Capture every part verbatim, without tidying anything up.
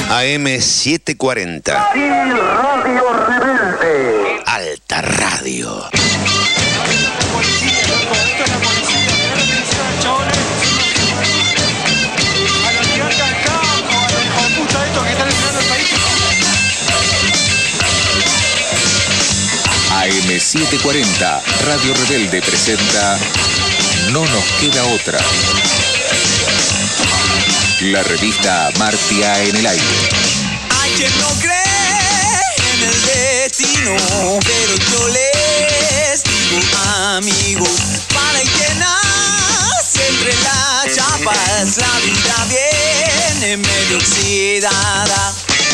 A M setecientos cuarenta. Y Radio Rebelde. Alta Radio. A M setecientos cuarenta, Radio Rebelde presenta No nos queda otra. La revista Amartya en el aire. Hay quien no cree en el destino, pero yo les digo, amigo, para el que nace entre las chapas, la vida viene medio oxidada.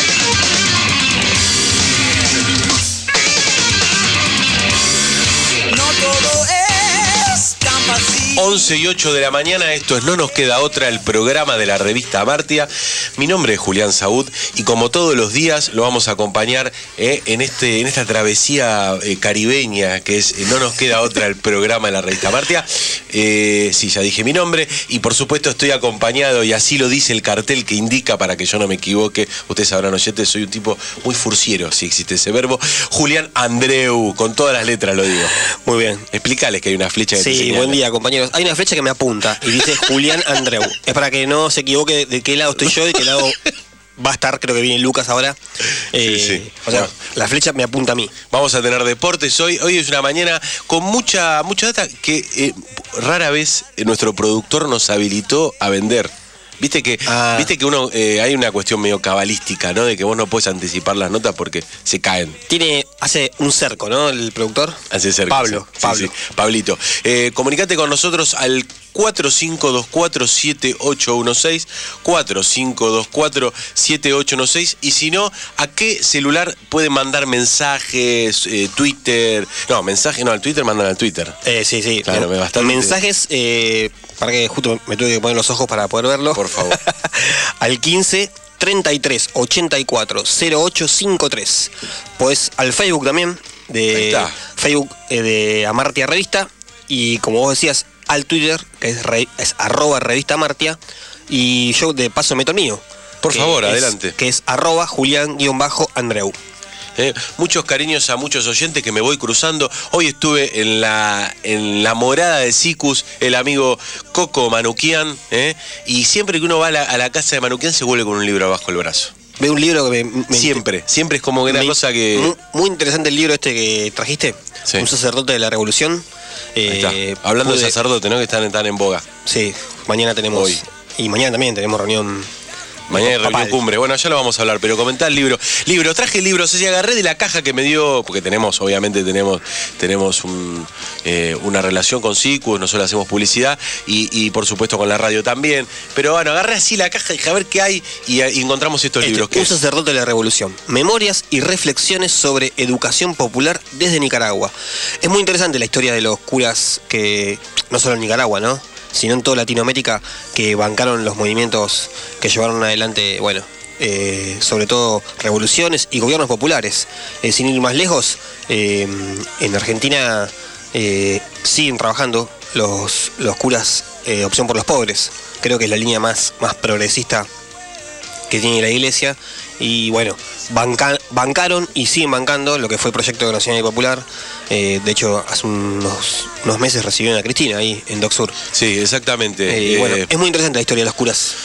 No todo es tan fácil. once y ocho de la mañana, esto es No nos queda otra, el programa de la revista Amartya. Mi nombre es Julián Saúd y como todos los días lo vamos a acompañar eh, en, este, en esta travesía eh, caribeña que es eh, No nos queda otra, el programa de la revista Amartya. Eh, sí, ya dije mi nombre y por supuesto estoy acompañado, y así lo dice el cartel que indica, para que yo no me equivoque, ustedes sabrán, oyentes, soy un tipo muy furciero, si existe ese verbo, Julián Andreu, con todas las letras lo digo. Muy bien. Explícales que hay una flecha que te Sí, señala. buen día, compañeros. Hay una flecha que me apunta y dice Julián Andreu. Es para que no se equivoque de qué lado estoy yo y qué lado va a estar. Creo que viene Lucas ahora. Eh, Sí, sí. O sea, Bueno. la flecha me apunta a mí. Vamos a tener deportes hoy. Hoy es una mañana con mucha mucha data que eh, rara vez eh, nuestro productor nos habilitó a vender. Viste que, Ah. viste que uno eh, hay una cuestión medio cabalística, ¿no? De que vos no puedes anticipar las notas porque se caen. Tiene, hace un cerco, ¿no? El productor. Hace cerca. Pablo, sí, Pablo. sí, sí. Pablito. Eh, comunicate con nosotros al cuatro cinco dos cuatro siete ocho uno seis, cuatro cinco dos cuatro siete ocho uno seis, y si no, ¿a qué celular pueden mandar mensajes, eh, Twitter? No, mensajes, no, al Twitter mandan al Twitter. Eh, sí, sí. Claro, Men- bastante. Mensajes, eh, para que justo me tuve que poner los ojos para poder verlo. Por favor. Al quince treinta y tres ochenta y cuatro cero ocho cincuenta y tres. Pues al Facebook también, Ahí de está. Facebook eh, de Amartya Revista. Y como vos decías, al Twitter, que es, re- es arroba revista Amartya. Y yo de paso meto el mío. Por que favor, es- adelante. Que es arroba Julián-Andreu. Eh, muchos cariños a muchos oyentes que me voy cruzando. Hoy estuve en la, en la morada de Sicus, el amigo Coco Manuquian, eh, y siempre que uno va a la, a la casa de Manuquian se vuelve con un libro abajo el brazo. Ve un libro que me... me- Siempre, siempre es como una me- cosa que... Muy, muy interesante el libro este que trajiste. Sí. Un sacerdote de la revolución. Ahí está. Eh, Hablando pude- de sacerdote, ¿no? Que están tan en boga. Sí, mañana tenemos. Hoy. Y mañana también tenemos reunión. Mañana hay reunión papal. cumbre. Bueno, ya lo vamos a hablar, pero comentá el libro. Libro, traje libros, así agarré de la caja que me dio, porque tenemos, obviamente, tenemos, tenemos un, eh, una relación con Sicus, nosotros hacemos publicidad y, y, por supuesto con la radio también. Pero bueno, agarré así la caja y dije a ver qué hay y, y encontramos estos Este, libros. ¿Qué un es? sacerdote de la revolución. Memorias y reflexiones sobre educación popular desde Nicaragua. Es muy interesante la historia de los curas que, no solo en Nicaragua, ¿no? Sino en toda Latinoamérica, que bancaron los movimientos que llevaron adelante, bueno, eh, sobre todo revoluciones y gobiernos populares. Eh, sin ir más lejos, eh, en Argentina eh, siguen trabajando los, los curas eh, Opción por los Pobres. Creo que es la línea más, más progresista que tiene la iglesia. Y bueno, banca, bancaron y siguen bancando lo que fue el Proyecto Nacional y Popular. Eh, de hecho, hace unos, unos meses recibieron a Cristina ahí en Doc Sur. Sí, exactamente. Eh, y Eh, bueno, es muy interesante la historia de los curas.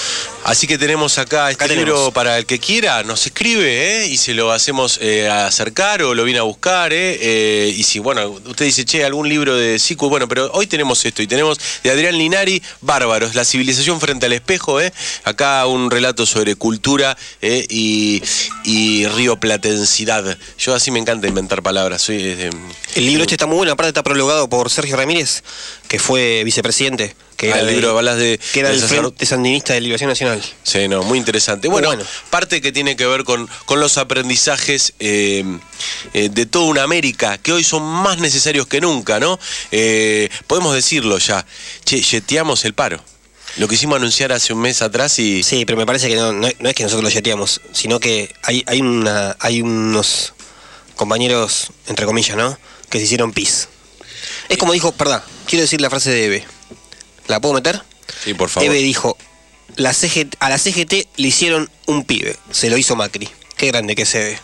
Así que tenemos acá este Acá libro tenemos. para el que quiera, nos escribe, ¿eh? Y se lo hacemos eh, acercar o lo viene a buscar, ¿eh? Eh, y si, bueno, usted dice, che, algún libro de Sicus, bueno, pero hoy tenemos esto, y tenemos de Adrián Linari, Bárbaros, la civilización frente al espejo, ¿eh? Acá un relato sobre cultura ¿eh? y, y rioplatensidad. Yo así me encanta inventar palabras. Soy, eh, El libro este está muy bueno, aparte está prologado por Sergio Ramírez, que fue vicepresidente. Que Ah, era el de- libro, hablas de... que era del del sacerdote. Frente Sandinista de Liberación Nacional. Sí, no, muy interesante. Bueno, Bueno. parte que tiene que ver con, con los aprendizajes eh, eh, de toda una América, que hoy son más necesarios que nunca, ¿no? Eh, podemos decirlo ya, che, yeteamos el paro. Lo quisimos anunciar hace un mes atrás y... Sí, pero me parece que no, no, no es que nosotros lo yeteamos, sino que hay, hay, una, hay unos compañeros, entre comillas, ¿no? Que se hicieron pis. Es como dijo, perdón, quiero decir la frase de Eve. ¿La puedo meter? Sí, por favor. Eve dijo, la C G T, a la C G T le hicieron un pibe, se lo hizo Macri. Qué grande que se ve.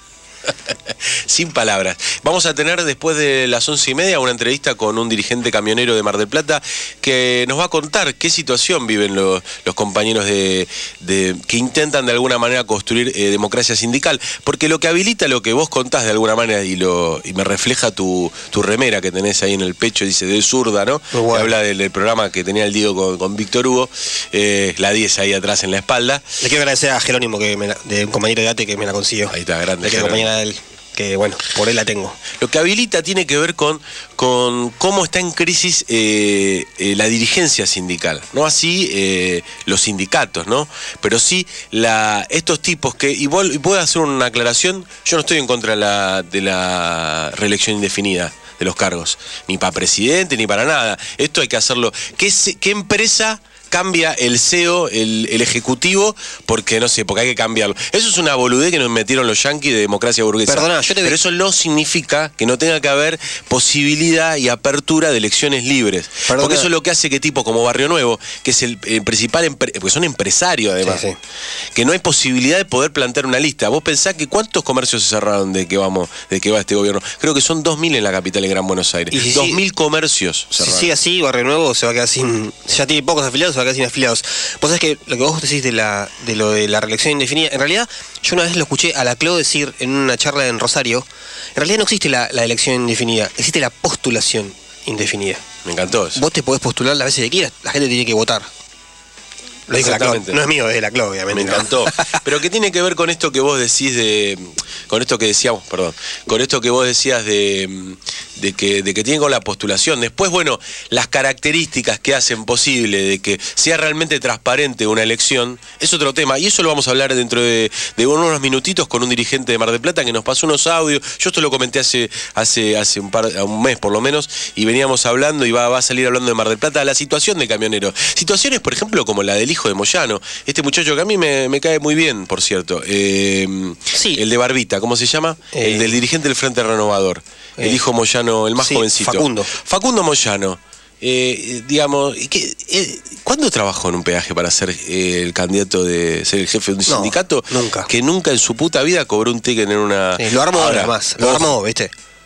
Sin palabras. Vamos a tener después de las once y media una entrevista con un dirigente camionero de Mar del Plata que nos va a contar qué situación viven los, los compañeros de, de que intentan de alguna manera construir eh, democracia sindical, porque lo que habilita lo que vos contás de alguna manera y lo y me refleja tu, tu remera que tenés ahí en el pecho, dice de zurda, ¿no? Bueno. Que habla del, del programa que tenía el Diego con, con Víctor Hugo, eh, la diez ahí atrás en la espalda. Le quiero agradecer a Jerónimo, que me la, de un compañero de ATE que me la consiguió. Ahí está, grande. Le quiero acompañar a él, que bueno, por él la tengo. Lo que habilita tiene que ver con, con cómo está en crisis eh, eh, la dirigencia sindical, no así eh, los sindicatos, ¿no? Pero sí la, estos tipos que, y voy, voy a hacer una aclaración, yo no estoy en contra de la, de la reelección indefinida de los cargos, ni para presidente, ni para nada. Esto hay que hacerlo. ¿Qué, qué empresa cambia el C E O, el, el ejecutivo, porque no sé, porque hay que cambiarlo? Eso es una boludez que nos metieron los yanquis de democracia burguesa. Perdona, yo te... Pero eso no significa que no tenga que haber posibilidad y apertura de elecciones libres. Perdona. Porque eso es lo que hace que tipos como Barrio Nuevo, que es el, el principal, empre... porque son empresarios además, Sí, sí. que no hay posibilidad de poder plantear una lista. Vos pensás que cuántos comercios se cerraron de que vamos, de que va este gobierno. Creo que son dos mil en la capital de Gran Buenos Aires. Y si dos sigue- mil comercios Si cerraron. sigue así, Barrio Nuevo se va a quedar sin... Ya tiene pocos afiliados, se va a quedar sin afiliados. Vos sabés que lo que vos decís de, la, de lo de la reelección indefinida, en realidad, yo una vez lo escuché a la Clo decir en una charla en Rosario, en realidad no existe la, la elección indefinida, existe la postulación indefinida. Me encantó eso. Vos te podés postular las veces que quieras, la gente tiene que votar. Lo dijo la Clo. Exactamente. No es mío, es de la Clo, obviamente. Me ¿no? encantó. Pero ¿qué tiene que ver con esto que vos decís de... Con esto que decíamos, perdón. Con esto que vos decías de, de, que, de que tiene con la postulación. Después, bueno, las características que hacen posible de que sea realmente transparente una elección es otro tema. Y eso lo vamos a hablar dentro de, de unos minutitos con un dirigente de Mar del Plata que nos pasó unos audios. Yo esto lo comenté hace, hace, hace un, par, un mes por lo menos y veníamos hablando y va, va a salir hablando de Mar del Plata, la situación de camioneros. Situaciones, por ejemplo, como la del hijo de Moyano. Este muchacho que a mí me, me cae muy bien, por cierto. Eh, Sí. El de Barbita, ¿cómo se llama? Eh, el del dirigente del Frente Renovador. eh, el hijo Moyano, el más sí, jovencito. Facundo. Facundo Moyano. Eh, digamos, ¿y qué, eh, ¿cuándo trabajó en un peaje para ser eh, el candidato de ser el jefe de un No, sindicato? nunca. Que nunca en su puta vida cobró un ticket en una... Sí, lo armó Ahora, además, lo ojo, armó, ¿viste?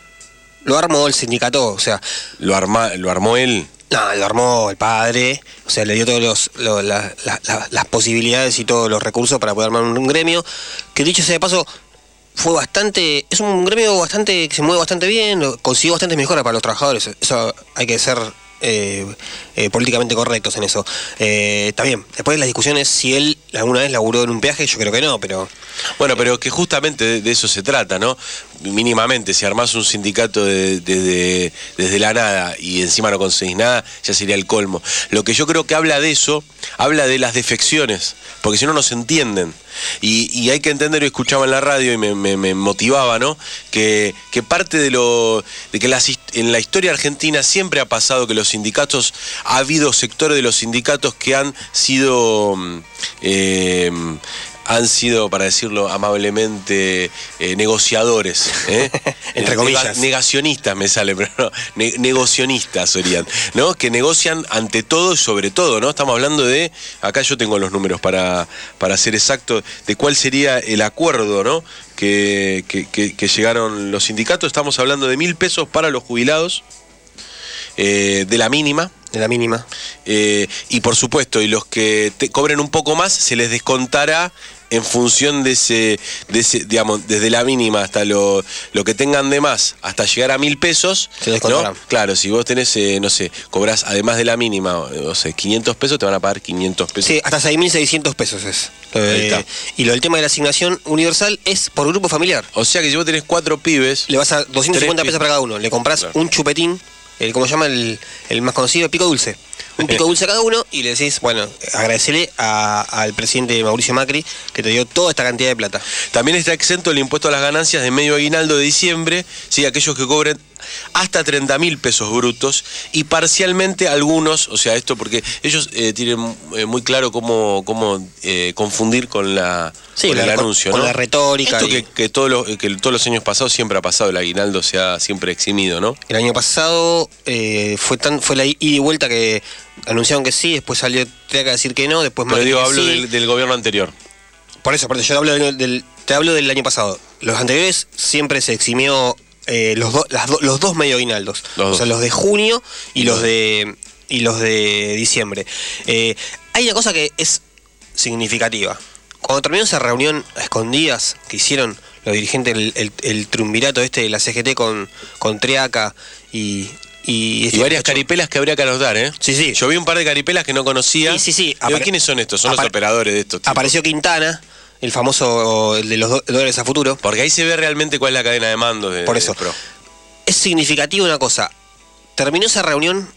Lo armó el sindicato, o sea, Lo, arma, lo armó él. no, lo armó el padre, o sea, le dio todos los, lo- la- la- la- las posibilidades y todos los recursos para poder armar un, un gremio, que dicho sea de paso, fue bastante, es un gremio bastante, que se mueve bastante bien, lo- consiguió bastantes mejoras para los trabajadores, eso hay que ser eh, eh, políticamente correctos en eso. Eh, está bien, después las discusiones, si él alguna vez laburó en un peaje, yo creo que no, pero... Bueno, pero que justamente de, de eso se trata, ¿no? Mínimamente, si armás un sindicato de- de- de- desde la nada y encima no conseguís nada, ya sería el colmo. Lo que yo creo que habla de eso, habla de las defecciones, porque si no, no se entienden. Y, y hay que entender, yo escuchaba en la radio y me, me- me motivaba, ¿no? Que, que parte de lo. de que las his- en la historia argentina siempre ha pasado que los sindicatos, ha habido sectores de los sindicatos que han sido. mm, eh, han sido, para decirlo amablemente, eh, negociadores. ¿eh? Entre Nega- comillas. Negacionistas me sale, pero no, ne- negocionistas serían, ¿no? Que negocian ante todo y sobre todo, ¿no? Estamos hablando de, acá yo tengo los números para, para ser exacto, de cuál sería el acuerdo, ¿no? Que, que, que- que llegaron los sindicatos. Estamos hablando de mil pesos para los jubilados, eh, de la mínima. De la mínima. Eh, y por supuesto, y los que te cobren un poco más, se les descontará en función de ese, de ese, digamos, desde la mínima hasta lo, lo que tengan de más, hasta llegar a mil pesos, Se descontará. ¿no? Claro, si vos tenés, eh, no sé, cobrás además de la mínima, no sé, quinientos pesos, te van a pagar quinientos pesos. Sí, hasta seis mil seiscientos pesos es. Ahí Eh, está. y lo del tema de la asignación universal es por grupo familiar. O sea que si vos tenés cuatro pibes, Le vas a doscientos cincuenta Tres pi- pesos para cada uno. Le compras Claro. un chupetín, el, ¿cómo se llama? El, el más conocido, el pico dulce. Un pico dulce a cada uno y le decís, bueno, agradecele a- al presidente Mauricio Macri que te dio toda esta cantidad de plata. también está exento el impuesto a las ganancias de medio aguinaldo de diciembre, sí, aquellos que cobren hasta treinta mil pesos brutos y parcialmente algunos, o sea, esto porque ellos eh, tienen eh, muy claro cómo, cómo eh, confundir con la Sí, con la, el anuncio, con ¿no? la retórica. Esto y... que, que, todos los, que todos los años pasados siempre ha pasado, el aguinaldo se ha siempre eximido, ¿no? El año pasado eh, fue tan fue la ida y vuelta que anunciaron que sí, después salió tenía que decir que no, después Pero digo, hablo sí. del, del gobierno anterior. Por eso, por eso yo hablo del, del, te hablo del año pasado. Los anteriores siempre se eximió eh, los, do, las do, los dos medio aguinaldos. Los o dos. sea, los de junio y los de y los de diciembre. Eh, hay una cosa que es significativa. Cuando terminó esa reunión a escondidas que hicieron los dirigentes, el, el, el triunvirato este de la C G T con, con Triaca y... Y, y varias caripelas que habría que anotar, ¿eh? Sí, sí. Yo vi un par de caripelas que no conocía. Sí, sí, sí. Digo, ¿quiénes son estos? Son los operadores de estos tipos. Apareció Quintana, el famoso el de los do dólares a futuro. Porque ahí se ve realmente cuál es la cadena de mando de, Por eso. de Pro. Es significativo una cosa. Terminó esa reunión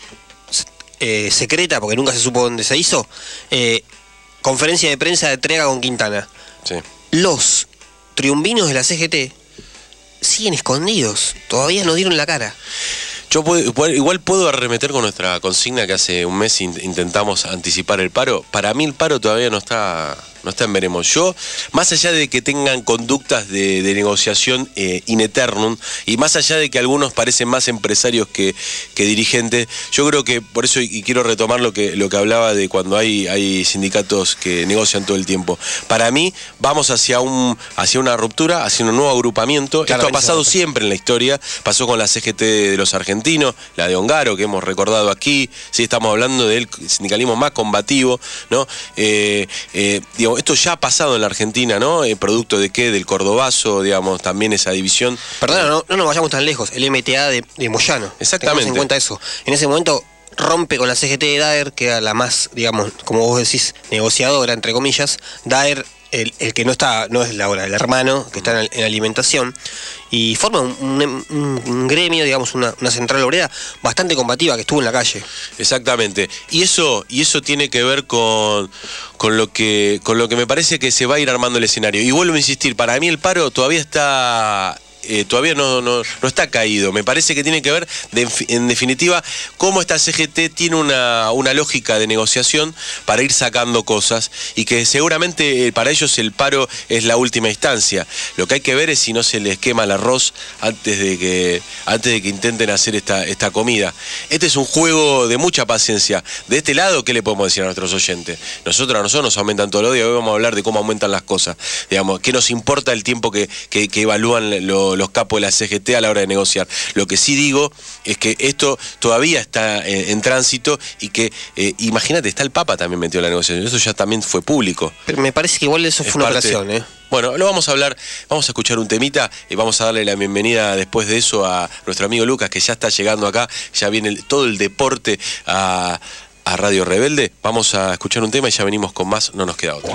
eh, secreta, porque nunca se supo dónde se hizo. Eh, conferencia de prensa de Triaca con Quintana. Sí. Los triunvinos de la C G T siguen escondidos. Todavía no dieron la cara. Yo puedo, igual puedo arremeter con nuestra consigna que hace un mes intentamos anticipar el paro. Para mí el paro todavía no está, no está en veremos. Yo, más allá de que tengan conductas de, de negociación eh, in eternum, y más allá de que algunos parecen más empresarios que, que dirigentes, yo creo que, por eso, y quiero retomar lo que, lo que hablaba de cuando hay, hay sindicatos que negocian todo el tiempo. Para mí, vamos hacia, un, hacia una ruptura, hacia un nuevo agrupamiento. Esto ha pasado siempre en la historia, pasó con la C G T de los argentinos, la de Ongaro, que hemos recordado aquí, sí, estamos hablando del sindicalismo más combativo, ¿no? Eh, eh, digo, esto ya ha pasado en la Argentina, ¿no? Eh, ¿Producto de qué? Del Cordobazo, digamos, también esa división. Perdona, no, no nos vayamos tan lejos, el M T A de, de Moyano. Exactamente. Tengamos en cuenta eso. En ese momento rompe con la C G T de Daer, que era la más, digamos, como vos decís, negociadora, entre comillas. Daer, el, el que no está, no es la hora, el hermano, que está en, en alimentación, y forma un, un, un gremio, digamos, una, una central obrera bastante combativa que estuvo en la calle. Exactamente. Y eso, y eso tiene que ver con, con lo que, con lo que me parece que se va a ir armando el escenario. Y vuelvo a insistir, para mí el paro todavía está. Eh, todavía no, no, no está caído. Me parece que tiene que ver, de, en definitiva, cómo esta C G T tiene una, una lógica de negociación para ir sacando cosas y que seguramente eh, para ellos el paro es la última instancia. Lo que hay que ver es si no se les quema el arroz antes de que, antes de que intenten hacer esta, esta comida. Este es un juego de mucha paciencia. De este lado, ¿qué le podemos decir a nuestros oyentes? Nosotros a nosotros nos aumentan todos los días. Hoy vamos a hablar de cómo aumentan las cosas. Digamos, ¿qué nos importa el tiempo que, que, que evalúan los los capos de la C G T a la hora de negociar? Lo que sí digo es que esto todavía está en, en tránsito y que, eh, imagínate, está el Papa también metido en la negociación, eso ya también fue público. Pero me parece que igual eso fue es una parte... operación, ¿eh? Bueno, lo vamos a hablar, vamos a escuchar un temita y vamos a darle la bienvenida después de eso a nuestro amigo Lucas, que ya está llegando acá, ya viene el, todo el deporte a, a Radio Rebelde. Vamos a escuchar un tema y ya venimos con más, no nos queda otra.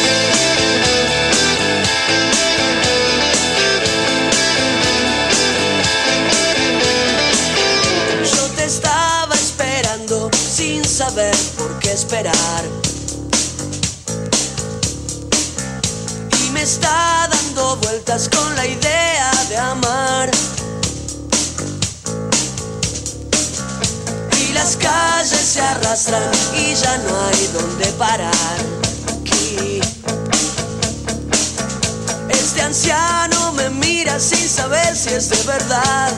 Sin saber por qué esperar, y me está dando vueltas con la idea de amar, y las calles se arrastran y ya no hay donde parar. Aquí este anciano me mira sin saber si es de verdad.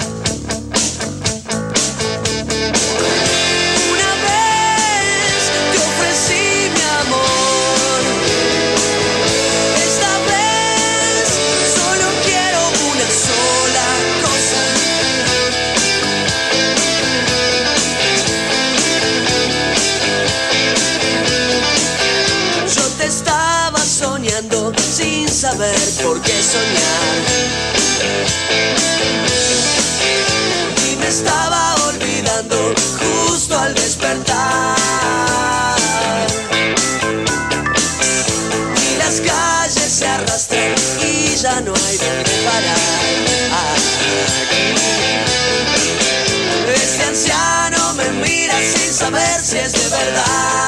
Sin saber por qué soñar, y me estaba olvidando justo al despertar, y las calles se arrastran y ya no hay donde parar. Aquí este anciano me mira sin saber si es de verdad.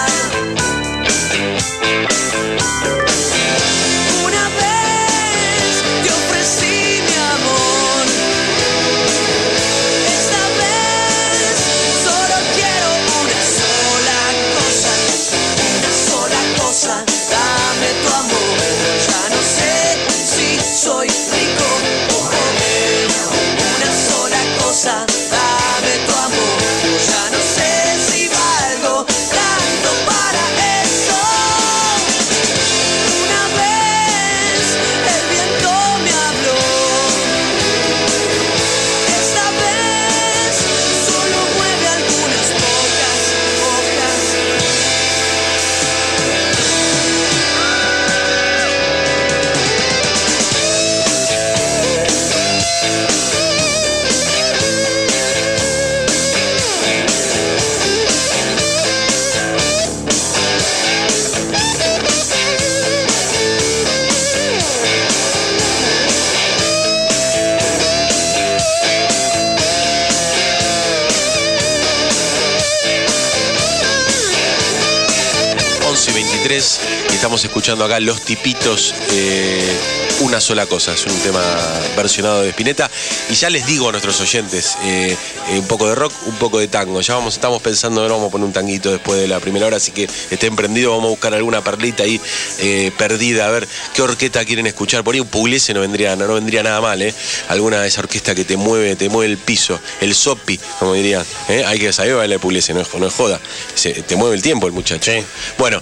Vázquez y estamos escuchando acá Los Tipitos, eh, Una Sola Cosa. Es un tema versionado de Spinetta. Y ya les digo a nuestros oyentes, eh, eh, un poco de rock, un poco de tango. Ya vamos, estamos pensando, ahora vamos a poner un tanguito después de la primera hora, así que estén prendidos, vamos a buscar alguna perlita ahí eh, perdida, a ver qué orquesta quieren escuchar. Por ahí un Pugliese no vendría, no, no vendría nada mal, ¿eh? Alguna de esa orquesta que te mueve, te mueve el piso, el sopi, como dirían. ¿eh? Hay que saber bailar el Pugliese, no es, no es joda. Se, te mueve el tiempo el muchacho. Sí. Bueno,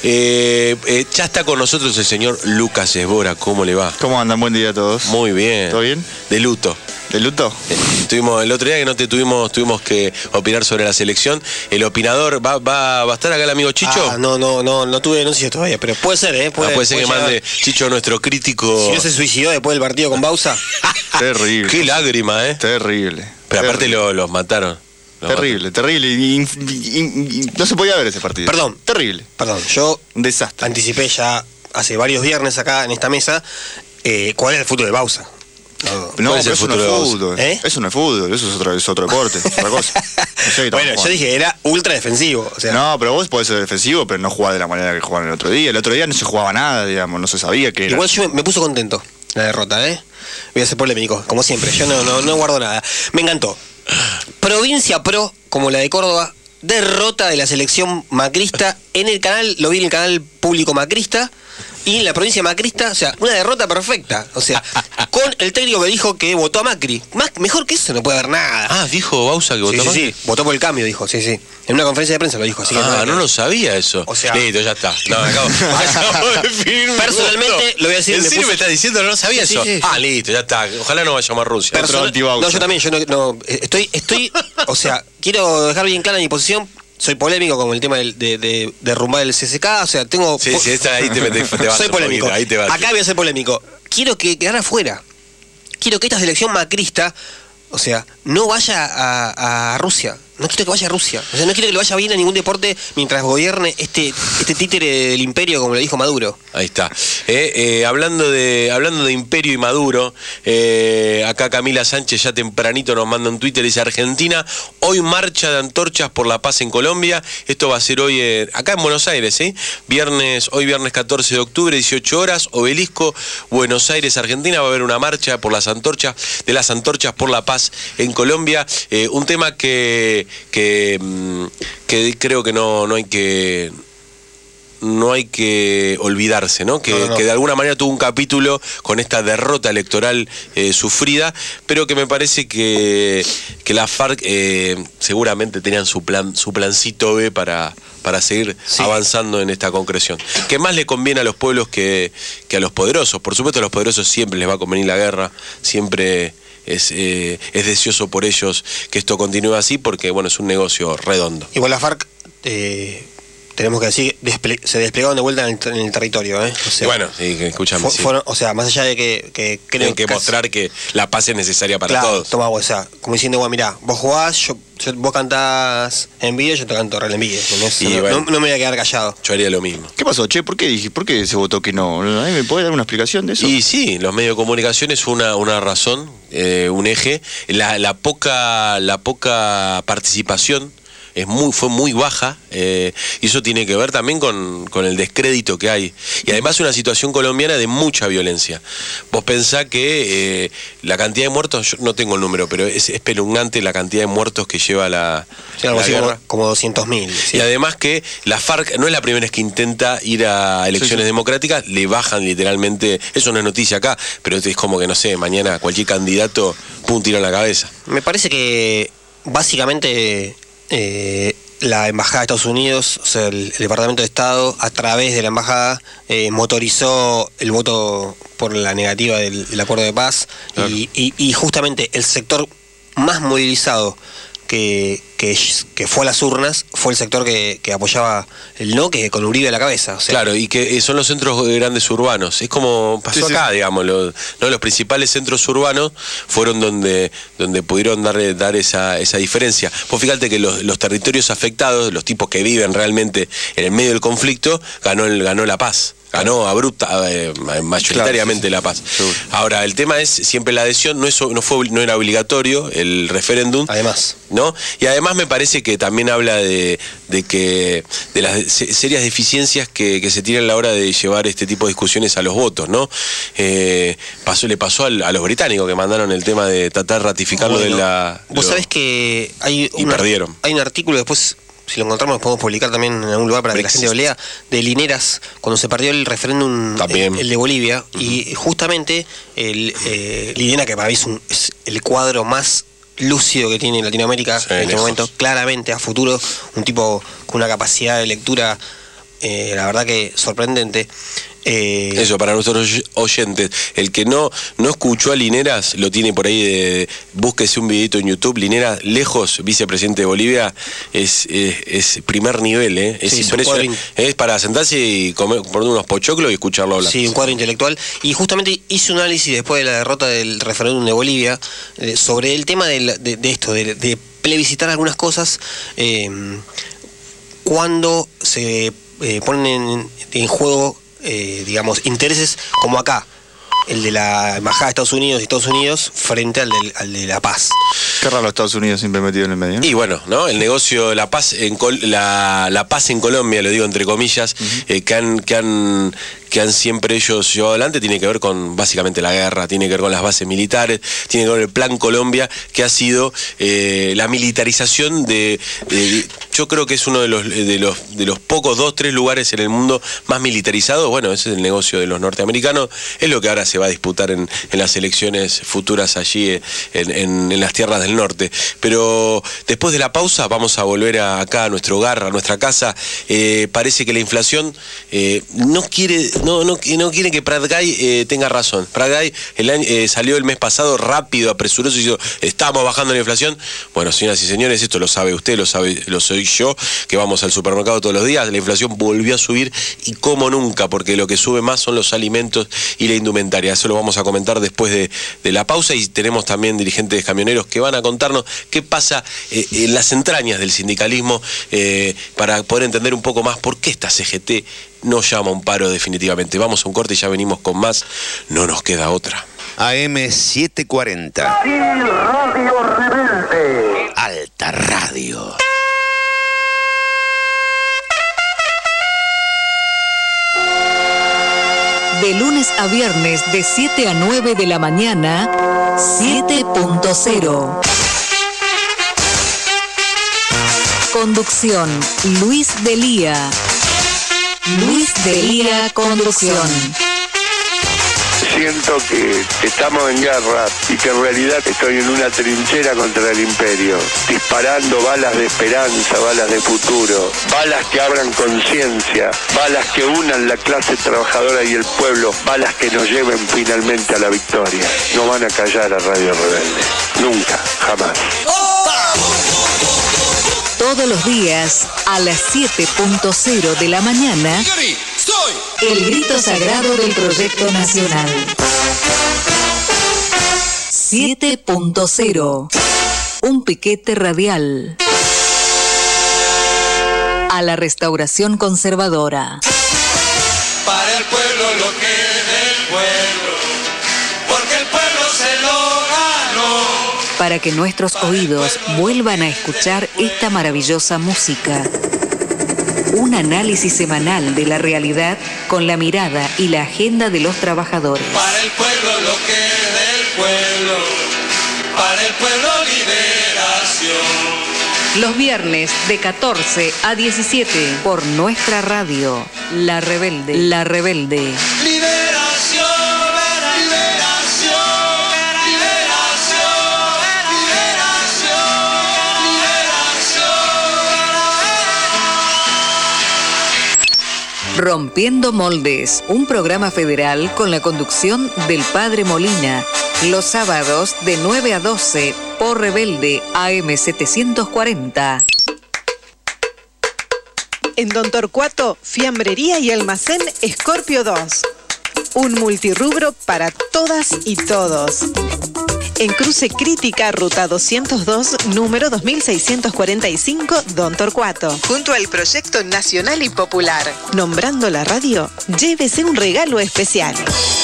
eh, eh, ya está con nosotros el señor Lucas Esbora. ¿Cómo le va? ¿Cómo andan? Buen día a todos. Muy bien. ¿Todo bien? De luto. ¿De luto? Eh, tuvimos, el otro día que no te tuvimos, tuvimos que opinar sobre la selección. El opinador, ¿va, va, va a estar acá el amigo Chicho? Ah, no, no, no, no tuve noticias todavía, pero puede ser, ¿eh? Puede, ah, puede ser puede que llegar. mande Chicho, nuestro crítico. Si no se suicidó después del partido con Bausa. Terrible. Qué lágrima, ¿eh? Terrible. Pero aparte terrible. lo, los mataron. Los Terrible, terrible. Y, y- y- y- no se podía ver ese partido. Perdón. Terrible. Perdón, yo Un desastre. anticipé ya hace varios viernes acá en esta mesa eh, cuál es el futuro de Bausa. No. No, ¿Cuál es pero el eso no futuro es de vos? fútbol. ¿Eh? Eso no es fútbol, eso es otro, es otro deporte, otra cosa. No sé qué estamos Bueno, yo jugando. dije, era ultra defensivo. O sea, No, pero vos podés ser defensivo, pero no jugar de la manera que jugaban el otro día. El otro día no se jugaba nada, digamos, no se sabía qué era. igual yo me, me puso contento la derrota, ¿eh? Voy a ser polémico, como siempre. Yo no, no, no guardo nada. Me encantó. Provincia Pro, como la de Córdoba, derrota de la selección macrista en el canal, lo vi en el canal público macrista, y en la provincia macrista, o sea, una derrota perfecta. O sea, con el técnico que dijo que votó a Macri. Más, mejor que eso no puede haber nada. Ah, dijo Bausa que votó sí, sí, más. sí, votó por el cambio, dijo, sí, sí. En una conferencia de prensa lo dijo, así que Ah, nada que no ver. lo sabía eso. O sea- Listo, ya está. No, acabo, acabo de definir mi Personalmente, voto. lo voy a decir, ¿En me serio puse- me estás diciendo que no sabía Sí, eso? sí, sí, ah, sí. listo, ya está. Ojalá no vaya a llamar Rusia. Pero- Personal- anti-Bausa. no, yo también, yo no, no, estoy, estoy, o sea, quiero dejar bien clara mi posición. Soy polémico con el tema del- de, de, de derrumbar el C C K, o sea, tengo... Sí, sí, esta ahí te, metes- te vas Soy un polémico. poquito, ahí te vas. Acá voy a ser polémico. Quiero que quedara afuera. Quiero que esta selección macrista, o sea, no vaya a, a Rusia. No quiero que vaya a Rusia. O sea, no quiero que le vaya bien a ningún deporte mientras gobierne este, este títere del imperio, como lo dijo Maduro. Ahí está. Eh, eh, hablando de hablando de Imperio y Maduro, eh, acá Camila Sánchez ya tempranito nos manda un Twitter, dice: Argentina, hoy marcha de antorchas por la paz en Colombia. Esto va a ser hoy, eh, acá en Buenos Aires, ¿sí? Viernes, hoy viernes catorce de octubre, dieciocho horas, Obelisco, Buenos Aires, Argentina. Va a haber una marcha por las antorchas, de las antorchas por la paz en Colombia. Eh, un tema que, que, mm, que creo que no, no hay que... no hay que olvidarse, ¿no? Que, No, no, no. que de alguna manera tuvo un capítulo con esta derrota electoral eh, sufrida, pero que me parece que, que la FARC eh, seguramente tenían su plan, su plancito B para, para seguir Sí. avanzando en esta concreción. Que más le conviene a los pueblos que, que a los poderosos. Por supuesto, a los poderosos siempre les va a convenir la guerra, siempre es, eh, es deseoso por ellos que esto continúe así, porque bueno, es un negocio redondo. Igual la FARC, eh, tenemos que decir, desple- se desplegaron de vuelta en el, ter- en el territorio, ¿eh? O sea, Y bueno, sí, que escúchame, fu- sí. fueron- o sea, más allá de que, que creo Tienen que casi- mostrar que la paz es necesaria para claro, todos. toma, o sea, como diciendo, bueno, mirá, vos jugás, yo, yo- vos cantás envidia, yo te canto re envidia. Y No, bueno. no, no me voy a quedar callado. Yo haría lo mismo. ¿Qué pasó, che? ¿Por qué dije? ¿Por qué se votó que no? ¿A mí ¿Me puede dar una explicación de eso? Y sí, los medios de comunicación es una, una razón, eh, un eje. La, la poca, la poca participación es muy, fue muy baja, eh, y eso tiene que ver también con, con el descrédito que hay. Y además una situación colombiana de mucha violencia. Vos pensás que eh, la cantidad de muertos, yo no tengo el número, pero es espeluznante la cantidad de muertos que lleva la, Sí, algo la así guerra. como, como doscientos mil. Y además que la FARC no es la primera vez que intenta ir a elecciones Sí, sí. democráticas, le bajan literalmente, eso no es noticia acá, pero es como que no sé, mañana cualquier candidato, pum, tiro en la cabeza. Me parece que básicamente eh, la Embajada de Estados Unidos, o sea, el, el Departamento de Estado, a través de la Embajada, eh, motorizó el voto por la negativa del, del acuerdo de paz. Claro. Y, y- y justamente el sector más movilizado que, que, que fue a las urnas fue el sector que, que apoyaba el no, que con Uribe a la cabeza. O sea, Claro, y que eh, son los centros grandes urbanos. Es como pasó Sí, sí. acá, digamos, los, ¿no? Los principales centros urbanos fueron donde, donde pudieron dar, dar esa, esa diferencia. Pues fíjate que los, los territorios afectados, los tipos que viven realmente en el medio del conflicto, ganó, el, ganó la paz. ganó abrupta, eh, mayoritariamente claro, La Paz. Seguro. Ahora, el tema es siempre la adhesión, no, es, no, fue, no era obligatorio el referéndum. Además. ¿No? Y además me parece que también habla de, de que de las se- serias deficiencias que, que se tienen a la hora de llevar este tipo de discusiones a los votos, ¿no? Eh, pasó, le pasó al, a los británicos que mandaron el tema de tratar de ratificarlo Bueno, de la... Vos lo- sabés que hay Y un, perdieron. hay un artículo, después, si lo encontramos, lo podemos publicar también en algún lugar para que la gente lo lea, de Lineras, cuando se perdió el referéndum, También. el, el de Bolivia, uh-huh. Y justamente el, eh, Linera, que para mí es, un, es el cuadro más lúcido que tiene Latinoamérica Sí, en este lejos. momento, claramente a futuro, un tipo con una capacidad de lectura, eh, la verdad que sorprendente. Eh, Eso, para nuestros oyentes, el que no, no escuchó a Lineras, lo tiene por ahí, de, búsquese un videito en YouTube. Lineras, lejos, vicepresidente de Bolivia, es, es, es primer nivel, ¿eh? Es Sí, es un impresionante. cuadro Es para sentarse y comer, poner unos pochoclos y escucharlo hablar. Sí, un cuadro intelectual. Y justamente hice un análisis después de la derrota del referéndum de Bolivia eh, sobre el tema de, la- de- de esto, de, de plebiscitar algunas cosas eh, cuando se eh, ponen en, en juego, eh, digamos, intereses como acá, el de la Embajada de Estados Unidos y Estados Unidos frente al, del- al de La Paz. Qué raro Estados Unidos siempre metido en el medio, ¿no? Y bueno, ¿no? El negocio de la paz en Col- la, la paz en Colombia, lo digo entre comillas, uh-huh. eh, que han, que han que han siempre ellos llevado adelante, tiene que ver con básicamente la guerra, tiene que ver con las bases militares, tiene que ver con el Plan Colombia, que ha sido eh, la militarización de, de yo creo que es uno de los de los de los pocos dos, tres lugares en el mundo más militarizados. Bueno, ese es el negocio de los norteamericanos, es lo que ahora se va a disputar en, en las elecciones futuras allí eh, en, en, en las tierras del norte. Pero después de la pausa vamos a volver a, acá a nuestro hogar, a nuestra casa. Eh, parece que la inflación eh, no quiere no no no quiere que Prat Guy eh, tenga razón. Prat Guy el año, eh, salió el mes pasado rápido, apresuroso y dijo, estamos bajando la inflación. Bueno, señoras y señores, esto lo sabe usted, lo sabe, lo soy yo, que vamos al supermercado todos los días. La inflación volvió a subir y como nunca, porque lo que sube más son los alimentos y la indumentaria. Eso lo vamos a comentar después de, de la pausa, y tenemos también dirigentes camioneros que van a contarnos qué pasa eh, en las entrañas del sindicalismo eh, para poder entender un poco más por qué esta C G T no llama a un paro definitivamente. Vamos a un corte y ya venimos con más. No nos queda otra. A M setecientos cuarenta. Y Radio Rebelde. Alta Radio. De lunes a viernes de siete a nueve de la mañana, siete punto cero. Conducción, Luis Delía. Luis Delía, conducción. Siento que estamos en guerra y que en realidad estoy en una trinchera contra el imperio, disparando balas de esperanza, balas de futuro, balas que abran conciencia, balas que unan la clase trabajadora y el pueblo, balas que nos lleven finalmente a la victoria. No van a callar a Radio Rebelde, nunca, jamás. Todos los días a las siete punto cero de la mañana, el grito sagrado del Proyecto Nacional. siete punto cero. Un piquete radial a la restauración conservadora. Para el pueblo lo que es del pueblo, porque el pueblo se lo ganó. Para que nuestros oídos vuelvan a escuchar esta maravillosa música. Un análisis semanal de la realidad con la mirada y la agenda de los trabajadores. Para el pueblo lo que es del pueblo, para el pueblo liberación. Los viernes de catorce a diecisiete por nuestra radio, La Rebelde. La Rebelde. Liberación, liberación, liberación, liberación, liberación. Rompiendo Moldes, un programa federal con la conducción del Padre Molina, los sábados de nueve a doce por Rebelde A M setecientos cuarenta. En Don Torcuato, fiambrería y almacén Scorpio dos. Un multirrubro para todas y todos. En Cruce Crítica, ruta doscientos dos, número dos mil seiscientos cuarenta y cinco, Don Torcuato. Junto al Proyecto Nacional y Popular. Nombrando la radio, llévese un regalo especial.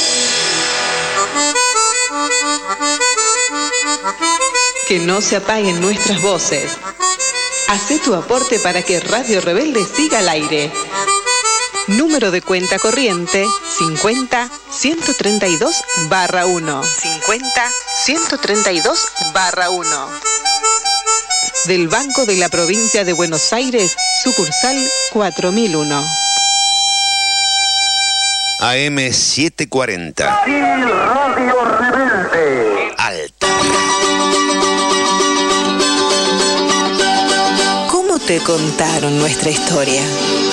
Que no se apaguen nuestras voces. Hacé tu aporte para que Radio Rebelde siga al aire. Número de cuenta corriente cincuenta ciento treinta y dos barra uno. cincuenta ciento treinta y dos barra uno. Del Banco de la Provincia de Buenos Aires, sucursal cuatro mil uno. A M setecientos cuarenta. Radio Rebelde. Alta. ¿Cómo te contaron nuestra historia?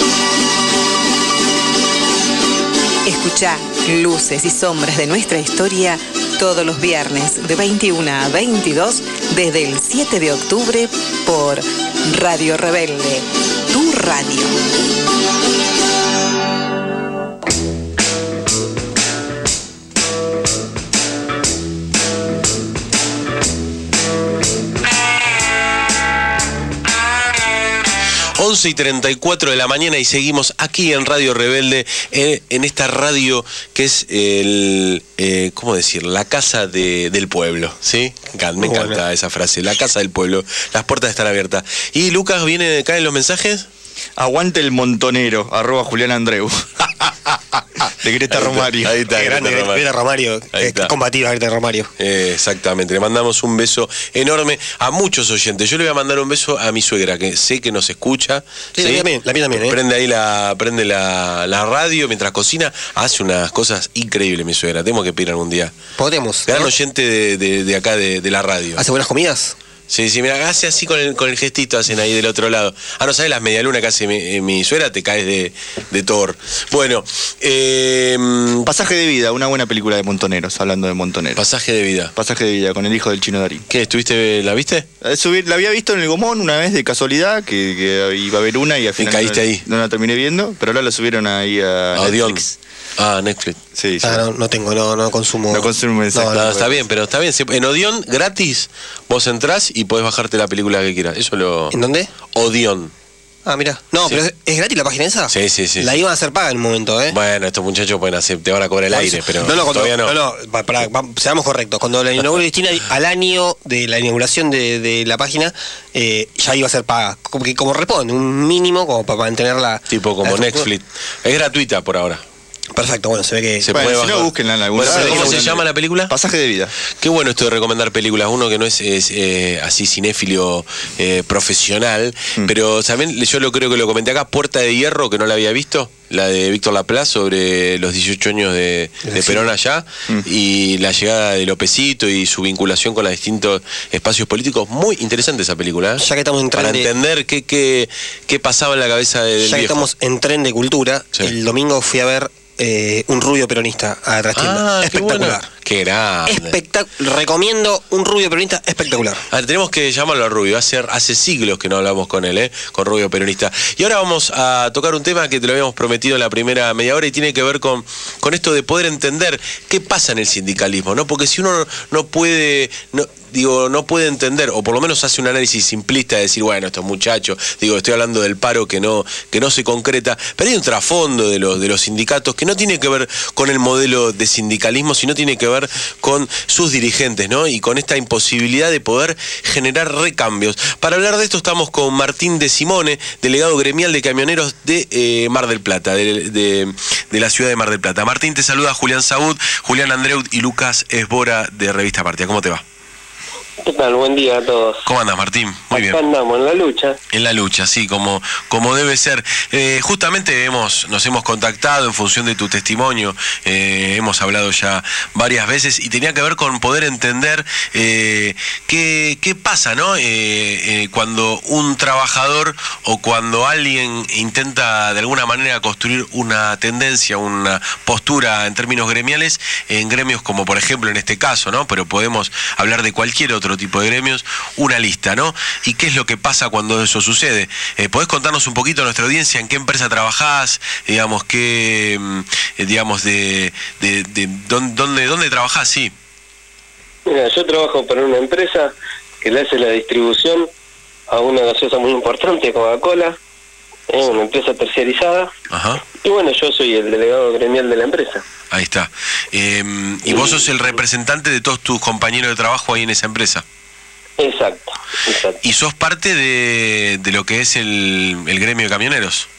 Escuchá Luces y Sombras de nuestra historia todos los viernes de veintiuna a veintidós desde el siete de octubre por Radio Rebelde, tu radio. once y treinta y cuatro de la mañana y seguimos aquí en Radio Rebelde, eh, en esta radio que es el, eh, ¿cómo decir? La casa de, del pueblo, ¿sí? Me encanta bueno. esa frase, la casa del pueblo, las puertas están abiertas. Y Lucas, ¿viene, caen los mensajes? Aguante el montonero, arroba Julián Andreu. De Greta Romario. Ahí está, grande Greta Romario. Romario eh, combativa Greta Romario. Eh, exactamente, le mandamos un beso enorme a muchos oyentes. Yo le voy a mandar un beso a mi suegra, que sé que nos escucha. Sí, ¿sí? La mía también, la mía también ¿eh? Prende ahí la, prende la, la radio mientras cocina, hace unas cosas increíbles mi suegra. Tenemos que pedir algún día. Podemos. Gran ¿no? oyente de, de, de acá de, de la radio. ¿Hace buenas comidas? Sí, sí, mira, hace así con el, con el gestito, hacen ahí del otro lado. Ah, no sabes las medialunas que hace mi, mi suegra, te caes de, de Thor. Bueno, eh, Pasaje de vida, una buena película de montoneros, hablando de montoneros. Pasaje de vida. Pasaje de vida, con el hijo del Chino Darín. ¿Qué? ¿Estuviste, la viste? Eh, subir, la había visto en el Gomón una vez de casualidad, que, que iba a haber una y al final. ¿Y caíste no, ahí? No la terminé viendo, pero ahora la subieron ahí a Audión. Netflix. Ah, Netflix. Sí, sí. Ah, no, no tengo, no, no consumo. No consumo mensajes. No, no, está bien, pero está bien. En Odeon, gratis, vos entrás y podés bajarte la película que quieras. Eso lo... ¿En dónde? Odeon. Ah, mira. No, sí. Pero es, ¿es gratis la página esa? Sí, sí, sí. La iban a hacer paga en un momento, ¿eh? Bueno, estos muchachos pueden hacer, te van a cobrar el no, aire, pero no, no, cuando, todavía no. No, no, para, para, seamos correctos. Cuando la inauguró Cristina, al año de la inauguración de, de la página, eh, ya iba a ser paga. Como, que, como responde, un mínimo como para mantenerla. Tipo como la Netflix. Es gratuita por ahora. Perfecto, bueno, se ve que se bueno, puede si no, búsquenla en algún bueno, lado. ¿cómo se llama la película? Pasaje de vida. Qué bueno esto de recomendar películas. Uno que no es, es eh, así cinéfilo eh, profesional, mm. pero también yo lo creo que lo comenté acá, Puerta de Hierro, que no la había visto, la de Víctor Laplace sobre los dieciocho años de, de Perón allá, mm. y la llegada de Lopecito y su vinculación con los distintos espacios políticos. Muy interesante esa película, ¿eh? Ya que estamos en tren Para de... entender qué, qué, qué pasaba en la cabeza de, del Ya que viejo. estamos en tren de cultura, sí. El domingo fui a ver Eh, un rubio peronista a Trastienda. Ah, espectacular. Qué grande. Espectac- recomiendo un rubio peronista espectacular. A ver, tenemos que llamarlo a Rubio. Hace, hace siglos que no hablamos con él, ¿eh? Con Rubio Peronista. Y ahora vamos a tocar un tema que te lo habíamos prometido en la primera media hora y tiene que ver con, con esto de poder entender qué pasa en el sindicalismo, ¿no? Porque si uno no puede... No, digo, no puede entender, o por lo menos hace un análisis simplista de decir, bueno, estos muchachos, digo, estoy hablando del paro que no, que no se concreta, pero hay un trasfondo de los, de los sindicatos que no tiene que ver con el modelo de sindicalismo, sino tiene que ver con sus dirigentes, ¿no? Y con esta imposibilidad de poder generar recambios. Para hablar de esto estamos con Martín de Simone, delegado gremial de camioneros de eh, Mar del Plata, de, de, de la ciudad de Mar del Plata. Martín, te saluda Julián Saúd, Julián Andreu y Lucas Esbora de Revista Partia. ¿Cómo te va? ¿Qué tal? Buen día a todos. ¿Cómo andas, Martín? Muy bien. Acá andamos en la lucha. En la lucha, sí, como, como debe ser. Eh, justamente hemos, nos hemos contactado en función de tu testimonio, eh, hemos hablado ya varias veces y tenía que ver con poder entender eh, qué, qué pasa, ¿no? Eh, eh, cuando un trabajador o cuando alguien intenta de alguna manera construir una tendencia, una postura en términos gremiales, en gremios como por ejemplo en este caso, ¿no? Pero podemos hablar de cualquier otro tipo de gremios, una lista, ¿no? ¿Y qué es lo que pasa cuando eso sucede? Eh, ¿Podés contarnos un poquito a nuestra audiencia en qué empresa trabajás, digamos, qué, eh, digamos, de, de, de dónde, dónde trabajás? Sí. Mira, yo trabajo para una empresa que le hace la distribución a una gaseosa muy importante, Coca-Cola, es una empresa terciarizada. Ajá. Y bueno, yo soy el delegado gremial de la empresa. Ahí está. Eh, y vos sos el representante de todos tus compañeros de trabajo ahí en esa empresa. Exacto, exacto. ¿Y sos parte de, de lo que es el, el gremio de camioneros?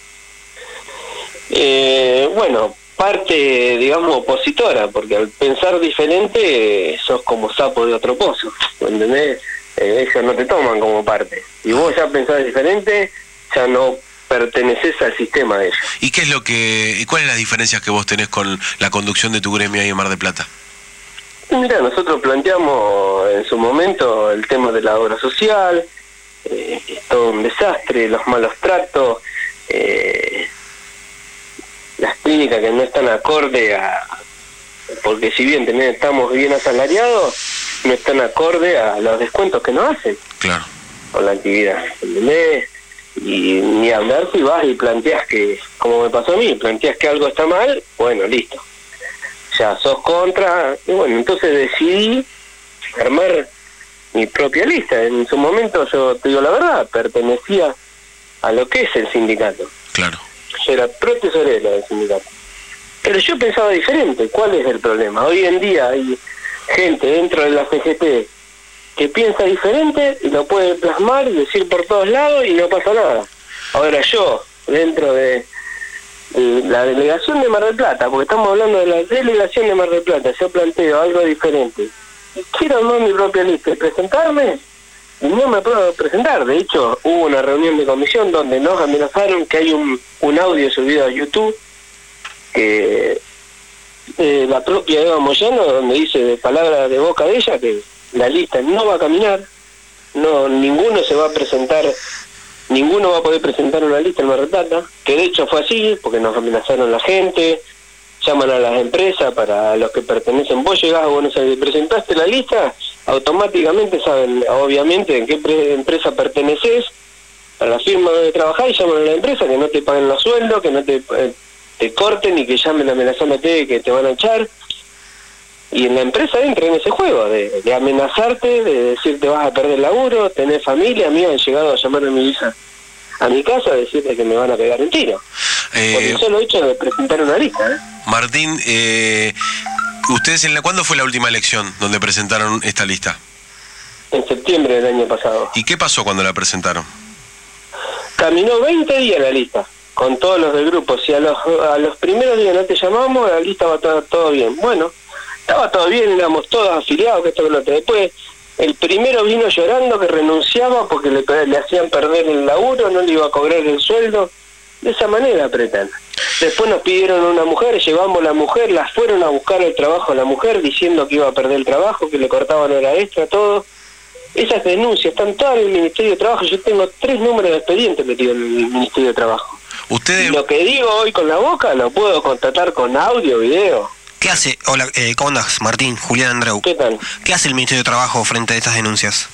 Eh, bueno, parte, digamos, opositora, porque al pensar diferente eh, sos como sapo de otro pozo, ¿entendés? Eh, ellos no te toman como parte. Y vos ya pensás diferente, ya no perteneces al sistema de ellos. ¿Y qué es lo que, y cuáles las diferencias que vos tenés con la conducción de tu gremio ahí en Mar del Plata? Mira, nosotros planteamos en su momento el tema de la obra social, eh, es todo un desastre, los malos tratos, eh, las clínicas que no están acorde a... Porque si bien tenés, estamos bien asalariados, no están acorde a los descuentos que nos hacen. Claro. Con la actividad, ¿entendés? Y ni hablar si vas y planteas que, como me pasó a mí, planteas que algo está mal, bueno, listo. Ya sos contra, y bueno, entonces decidí armar mi propia lista. En su momento, yo te digo la verdad, pertenecía a lo que es el sindicato. Claro. Yo era profesorero del sindicato. Pero yo pensaba diferente. ¿Cuál es el problema? Hoy en día hay gente dentro de la C G T que piensa diferente y lo puede plasmar y decir por todos lados y no pasa nada. Ahora yo, dentro de, de la delegación de Mar del Plata, porque estamos hablando de la delegación de Mar del Plata, yo planteo algo diferente. Quiero armar mi propia lista y presentarme, y no me puedo presentar. De hecho, hubo una reunión de comisión donde nos amenazaron que hay un, un audio subido a YouTube que eh, la propia Eva Moyano, donde dice de palabra de boca de ella que la lista no va a caminar, no ninguno se va a presentar, ninguno va a poder presentar una lista en Mar del Plata, que de hecho fue así, porque nos amenazaron la gente, llaman a las empresas para los que pertenecen. Vos llegás a Buenos Aires y presentaste la lista, automáticamente saben, obviamente, en qué pre- empresa perteneces, a la firma donde trabajás, y llaman a la empresa que no te paguen los sueldos, que no te, eh, te corten y que llamen amenazándote que te van a echar. Y en la empresa entra en ese juego de, de amenazarte, de decirte vas a perder el laburo, tener familia. A mí han llegado a llamar a mi hija a mi casa a decirte que me van a pegar un tiro. Eh, por el solo hecho de presentar una lista. ¿eh? Martín, eh, ¿ustedes en la, cuándo fue la última elección donde presentaron esta lista? En septiembre del año pasado. ¿Y qué pasó cuando la presentaron? Caminó veinte días la lista, con todos los del grupo. Si a los, a los primeros días no te llamamos, la lista va a estar todo bien. Bueno, estaba todo bien, éramos todos afiliados, que esto que lo otro. Después, el primero vino llorando que renunciaba porque le, le hacían perder el laburo, no le iba a cobrar el sueldo. De esa manera apretan. Después nos pidieron una mujer, llevamos la mujer, las fueron a buscar el trabajo a la mujer diciendo que iba a perder el trabajo, que le cortaban hora extra, todo. Esas denuncias están todas en el Ministerio de Trabajo. Yo tengo tres números de expedientes metidos en el Ministerio de Trabajo. Ustedes... Y lo que digo hoy con la boca lo puedo constatar con audio, video. ¿Qué hace? Hola, eh, ¿cómo andas, Martín? Julián Andreu. ¿Qué tal? ¿Qué hace el Ministerio de Trabajo frente a estas denuncias?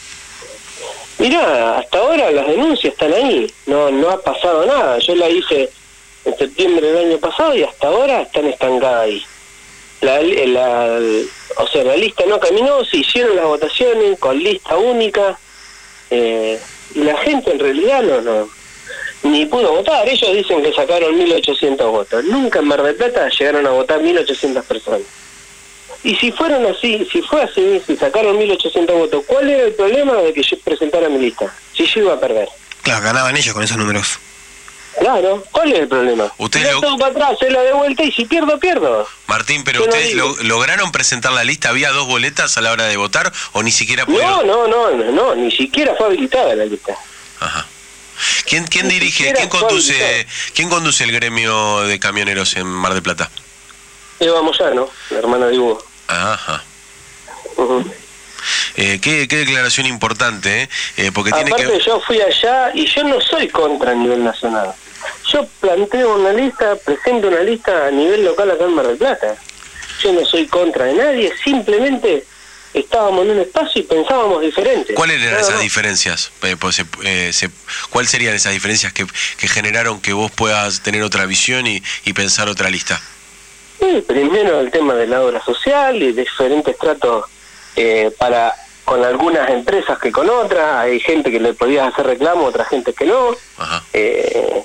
Mirá, hasta ahora las denuncias están ahí, no no ha pasado nada. Yo la hice en septiembre del año pasado y hasta ahora están estancadas ahí. La, la, o sea, la lista no caminó, se hicieron las votaciones con lista única, eh, y la gente en realidad no, no ni pudo votar. Ellos dicen que sacaron mil ochocientos votos. Nunca en Mar del Plata llegaron a votar mil ochocientas personas. Y si fueron así, si fue así, si sacaron mil ochocientos votos, ¿cuál era el problema de que yo presentara mi lista? Si yo iba a perder. Claro, ganaban ellos con esos números. Claro, ¿cuál es el problema? Ustedes Yo lo... todo para atrás, se la de vuelta y si pierdo, pierdo. Martín, pero Yo no ¿ustedes digo. lo, lograron presentar la lista? ¿Había dos boletas a la hora de votar o ni siquiera pudieron? No, no, no, no, no, ni siquiera fue habilitada la lista. Ajá. ¿Quién, quién Ni dirige, siquiera quién fue conduce, habilitado. quién conduce el gremio de camioneros en Mar del Plata? Eva Moyano, la hermana de Hugo. Ajá. Uh-huh. Eh, qué, qué declaración importante, ¿eh? Eh, porque Aparte tiene que... yo fui allá y yo no soy contra a nivel nacional. Yo planteo una lista, presento una lista a nivel local acá en Mar del Plata. Yo no soy contra de nadie, simplemente estábamos en un espacio y pensábamos diferente. ¿Cuáles eran Nada esas más. diferencias? Eh, pues, se- eh, se- ¿Cuáles serían esas diferencias que, que generaron que vos puedas tener otra visión y, y pensar otra lista? Sí, primero el tema de la obra social y diferentes tratos eh, para con algunas empresas que con otras. Hay gente que le podías hacer reclamo, otra gente que no. Eh,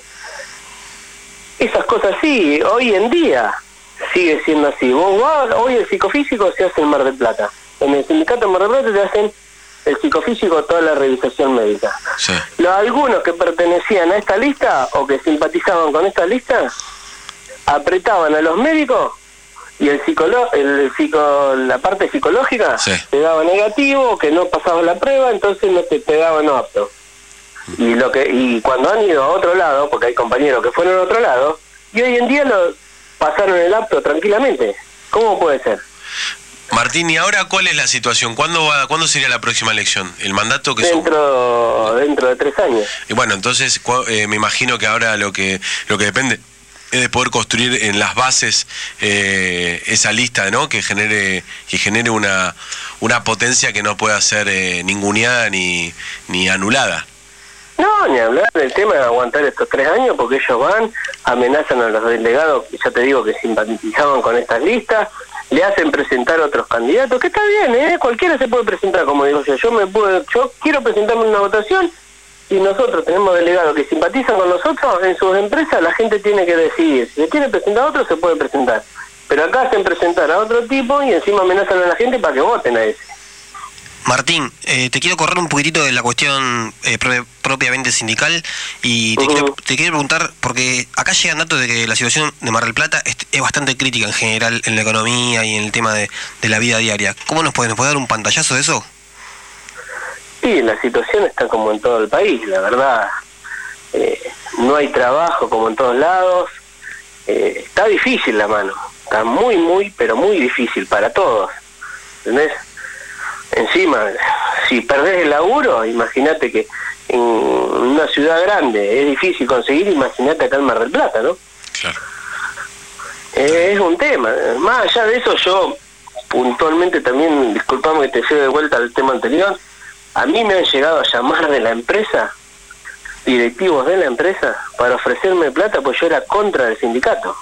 esas cosas sí, hoy en día sigue siendo así. Vos vas, hoy el psicofísico se hace en Mar del Plata. En el sindicato de Mar del Plata te hacen el psicofísico, toda la revisación médica. Sí. Los algunos que pertenecían a esta lista o que simpatizaban con esta lista apretaban a los médicos y el psicólogo, el psico, la parte psicológica sí. te daba negativo, que no pasabas la prueba, entonces no te, te daban no apto. Y lo que y cuando han ido a otro lado, porque hay compañeros que fueron a otro lado, y hoy en día lo pasaron el apto tranquilamente. ¿Cómo puede ser? Martín, ¿y ahora cuál es la situación? ¿Cuándo va, ¿cuándo sería la próxima elección? ¿El mandato que dentro son... dentro de tres años? Y bueno, entonces eh, me imagino que ahora lo que lo que depende es de poder construir en las bases eh, esa lista, ¿no? Que genere que genere una una potencia que no pueda ser eh, ninguneada ni ni anulada. No, ni hablar del tema de aguantar estos tres años, porque ellos van, amenazan a los delegados, ya te digo, que simpatizaban con estas listas, le hacen presentar otros candidatos, que está bien, ¿eh? Cualquiera se puede presentar, como digo yo. Yo me puedo, yo quiero presentarme en una votación y nosotros tenemos delegados que simpatizan con nosotros, en sus empresas la gente tiene que decidir. Si se quiere presentar a otro, se puede presentar. Pero acá hacen presentar a otro tipo y encima amenazan a la gente para que voten a ese. Martín, eh, te quiero correr un poquitito de la cuestión eh, pro- propiamente sindical y te, uh-huh. quiero, te quiero preguntar, porque acá llegan datos de que la situación de Mar del Plata es, es bastante crítica en general en la economía y en el tema de, de la vida diaria. ¿Cómo nos puede, nos puede dar un pantallazo de eso? Sí, la situación está como en todo el país, la verdad. Eh, no hay trabajo como en todos lados. Eh, está difícil la mano. Está muy, muy, pero muy difícil para todos. ¿Entendés? Encima, si perdés el laburo, imagínate que en una ciudad grande es difícil conseguir, imagínate acá en Mar del Plata, ¿no? Claro. Eh, es un tema. Más allá de eso, yo puntualmente también, disculpame que te lleve de vuelta al tema anterior, a mí me han llegado a llamar de la empresa, directivos de la empresa, para ofrecerme plata, pues yo era contra del sindicato.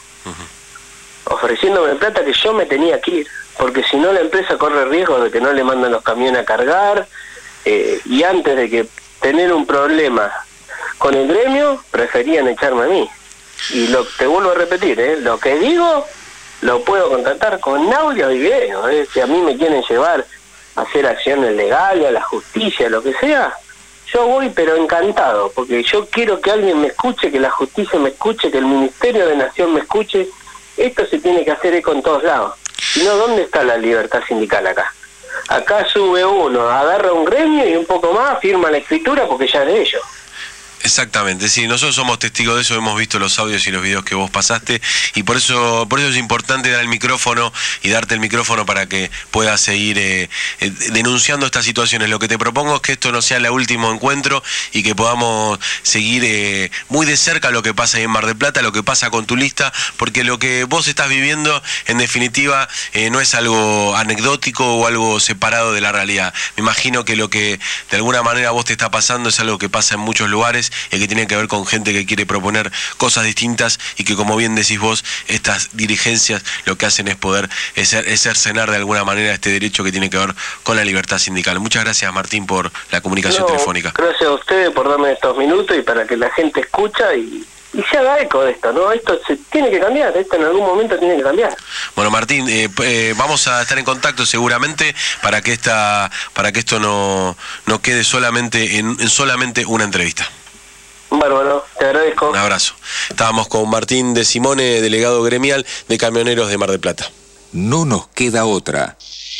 Uh-huh. Ofreciéndome plata que yo me tenía que ir, porque si no la empresa corre riesgo de que no le mandan los camiones a cargar, eh, y antes de que tener un problema con el gremio, preferían echarme a mí. Y lo te vuelvo a repetir, ¿eh? Lo que digo, lo puedo contratar con audio y video, ¿eh? Si a mí me quieren llevar a hacer acciones legales, a la justicia, lo que sea, yo voy pero encantado, porque yo quiero que alguien me escuche, que la justicia me escuche, que el Ministerio de Nación me escuche. Esto se tiene que hacer eco en todos lados. Si no, ¿dónde está la libertad sindical acá? Acá sube uno, agarra un gremio y un poco más, firma la escritura porque ya es de ellos. Exactamente, sí, nosotros somos testigos de eso, hemos visto los audios y los videos que vos pasaste y por eso por eso es importante dar el micrófono y darte el micrófono para que puedas seguir eh, eh, denunciando estas situaciones. Lo que te propongo es que esto no sea el último encuentro y que podamos seguir eh, muy de cerca lo que pasa ahí en Mar del Plata, lo que pasa con tu lista, porque lo que vos estás viviendo en definitiva eh, no es algo anecdótico o algo separado de la realidad. Me imagino que lo que de alguna manera vos te está pasando es algo que pasa en muchos lugares y que tiene que ver con gente que quiere proponer cosas distintas y que, como bien decís vos, estas dirigencias lo que hacen es poder es cercenar de alguna manera este derecho que tiene que ver con la libertad sindical. Muchas gracias, Martín, por la comunicación no, telefónica. Gracias a ustedes por darme estos minutos y para que la gente escucha y, y se haga eco de esto, ¿no? Esto se tiene que cambiar, esto en algún momento tiene que cambiar. Bueno, Martín, eh, eh, vamos a estar en contacto seguramente para que esta para que esto no, no quede solamente en, en solamente una entrevista. Bárbaro, te agradezco. Un abrazo. Estábamos con Martín de Simone, delegado gremial de camioneros de Mar del Plata. No nos queda otra.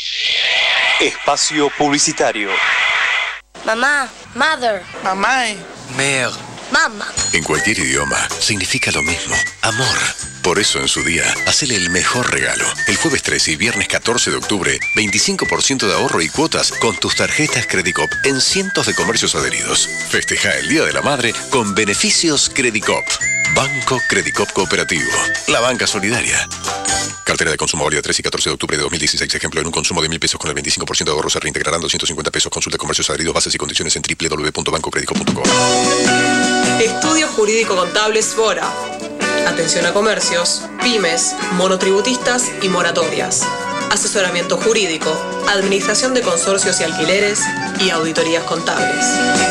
Espacio publicitario. Mamá, mother. Mamá. Mère. Mamá. En cualquier idioma significa lo mismo, amor. Por eso en su día, hacele el mejor regalo. El jueves trece y viernes catorce de octubre, veinticinco por ciento de ahorro y cuotas con tus tarjetas Credicop en cientos de comercios adheridos. Festeja el Día de la Madre con beneficios Credicop. Banco Credicop Cooperativo. La banca solidaria. Cartera de consumo válida trece y catorce de octubre de dos mil dieciséis. Ejemplo, en un consumo de mil pesos con el veinticinco por ciento de ahorro se reintegrarán doscientos cincuenta pesos. Consulte comercios adheridos, bases y condiciones en doble u doble u doble u punto banco credicop punto com. Estudio Jurídico Contable Sfora. Atención a comercios, pymes, monotributistas y moratorias. asesoramiento jurídico, administración de consorcios y alquileres y auditorías contables.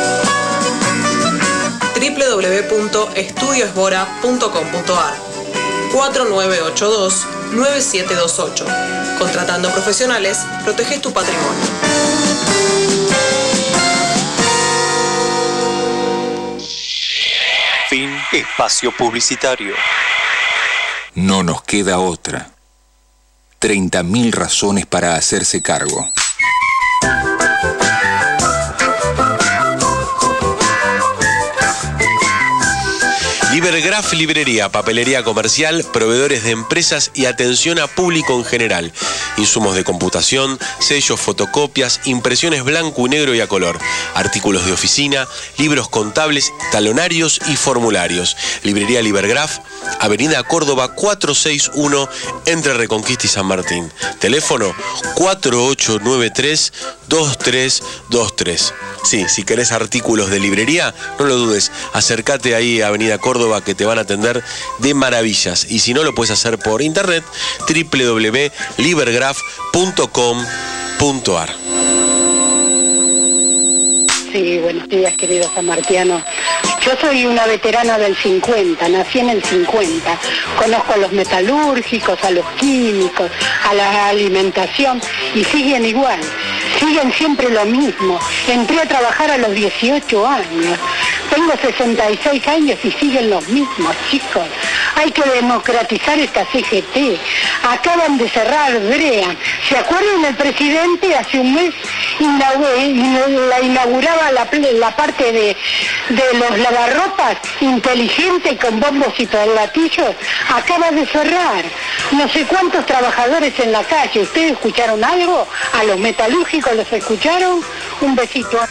doble u doble u doble u punto estudio esbora punto com punto a r cuatro nueve ocho dos nueve siete dos ocho. Contratando profesionales, proteges tu patrimonio. Fin. Espacio publicitario. No nos queda otra. treinta mil razones para hacerse cargo. Libergraf Librería, papelería comercial, proveedores de empresas y atención a público en general. Insumos de computación, sellos, fotocopias, impresiones blanco y negro y a color, artículos de oficina, libros contables, talonarios y formularios. Librería Libergraf, Avenida Córdoba cuatrocientos sesenta y uno, entre Reconquista y San Martín. Teléfono cuatro ocho nueve tres dos tres dos tres. Sí, si querés artículos de librería, no lo dudes, acércate ahí a Avenida Córdoba que te van a atender de maravillas. Y si no, lo puedes hacer por internet, doble u doble u doble u punto libergraf punto com punto a r. Sí, buenos días, querido sanmartiano. Yo soy una veterana del cincuenta, nací en el cincuenta. Conozco a los metalúrgicos, a los químicos, a la alimentación y siguen igual. Siguen siempre lo mismo. Entré a trabajar a los dieciocho años. Tengo sesenta y seis años y siguen los mismos, chicos. Hay que democratizar esta C G T. Acaban de cerrar Brea. ¿Se acuerdan? El presidente hace un mes la inauguraba la, la parte de, de los lavarropas inteligente con bombos y platillos. Acaba de cerrar. No sé cuántos trabajadores en la calle. ¿Ustedes escucharon algo? ¿A los metalúrgicos los escucharon? Un besito.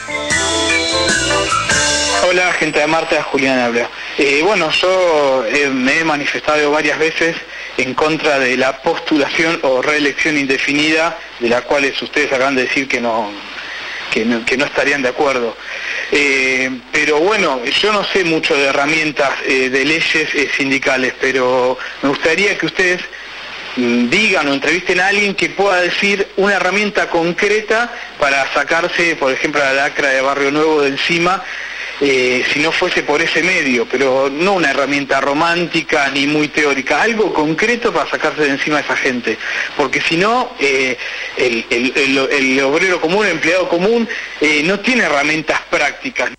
Hola, gente de Marta, Julián habla. Eh, bueno, yo eh, me he manifestado varias veces en contra de la postulación o reelección indefinida, de la cual ustedes acaban de decir que no, que no, que no estarían de acuerdo. Eh, pero bueno, yo no sé mucho de herramientas eh, de leyes eh, sindicales, pero me gustaría que ustedes digan o entrevisten a alguien que pueda decir una herramienta concreta para sacarse, por ejemplo, la lacra de Barrio Nuevo de encima, eh, si no fuese por ese medio, pero no una herramienta romántica ni muy teórica, algo concreto para sacarse de encima a esa gente, porque si no, eh, el, el, el, el obrero común, el empleado común, eh, no tiene herramientas prácticas.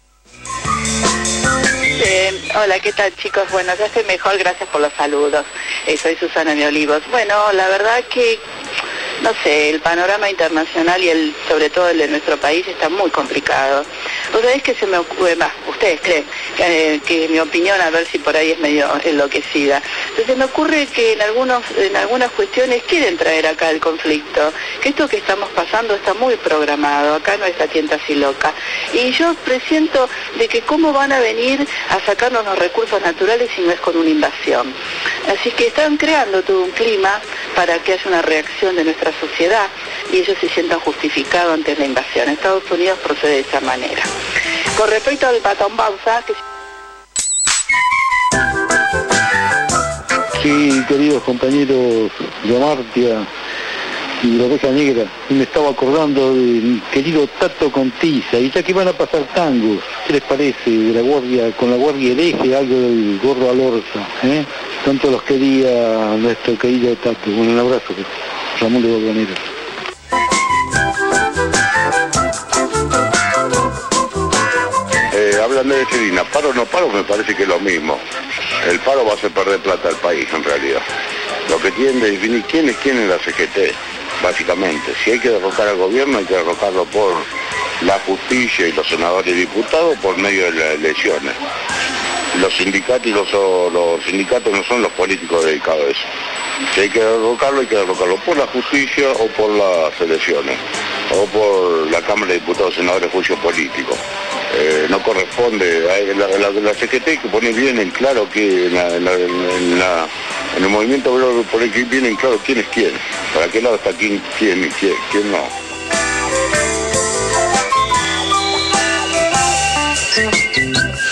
Eh, hola, ¿qué tal, chicos? Bueno, ya estoy mejor, gracias por los saludos. Eh, soy Susana de Olivos. Bueno, la verdad que, no sé, el panorama internacional y el, sobre todo el de nuestro país está muy complicado. Vos sabés que se me ocurre más, ustedes creen, eh, que mi opinión, a ver si por ahí es medio enloquecida. Entonces se me ocurre que en algunos, en algunas cuestiones quieren traer acá el conflicto, que esto que estamos pasando está muy programado, acá no está tienta así loca. Y yo presiento de que cómo van a venir a sacarnos los recursos naturales si no es con una invasión. Así que están creando todo un clima para que haya una reacción de nuestra sociedad y ellos se sientan justificados ante la invasión. Estados Unidos procede de esa manera. Con respecto al Patón Bausa, que... Sí, queridos compañeros de Amartya y la Oveja Negra, y me estaba acordando del querido Tato Contiza, y ya que van a pasar tangos, ¿qué les parece? De la guardia, con la guardia del eje, algo del gorro Alorza, ¿eh? Tanto los quería nuestro querido Tato. Bueno, un abrazo, Ramón de Borgonero. Eh, hablando de Serina, paro o no paro, me parece que es lo mismo. El paro va a hacer perder plata al país, en realidad. Lo que tienen de definir quién es quién en la C G T, básicamente. Si hay que derrocar al gobierno, hay que derrocarlo por la justicia y los senadores y diputados por medio de las elecciones. Los sindicatos y los, los sindicatos no son los políticos dedicados a eso. Si hay que derrocarlo, hay que derrocarlo por la justicia o por las elecciones, o por la Cámara de Diputados, senadores, juicio político. Eh, no corresponde, la, la, la C G T que pone bien en claro que en, la, en, la, en, la, en el movimiento obrero pone bien en claro quién es quién, para qué lado está quién, quién y quién, quién no.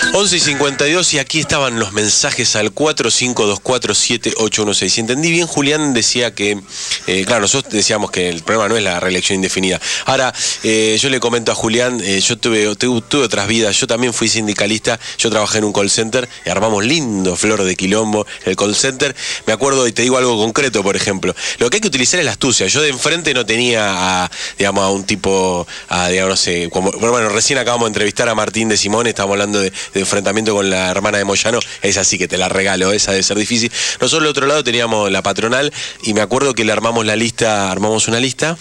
once y cincuenta y dos y aquí estaban los mensajes al cuatro cinco dos cuatro siete ocho uno seis. Si entendí bien, Julián decía que, eh, claro, nosotros decíamos que el problema no es la reelección indefinida. Ahora, eh, yo le comento a Julián, eh, yo tuve, tuve, tuve otras vidas, yo también fui sindicalista, yo trabajé en un call center y armamos lindo flor de quilombo el call center. Me acuerdo, y te digo algo concreto, por ejemplo, lo que hay que utilizar es la astucia. Yo de enfrente no tenía a, digamos, a un tipo, a, digamos, no sé, como, bueno, recién acabamos de entrevistar a Martín de Simone, estamos hablando de, de enfrentamiento con la hermana de Moyano, esa sí que te la regalo, esa debe ser difícil. Nosotros del otro lado teníamos la patronal y me acuerdo que le armamos la lista, armamos una lista.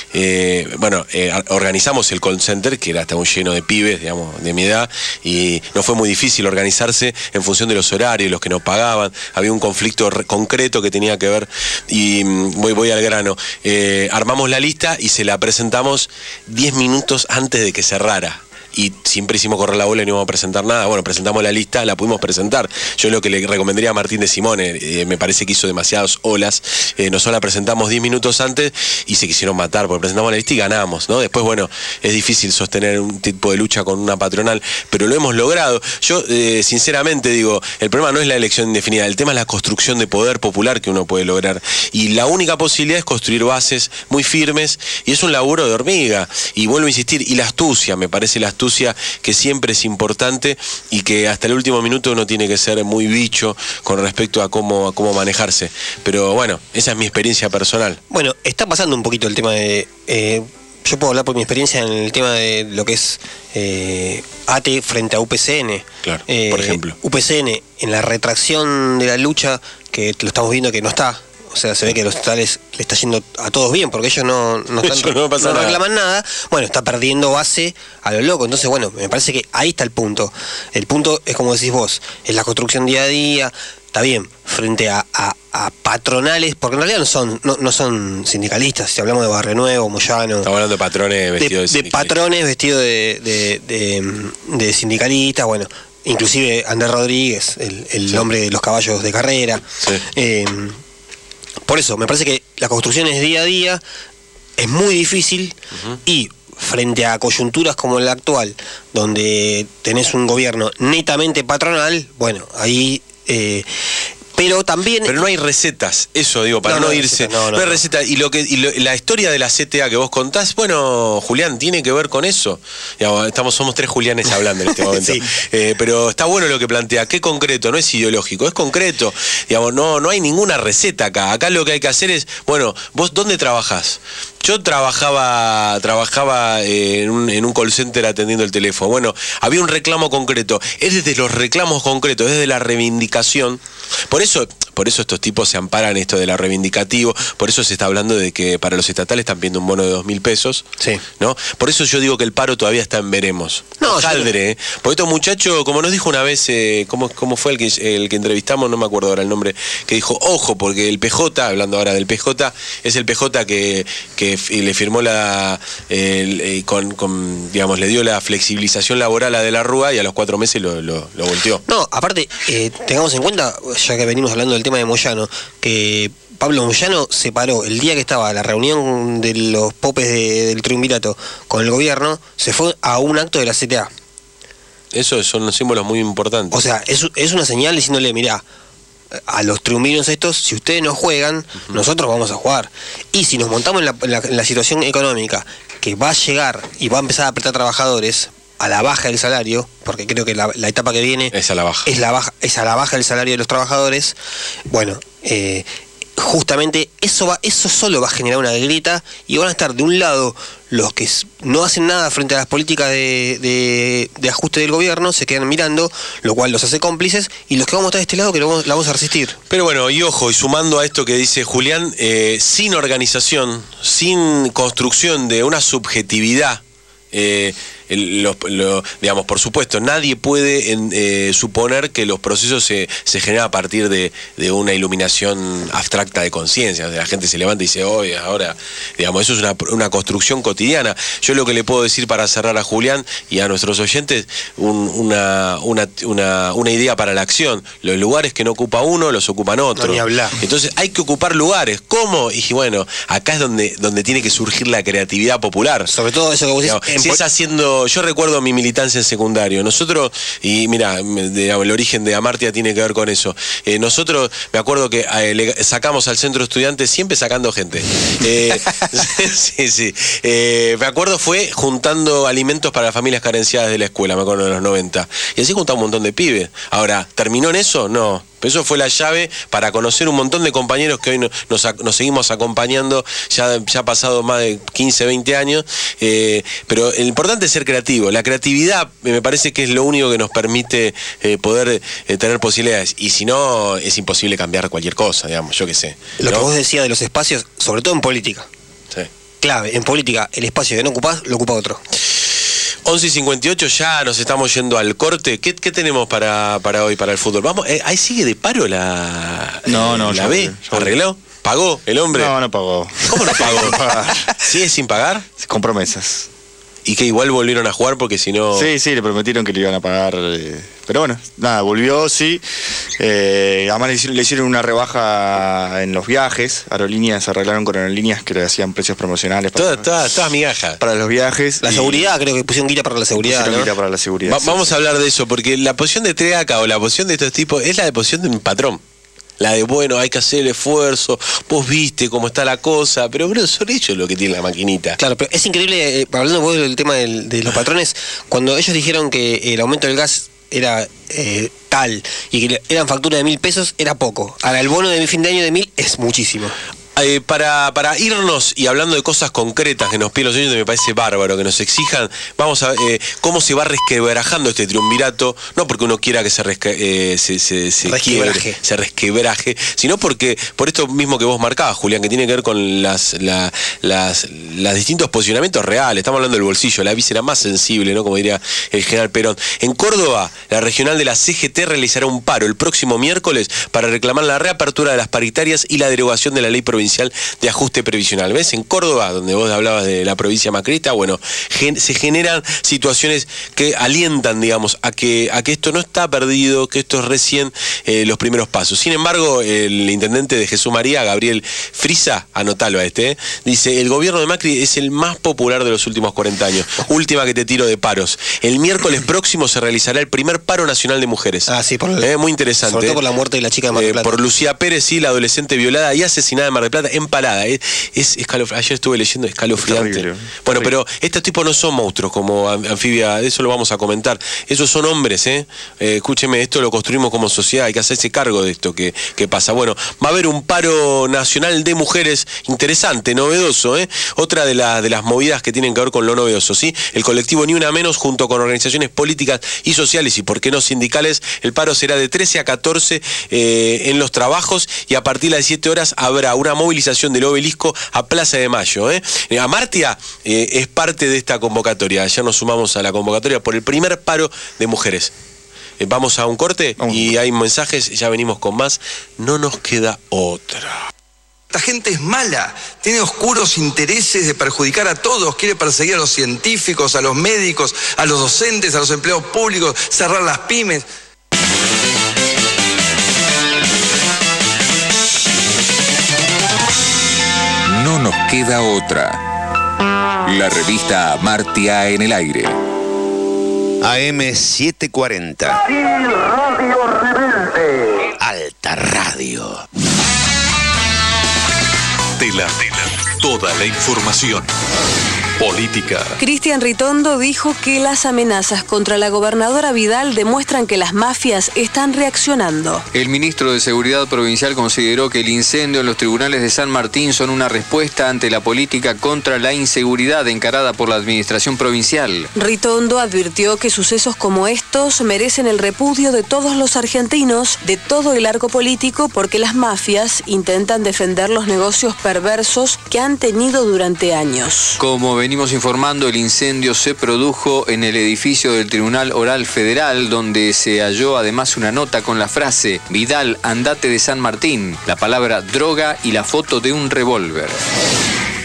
Eh, bueno, eh, organizamos el call center, que era hasta un lleno de pibes, digamos, de mi edad, y no fue muy difícil organizarse en función de los horarios, los que nos pagaban. Había un conflicto concreto que tenía que ver, y voy, voy al grano. Eh, armamos la lista y se la presentamos diez minutos antes de que cerrara. Y siempre hicimos correr la bola y no íbamos a presentar nada. Bueno, presentamos la lista, la pudimos presentar. Yo lo que le recomendaría a Martín de Simone, eh, me parece que hizo demasiadas olas. Eh, nosotros la presentamos diez minutos antes y se quisieron matar, porque presentamos la lista y ganamos, ¿no? Después, bueno, es difícil sostener un tipo de lucha con una patronal, pero lo hemos logrado. Yo, eh, sinceramente, digo, el problema no es la elección indefinida, el tema es la construcción de poder popular que uno puede lograr. Y la única posibilidad es construir bases muy firmes, y es un laburo de hormiga. Y vuelvo a insistir, y la astucia, me parece la astucia que siempre es importante y que hasta el último minuto uno tiene que ser muy bicho con respecto a cómo, a cómo manejarse. Pero bueno, esa es mi experiencia personal. Bueno, está pasando un poquito el tema de... Eh, yo puedo hablar por mi experiencia en el tema de lo que es eh, A T E frente a U P C N. Claro, eh, por ejemplo. U P C N, en la retracción de la lucha, que lo estamos viendo que no está. O sea, se ve que los estatales le está yendo a todos bien, porque ellos no, no, están, no, no reclaman nada. Bueno, está perdiendo base a lo loco. Entonces, bueno, me parece que ahí está el punto. El punto es como decís vos, es la construcción día a día. Está bien, frente a, a, a patronales, porque en realidad no son no, no son sindicalistas. Si hablamos de Barrio Nuevo, Moyano... Estamos hablando de patrones vestidos de, de, de patrones vestidos de, de, de, de sindicalistas, bueno... Inclusive Andrés Rodríguez, el, el sí. hombre de los caballos de carrera. Sí. Eh, Por eso, me parece que la construcción es día a día, es muy difícil, uh-huh. y frente a coyunturas como la actual, donde tenés un gobierno netamente patronal, bueno, ahí... Eh, pero también... Pero no hay recetas, eso digo, para no, no, no irse. Receta, no, no, no hay no. receta. Y, lo que, y lo, la historia de la C T A que vos contás, bueno, Julián, tiene que ver con eso. Digamos, estamos, somos tres Julianes hablando en este momento. Sí. eh, pero está bueno lo que plantea. ¿Qué concreto? No es ideológico, es concreto. Digamos, no, no hay ninguna receta acá. Acá lo que hay que hacer es, bueno, ¿vos dónde trabajás? Yo trabajaba trabajaba en un, en un call center atendiendo el teléfono. Bueno, había un reclamo concreto. Es desde los reclamos concretos, es desde la reivindicación. Por eso, por eso estos tipos se amparan esto de la reivindicativo. Por eso se está hablando de que para los estatales están pidiendo un bono de dos mil pesos. Sí. ¿No? Por eso yo digo que el paro todavía está en veremos. No, Jaldre, ¿eh? Porque estos muchachos, como nos dijo una vez, eh, ¿cómo, cómo fue el que, el que entrevistamos? No me acuerdo ahora el nombre. Que dijo, ojo, porque el P J, hablando ahora del P J, es el P J que... que y le firmó la el, eh, con, con digamos le dio la flexibilización laboral a De la Rúa y a los cuatro meses lo, lo, lo volteó. No, aparte, eh, tengamos en cuenta, ya que venimos hablando del tema de Moyano, que Pablo Moyano se paró el día que estaba la reunión de los popes de, del triunvirato con el gobierno, se fue a un acto de la C T A. Eso son símbolos muy importantes. O sea, es, es una señal diciéndole, mirá, a los triunvinos estos, si ustedes no juegan, uh-huh. nosotros vamos a jugar. Y si nos montamos en la, en, la, en la situación económica que va a llegar y va a empezar a apretar trabajadores a la baja del salario, porque creo que la, la etapa que viene es a la baja, es, la baja, es a la baja del salario de los trabajadores, bueno, eh, justamente eso va, eso solo va a generar una grieta y van a estar de un lado los que no hacen nada frente a las políticas de, de, de ajuste del gobierno, se quedan mirando, lo cual los hace cómplices, y los que vamos a estar de este lado que lo vamos, la vamos a resistir. Pero bueno, y ojo, y sumando a esto que dice Julián, eh, sin organización, sin construcción de una subjetividad, eh, el, lo, lo, digamos, por supuesto, nadie puede en, eh, suponer que los procesos se, se generan a partir de, de una iluminación abstracta de conciencia. O sea, la gente se levanta y dice, oye, ahora, digamos, eso es una, una construcción cotidiana. Yo lo que le puedo decir para cerrar a Julián y a nuestros oyentes, un, una, una, una, una idea para la acción. Los lugares que no ocupa uno, los ocupan otros. No, ni hablar. Entonces hay que ocupar lugares. ¿Cómo? Y bueno, acá es donde, donde tiene que surgir la creatividad popular. Sobre todo eso que vos decís. Digamos, si es haciendo recuerdo, yo recuerdo mi militancia en secundario. Nosotros, y mira, el origen de Amartya tiene que ver con eso. Eh, nosotros, me acuerdo que eh, le sacamos al centro estudiante siempre sacando gente. Eh, sí, sí. Eh, me acuerdo fue juntando alimentos para las familias carenciadas de la escuela, me acuerdo de los noventa. Y así juntaba un montón de pibes. Ahora, ¿terminó en eso? No. Pero eso fue la llave para conocer un montón de compañeros que hoy nos, nos seguimos acompañando, ya, ya ha pasado más de quince, veinte años, eh, pero lo importante es ser creativo. La creatividad me parece que es lo único que nos permite eh, poder eh, tener posibilidades, y si no, es imposible cambiar cualquier cosa, digamos, yo qué sé. Lo ¿no? que vos decías de los espacios, sobre todo en política. Sí. Clave, en política, el espacio que no ocupás, lo ocupa otro. once y cincuenta y ocho, ya nos estamos yendo al corte. ¿Qué, qué tenemos para, para hoy, para el fútbol? Vamos, eh, ahí sigue de paro la, no, no, la ya B. ya ¿Arregló? ¿Pagó el hombre? No, no pagó. ¿Cómo no pagó? ¿Sigue sin pagar? Con promesas. Y que igual volvieron a jugar porque si no... Sí, sí, le prometieron que le iban a pagar. Eh, pero bueno, nada, volvió, sí. Eh, además le hicieron, le hicieron una rebaja en los viajes. Aerolíneas, se arreglaron con aerolíneas que le hacían precios promocionales. Para, todas, todas, todas migajas. Para los viajes. La seguridad, creo que pusieron guita para la seguridad. Pusieron ¿no? guita para la seguridad. Va, sí, vamos sí. a hablar de eso, porque la posición de Triaca o la posición de estos tipos es la de posición de un patrón. La de, bueno, hay que hacer el esfuerzo, vos viste cómo está la cosa, pero bro, son ellos lo que tiene la maquinita. Claro, pero es increíble, eh, hablando vos del tema del, de los patrones, cuando ellos dijeron que el aumento del gas era eh, tal y que eran facturas de mil pesos, era poco. Ahora, el bono de fin de año de mil es muchísimo. Eh, para, para irnos y hablando de cosas concretas que nos piden los oyentes, me parece bárbaro que nos exijan, vamos a ver eh, cómo se va resquebrajando este triunvirato, no porque uno quiera que se, resque, eh, se, se, se resquebraje, quiebre, se resquebraje, sino porque por esto mismo que vos marcabas, Julián, que tiene que ver con las, la, las, las distintos posicionamientos reales. Estamos hablando del bolsillo, la víscera más sensible, ¿no? Como diría el general Perón. En Córdoba, la regional de la C G T realizará un paro el próximo miércoles para reclamar la reapertura de las paritarias y la derogación de la ley provincial de ajuste previsional. ¿Ves? En Córdoba, donde vos hablabas de la provincia macrista, bueno, gen se generan situaciones que alientan, digamos, a que, a que esto no está perdido, que esto es recién eh, los primeros pasos. Sin embargo, el intendente de Jesús María, Gabriel Frisa, anotalo a este, eh, dice, el gobierno de Macri es el más popular de los últimos cuarenta años. Última que te tiro de paros. El miércoles próximo se realizará el primer paro nacional de mujeres. Ah, sí, por el, eh, muy interesante. Sobre todo por la muerte de la chica de Mar del Plata. Eh, por Lucía Pérez, sí, la adolescente violada y asesinada en Mar del Plata, empalada. Es, es escalofriante. Ayer estuve leyendo escalofriante. Terrible, bueno, terrible. pero estos tipos no son monstruos como Anfibia, eso lo vamos a comentar. Esos son hombres, ¿eh? eh escúcheme, esto lo construimos como sociedad, hay que hacerse cargo de esto que, que pasa. Bueno, va a haber un paro nacional de mujeres interesante, novedoso, ¿eh? Otra de, la, de las movidas que tienen que ver con lo novedoso, ¿sí? El colectivo Ni Una Menos, junto con organizaciones políticas y sociales, y por qué no sindicales, el paro será de trece a catorce eh, en los trabajos, y a partir de las diecisiete horas habrá una movilización del Obelisco a Plaza de Mayo. ¿eh? Amartya eh, es parte de esta convocatoria. Ayer nos sumamos a la convocatoria por el primer paro de mujeres. Eh, vamos a un corte vamos. Y hay mensajes, ya venimos con más. No nos queda otra. Esta gente es mala, tiene oscuros intereses de perjudicar a todos, quiere perseguir a los científicos, a los médicos, a los docentes, a los empleados públicos, cerrar las pymes. No nos queda otra. La revista Amartya en el aire. A M setecientos cuarenta. Radio Rebelde. Alta Radio. Tela, toda la información. Política. Cristian Ritondo dijo que las amenazas contra la gobernadora Vidal demuestran que las mafias están reaccionando. El ministro de Seguridad Provincial consideró que el incendio en los tribunales de San Martín son una respuesta ante la política contra la inseguridad encarada por la administración provincial. Ritondo advirtió que sucesos como estos merecen el repudio de todos los argentinos, de todo el arco político, porque las mafias intentan defender los negocios perversos que han tenido durante años. Como venimos informando, el incendio se produjo en el edificio del Tribunal Oral Federal, donde se halló además una nota con la frase Vidal, andate de San Martín, la palabra droga y la foto de un revólver.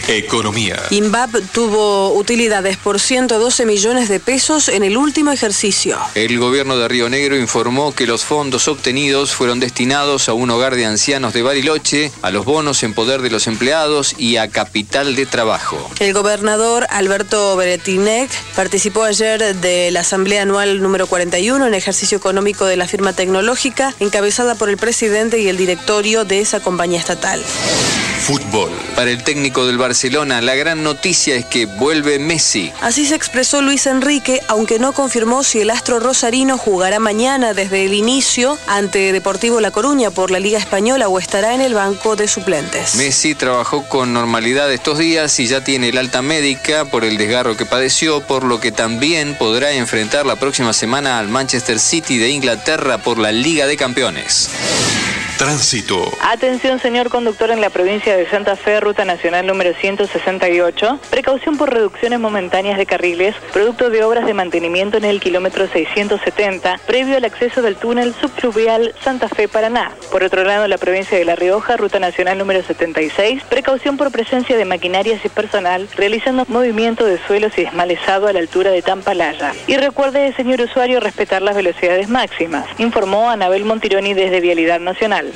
Economía. INVAP tuvo utilidades por ciento doce millones de pesos en el último ejercicio. El gobierno de Río Negro informó que los fondos obtenidos fueron destinados a un hogar de ancianos de Bariloche, a los bonos en poder de los empleados y a capital de trabajo. El gobernador Alberto Beretinec participó ayer de la Asamblea Anual número cuarenta y uno en ejercicio económico de la firma tecnológica, encabezada por el presidente y el directorio de esa compañía estatal. Fútbol. Para el técnico del Barcelona, la gran noticia es que vuelve Messi. Así se expresó Luis Enrique, aunque no confirmó si el astro rosarino jugará mañana desde el inicio ante Deportivo La Coruña por la Liga Española o estará en el banco de suplentes. Messi trabajó con normalidad estos días y ya tiene el alta médica por el desgarro que padeció, por lo que también podrá enfrentar la próxima semana al Manchester City de Inglaterra por la Liga de Campeones. Tránsito. Atención, señor conductor, en la provincia de Santa Fe, ruta nacional número ciento sesenta y ocho. Precaución por reducciones momentáneas de carriles, producto de obras de mantenimiento en el kilómetro seiscientos setenta, previo al acceso del túnel subfluvial Santa Fe-Paraná. Por otro lado, en la provincia de La Rioja, ruta nacional número setenta y seis, precaución por presencia de maquinarias y personal realizando movimiento de suelos y desmalezado a la altura de Tampalaya. Y recuerde, señor usuario, respetar las velocidades máximas, informó Anabel Montironi desde Vialidad Nacional.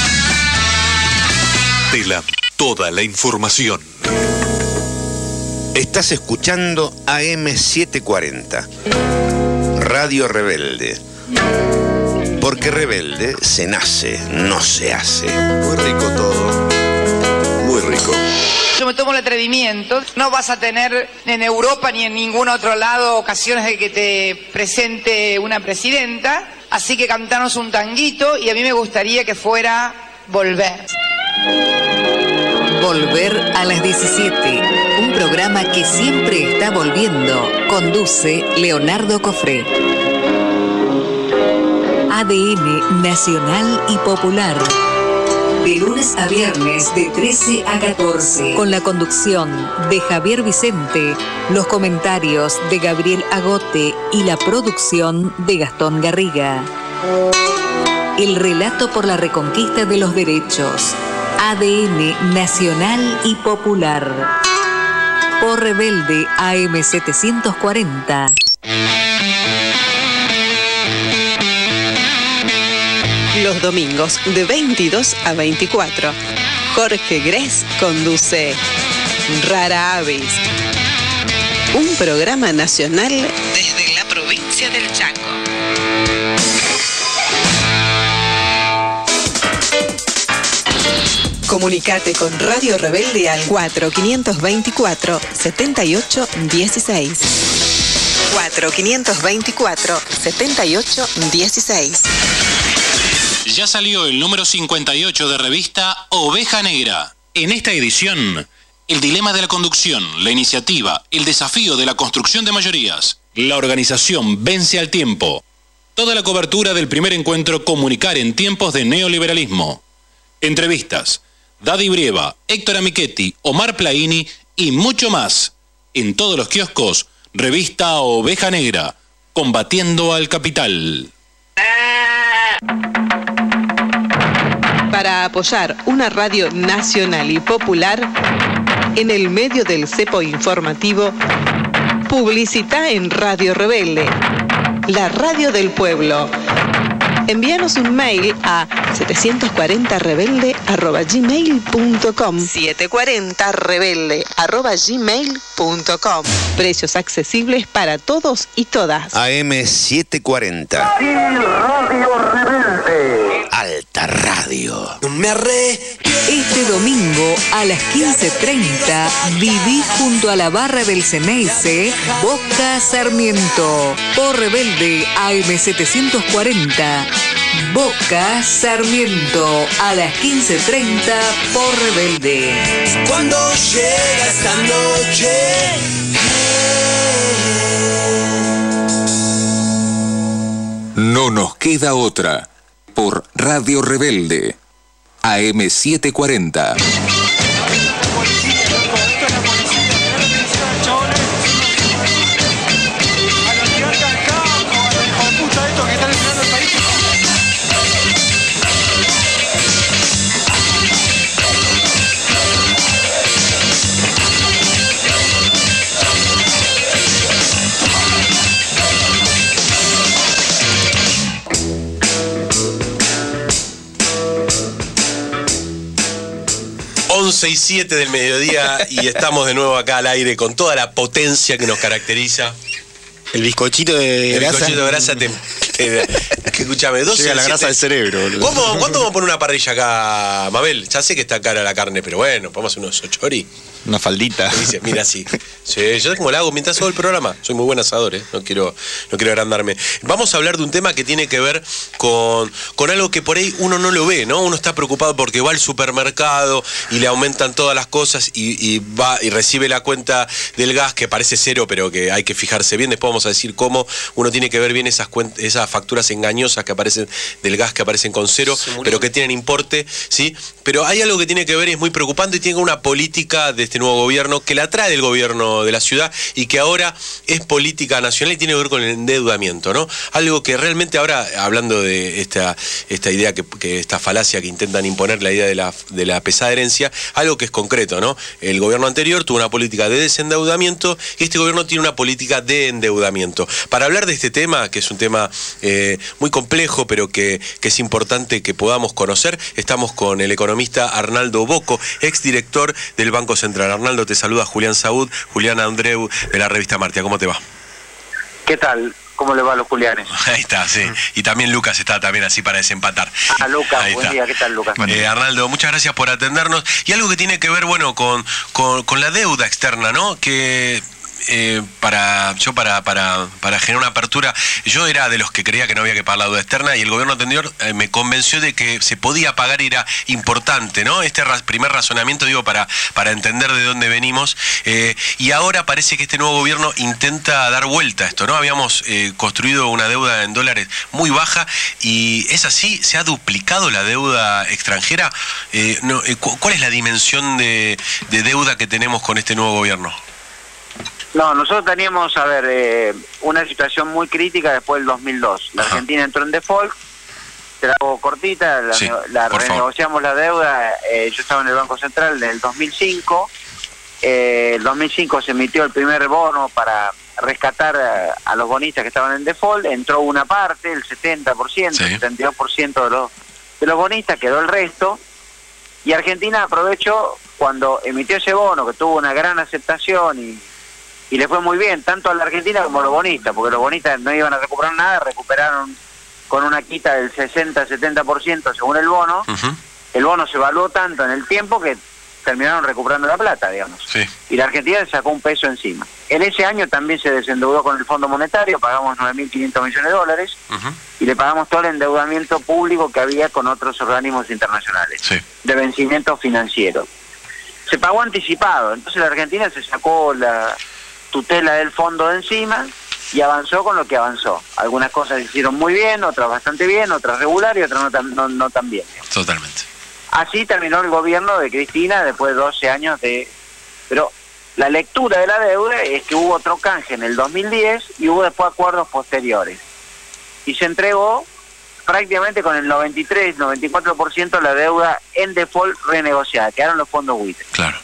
Tela, toda la información. Estás escuchando A M setecientos cuarenta, Radio Rebelde. Porque rebelde se nace, no se hace. Muy rico todo. Muy rico. Yo me tomo el atrevimiento. No vas a tener en Europa ni en ningún otro lado ocasiones de que te presente una presidenta. Así que cantanos un tanguito y a mí me gustaría que fuera Volver. Volver a las diecisiete, un programa que siempre está volviendo. Conduce Leonardo Cofré. A D N Nacional y Popular. De lunes a viernes de trece a catorce. Con la conducción de Javier Vicente, los comentarios de Gabriel Agote y la producción de Gastón Garriga. El relato por la reconquista de los derechos. A D N Nacional y Popular. Por Rebelde A M setecientos cuarenta. Los domingos de veintidós a veinticuatro. Jorge Gress conduce Rara Avis, un programa nacional desde la provincia del Chaco. Comunicate con Radio Rebelde al cuatro quinientos veinticuatro setenta y ocho dieciséis. cuatro quinientos veinticuatro setenta y ocho dieciséis. Ya salió el número cincuenta y ocho de revista Oveja Negra. En esta edición, el dilema de la conducción, la iniciativa, el desafío de la construcción de mayorías, la organización vence al tiempo. Toda la cobertura del primer encuentro Comunicar en tiempos de neoliberalismo. Entrevistas, Daddy Brieva, Héctor Amichetti, Omar Plaini y mucho más. En todos los kioscos, revista Oveja Negra, combatiendo al capital. Para apoyar una radio nacional y popular, en el medio del cepo informativo, publicita en Radio Rebelde, la radio del pueblo. Envíanos un mail a setecientos cuarenta rebelde arroba gmail punto com. setecientos cuarenta rebelde arroba gmail punto com. Precios accesibles para todos y todas. A M setecientos cuarenta. Radio Rebelde. Alta Radio. Me arre. Este domingo a las quince treinta viví junto a la barra del Ceneice Boca Sarmiento. Por Rebelde A M setecientos cuarenta. Boca Sarmiento a las quince treinta por Rebelde. Cuando llega esta noche, No nos queda otra. Por Radio Rebelde. A M setecientos cuarenta. doce y siete del mediodía y estamos de nuevo acá al aire con toda la potencia que nos caracteriza. El bizcochito de El grasa. bizcochito de grasa te... te que, escúchame, doce Llega la grasa del cerebro, boludo. ¿Cuándo, ¿Cuándo vamos a poner una parrilla acá, Mabel? Ya sé que está cara la carne, pero bueno, podemos hacer unos ochori. Una faldita. Me dice, mira, sí. Sí, yo como la hago mientras hago el programa. Soy muy buen asador, ¿eh? No quiero, no quiero agrandarme. Vamos a hablar de un tema que tiene que ver con, con algo que por ahí uno no lo ve, ¿no? Uno está preocupado porque va al supermercado y le aumentan todas las cosas y, y va y recibe la cuenta del gas que parece cero, pero que hay que fijarse bien. Después vamos a decir cómo uno tiene que ver bien esas, cuent esas facturas engañosas que aparecen del gas que aparecen con cero, pero que tienen importe, ¿sí? Pero hay algo que tiene que ver y es muy preocupante y tiene una política de este nuevo gobierno que la trae el gobierno de la ciudad y que ahora es política nacional y tiene que ver con el endeudamiento, ¿no? Algo que realmente ahora, hablando de esta, esta idea, que, que esta falacia que intentan imponer, la idea de la, de la pesada herencia, algo que es concreto, ¿no? El gobierno anterior tuvo una política de desendeudamiento y este gobierno tiene una política de endeudamiento. Para hablar de este tema, que es un tema eh, muy complejo, pero que, que es importante que podamos conocer, estamos con el economista Arnaldo Bocco, exdirector del Banco Central. Arnaldo, te saluda Julián Saúd, Julián Andreu de la revista Martia. ¿Cómo te va? ¿Qué tal? ¿Cómo le va a los Julianes? Ahí está, sí. Y también Lucas está también así para desempatar. Ah, Lucas, Ahí buen está. día. ¿Qué tal, Lucas? Eh, Arnaldo, muchas gracias por atendernos. Y algo que tiene que ver, bueno, con, con, con la deuda externa, ¿no? Que... Eh, para yo para, para, para generar una apertura, yo era de los que creía que no había que pagar la deuda externa y el gobierno anterior eh, me convenció de que se podía pagar y era importante, ¿no? Este ra primer razonamiento, digo, para, para entender de dónde venimos, eh, y ahora parece que este nuevo gobierno intenta dar vuelta a esto, ¿no? Habíamos eh, construido una deuda en dólares muy baja y es así, se ha duplicado la deuda extranjera. Eh, no, eh, cu ¿Cuál es la dimensión de, de deuda que tenemos con este nuevo gobierno? No, nosotros teníamos, a ver, eh, una situación muy crítica después del dos mil dos. La Ajá. Argentina entró en default, te la hago cortita, la, Sí, la por renegociamos la deuda, eh, yo estaba en el Banco Central en el dos mil cinco, eh, el dos mil cinco se emitió el primer bono para rescatar a, a los bonistas que estaban en default, entró una parte, el setenta por ciento, Sí. el setenta y dos por ciento de los, de los bonistas, quedó el resto, y Argentina aprovechó cuando emitió ese bono, que tuvo una gran aceptación y y le fue muy bien, tanto a la Argentina como a los bonistas, porque los bonistas no iban a recuperar nada, recuperaron con una quita del sesenta a setenta por ciento según el bono. Uh-huh. El bono se evaluó tanto en el tiempo que terminaron recuperando la plata, digamos. Sí. Y la Argentina se sacó un peso encima. En ese año también se desendeudó con el Fondo Monetario, pagamos nueve mil quinientos millones de dólares, Uh-huh. y le pagamos todo el endeudamiento público que había con otros organismos internacionales, Sí. de vencimiento financiero. Se pagó anticipado, entonces la Argentina se sacó la tutela del fondo de encima y avanzó con lo que avanzó. Algunas cosas se hicieron muy bien, otras bastante bien, otras regular y otras no tan, no, no tan bien. Totalmente. Así terminó el gobierno de Cristina después de doce años de... Pero la lectura de la deuda es que hubo otro canje en el dos mil diez y hubo después acuerdos posteriores. Y se entregó prácticamente con el noventa y tres, noventa y cuatro por ciento de la deuda en default renegociada, quedaron los fondos buitres. Claro.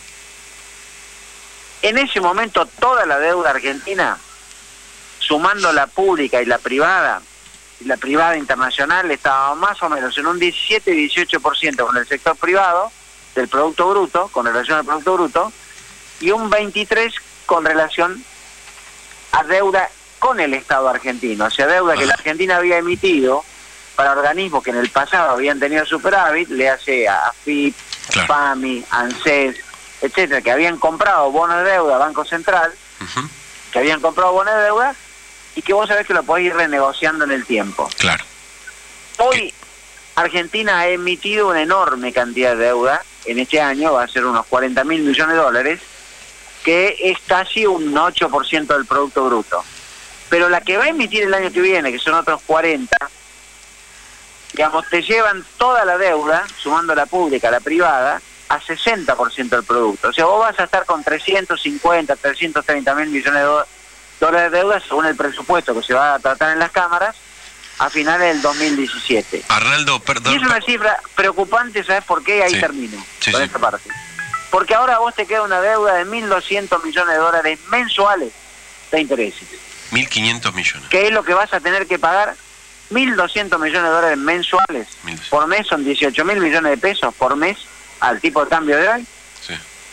En ese momento toda la deuda argentina, sumando la pública y la privada, y la privada internacional, estaba más o menos en un diecisiete y dieciocho por ciento con el sector privado del Producto Bruto, con relación al Producto Bruto, y un veintitrés por ciento con relación a deuda con el Estado argentino, o sea, deuda que la Argentina había emitido para organismos que en el pasado habían tenido superávit, le hace a AFIP, Claro. PAMI, ANSES, etcétera, que habían comprado bonos de deuda, Banco Central, Uh-huh. que habían comprado bonos de deuda y que vos sabés que lo podés ir renegociando en el tiempo. Claro. Hoy Argentina ha emitido una enorme cantidad de deuda, en este año va a ser unos cuarenta mil millones de dólares, que es casi un ocho por ciento del Producto Bruto. Pero la que va a emitir el año que viene, que son otros cuarenta, digamos, te llevan toda la deuda, sumando la pública, la privada, a sesenta por ciento del producto. O sea, vos vas a estar con trescientos cincuenta, trescientos treinta mil millones de do- dólares de deuda según el presupuesto que se va a tratar en las cámaras a finales del dos mil diecisiete. Arnaldo, perdón. Y es una cifra preocupante, ¿sabes por qué? Ahí Sí. termino Sí, con sí. esta parte. Porque ahora a vos te queda una deuda de mil doscientos millones de dólares mensuales de intereses. mil quinientos millones. ¿Qué es lo que vas a tener que pagar? mil doscientos millones de dólares mensuales por mes, son dieciocho mil millones de pesos por mes al tipo de cambio de hoy. Sí.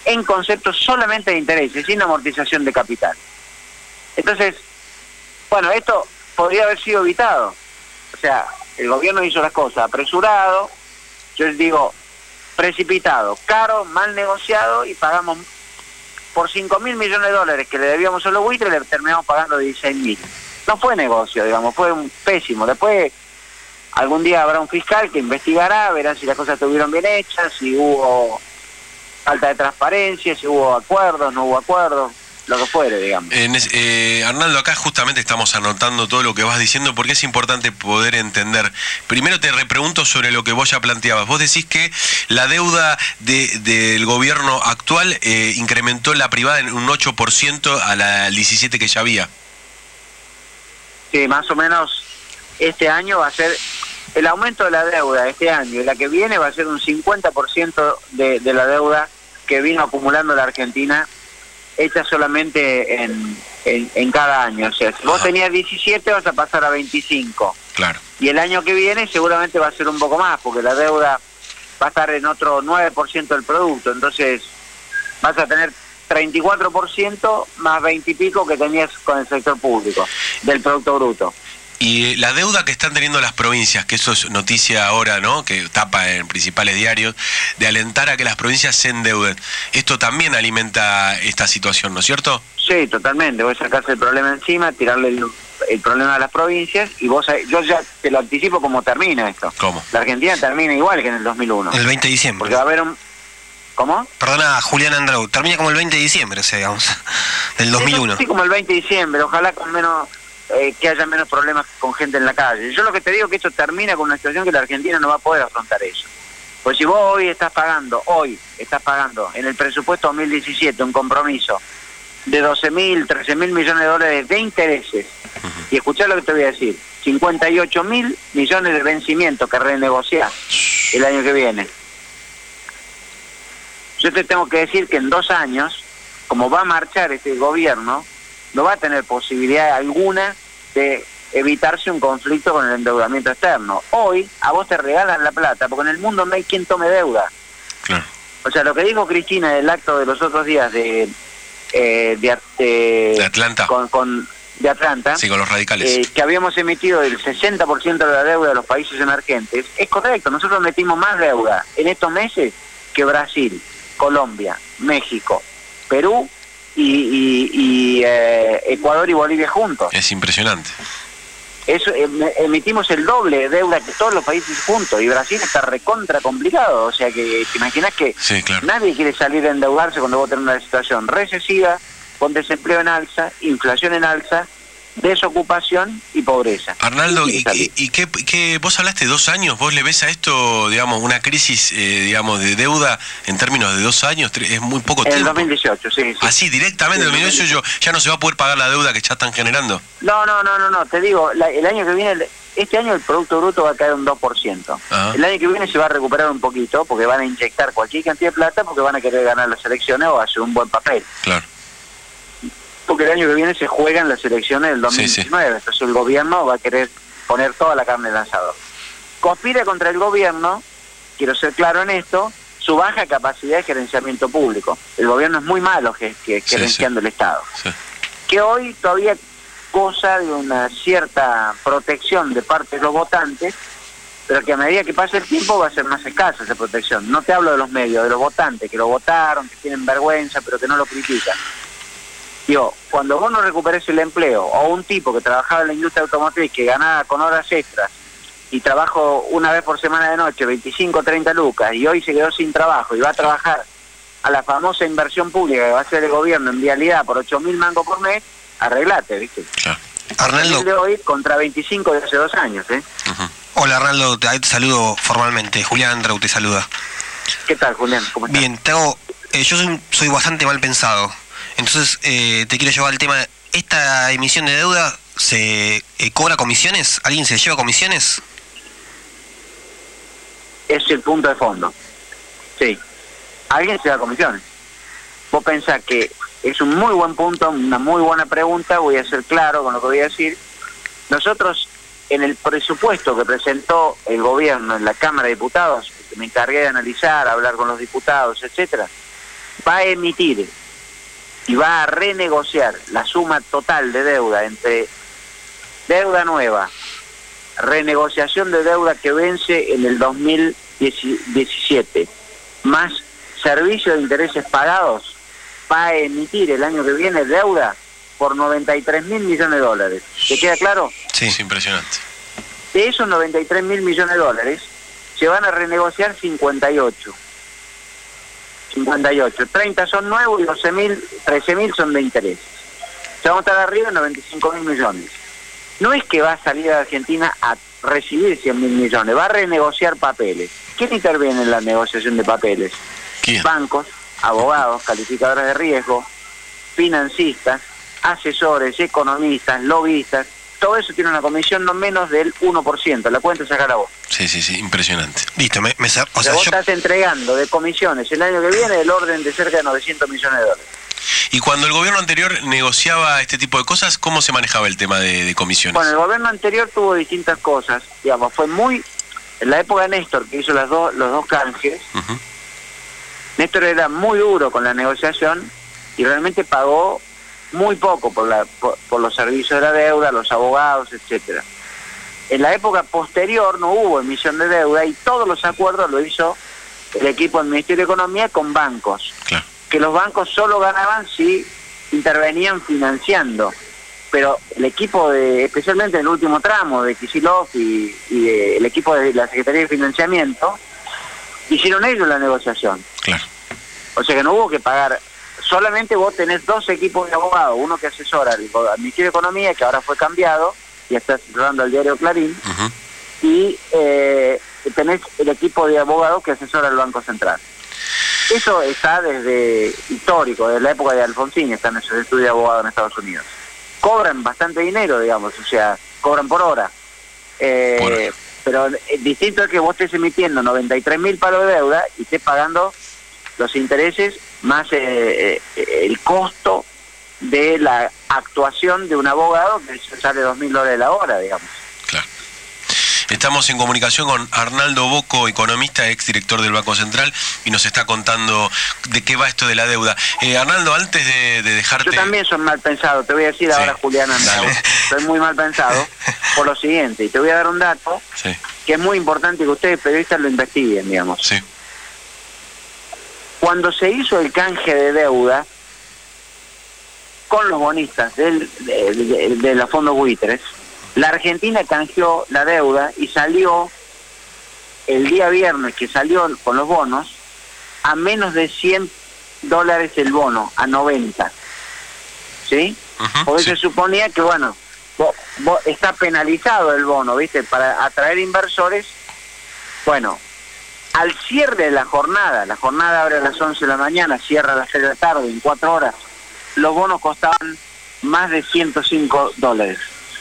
en concepto solamente de intereses, sin amortización de capital. Entonces, bueno, esto podría haber sido evitado. O sea, el gobierno hizo las cosas apresurado, yo les digo, precipitado, caro, mal negociado, y pagamos por cinco mil millones de dólares que le debíamos a los buitres, le terminamos pagando dieciséis mil. No fue negocio, digamos, fue un pésimo. Después, algún día habrá un fiscal que investigará, verá si las cosas estuvieron bien hechas, si hubo falta de transparencia, si hubo acuerdos, no hubo acuerdos, lo que fuere, digamos. Eh, eh, Arnaldo, acá justamente estamos anotando todo lo que vas diciendo porque es importante poder entender. Primero te repregunto sobre lo que vos ya planteabas. Vos decís que la deuda de, del gobierno actual eh, incrementó la privada en un ocho por ciento a la diecisiete que ya había. Sí, más o menos este año va a ser, el aumento de la deuda este año y la que viene va a ser un cincuenta por ciento de, de la deuda que vino acumulando la Argentina, hecha solamente en, en, en cada año. O sea, si vos tenías diecisiete vas a pasar a veinticinco. Claro. Y el año que viene seguramente va a ser un poco más, porque la deuda va a estar en otro nueve por ciento del producto. Entonces vas a tener treinta y cuatro por ciento más veinte y pico que tenías con el sector público del Producto Bruto. Y la deuda que están teniendo las provincias, que eso es noticia ahora, ¿no?, que tapa en principales diarios, de alentar a que las provincias se endeuden. Esto también alimenta esta situación, ¿no es cierto? Sí, totalmente. Vos sacás el problema encima, tirarle el, el problema a las provincias, y vos, yo ya te lo anticipo cómo termina esto. ¿Cómo? La Argentina termina igual que en el dos mil uno. El veinte de diciembre. Porque va a haber un... ¿Cómo? Perdona, Julián Andrau, termina como el veinte de diciembre, o sea, digamos, del dos mil uno. Sí, como el veinte de diciembre, ojalá con menos... Eh, que haya menos problemas con gente en la calle. Yo lo que te digo es que esto termina con una situación que la Argentina no va a poder afrontar eso. Pues si vos hoy estás pagando, hoy estás pagando en el presupuesto dos mil diecisiete un compromiso de doce mil, trece mil millones de dólares de intereses, y escuchá lo que te voy a decir, cincuenta y ocho mil millones de vencimientos que renegociar el año que viene. Yo te tengo que decir que en dos años, como va a marchar este gobierno, no va a tener posibilidad alguna de evitarse un conflicto con el endeudamiento externo. Hoy a vos te regalan la plata, porque en el mundo no hay quien tome deuda. Claro. O sea, lo que dijo Cristina en el acto de los otros días de eh, de, de, de Atlanta, con, con, de Atlanta, sí, con los radicales, eh, que habíamos emitido el sesenta por ciento de la deuda de los países emergentes, es correcto. Nosotros metimos más deuda en estos meses que Brasil, Colombia, México, Perú y, y, y eh, Ecuador y Bolivia juntos. Es impresionante. Eso, em, emitimos el doble de deuda que todos los países juntos, y Brasil está recontra complicado. O sea que te imaginas que sí, claro, nadie quiere salir a endeudarse cuando vos tenés una situación recesiva, con desempleo en alza, inflación en alza, desocupación y pobreza. Arnaldo, ¿y, y, y qué, qué, vos hablaste de dos años? ¿Vos le ves a esto, digamos, una crisis, eh, digamos, de deuda en términos de dos años? Es muy poco en tiempo. En el dos mil dieciocho, sí. sí. Así, directamente en el dos mil dieciocho ya no se va a poder pagar la deuda que ya están generando. No, no, no, no, no. Te digo, la, el año que viene, este año el Producto Bruto va a caer un dos por ciento. Ajá. El año que viene se va a recuperar un poquito, porque van a inyectar cualquier cantidad de plata, porque van a querer ganar las elecciones o hacer un buen papel. Claro. Porque el año que viene se juegan las elecciones del dos mil diecinueve, sí, sí. Entonces el gobierno va a querer poner toda la carne en el asador. Conspira contra el gobierno, quiero ser claro en esto, su baja capacidad de gerenciamiento público. El gobierno es muy malo que, que, gerenciando sí, sí. el Estado. Sí. Que hoy todavía goza de una cierta protección de parte de los votantes, pero que a medida que pase el tiempo va a ser más escasa esa protección. No te hablo de los medios, de los votantes, que lo votaron, que tienen vergüenza, pero que no lo critican. Digo, cuando vos no recuperes el empleo, o un tipo que trabajaba en la industria automotriz, que ganaba con horas extras, y trabajo una vez por semana de noche, veinticinco, treinta lucas, y hoy se quedó sin trabajo, y va a trabajar a la famosa inversión pública que va a hacer el gobierno en vialidad por ocho mil mangos por mes, arreglate, ¿viste? Claro. Arnaldo. De hoy contra veinticinco de hace dos años, ¿eh? Uh-huh. Hola, Arnaldo, te, te saludo formalmente. Julián Andrau te saluda. ¿Qué tal, Julián? ¿Cómo estás? Bien, te hago, eh, yo soy, soy bastante mal pensado. Entonces, eh, te quiero llevar al tema, ¿esta emisión de deuda se eh, cobra comisiones? ¿Alguien se lleva comisiones? Es el punto de fondo. Sí. Alguien se lleva comisiones. Vos pensás que es un muy buen punto, una muy buena pregunta, voy a ser claro con lo que voy a decir. Nosotros, en el presupuesto que presentó el gobierno en la Cámara de Diputados, que me encargué de analizar, hablar con los diputados, etcétera, va a emitir y va a renegociar la suma total de deuda entre deuda nueva, renegociación de deuda que vence en el dos mil diecisiete, más servicio de intereses pagados, va a emitir el año que viene deuda por noventa y tres mil millones de dólares. ¿Te queda claro? Sí, es impresionante. De esos noventa y tres mil millones de dólares, se van a renegociar cincuenta y ocho. cincuenta y ocho. treinta son nuevos y doce mil, trece mil son de intereses. Se van a estar arriba en noventa y cinco mil millones. No es que va a salir a Argentina a recibir cien mil millones, va a renegociar papeles. ¿Quién interviene en la negociación de papeles? ¿Quién? Bancos, abogados, calificadores de riesgo, financistas, asesores, economistas, lobistas. Todo eso tiene una comisión no menos del uno por ciento. La cuenta sacar a vos. Sí, sí, sí, impresionante. Listo, me, me, o sea, o sea, vos yo... estás entregando de comisiones el año que viene del orden de cerca de novecientos millones de dólares. Y cuando el gobierno anterior negociaba este tipo de cosas, ¿cómo se manejaba el tema de, de comisiones? Bueno, el gobierno anterior tuvo distintas cosas. Digamos, fue muy... En la época de Néstor, que hizo las dos, los dos canjes, uh-huh. Néstor era muy duro con la negociación y realmente pagó muy poco por, la, por, por los servicios de la deuda, los abogados, etcétera. En la época posterior no hubo emisión de deuda y todos los acuerdos lo hizo el equipo del Ministerio de Economía con bancos. Claro. Que los bancos solo ganaban si intervenían financiando. Pero el equipo, de, especialmente en el último tramo de Kicillof y, y de, el equipo de la Secretaría de Financiamiento, hicieron ellos la negociación. Claro. O sea que no hubo que pagar. Solamente vos tenés dos equipos de abogados, uno que asesora al Ministerio de Economía, que ahora fue cambiado, y está asesorando al diario Clarín, uh-huh. y eh, tenés el equipo de abogados que asesora al Banco Central. Eso está desde histórico, desde la época de Alfonsín, están esos estudios de abogados en Estados Unidos. Cobran bastante dinero, digamos, o sea, cobran por hora. Eh, por hora. Pero eh, distinto es que vos estés emitiendo noventa y tres mil palos de deuda y estés pagando los intereses más eh, eh, el costo de la actuación de un abogado que sale dos mil dólares la hora, digamos. Claro. Estamos en comunicación con Arnaldo Bocco, economista, exdirector del Banco Central, y nos está contando de qué va esto de la deuda. Eh, Arnaldo, antes de, de dejarte... Yo también soy mal pensado, te voy a decir sí. ahora, Juliana, soy muy mal pensado por lo siguiente, y te voy a dar un dato sí. que es muy importante que ustedes periodistas lo investiguen, digamos. Sí. Cuando se hizo el canje de deuda con los bonistas del, de, de, de los fondos buitres, la Argentina canjeó la deuda y salió el día viernes que salió con los bonos a menos de cien dólares el bono, a noventa. ¿Sí? Uh-huh, Porque sí. se suponía que, bueno, vos, vos, está penalizado el bono, ¿viste? Para atraer inversores. Bueno, al cierre de la jornada, la jornada abre a las once de la mañana, cierra a las seis de la tarde, en cuatro horas, los bonos costaban más de ciento cinco dólares.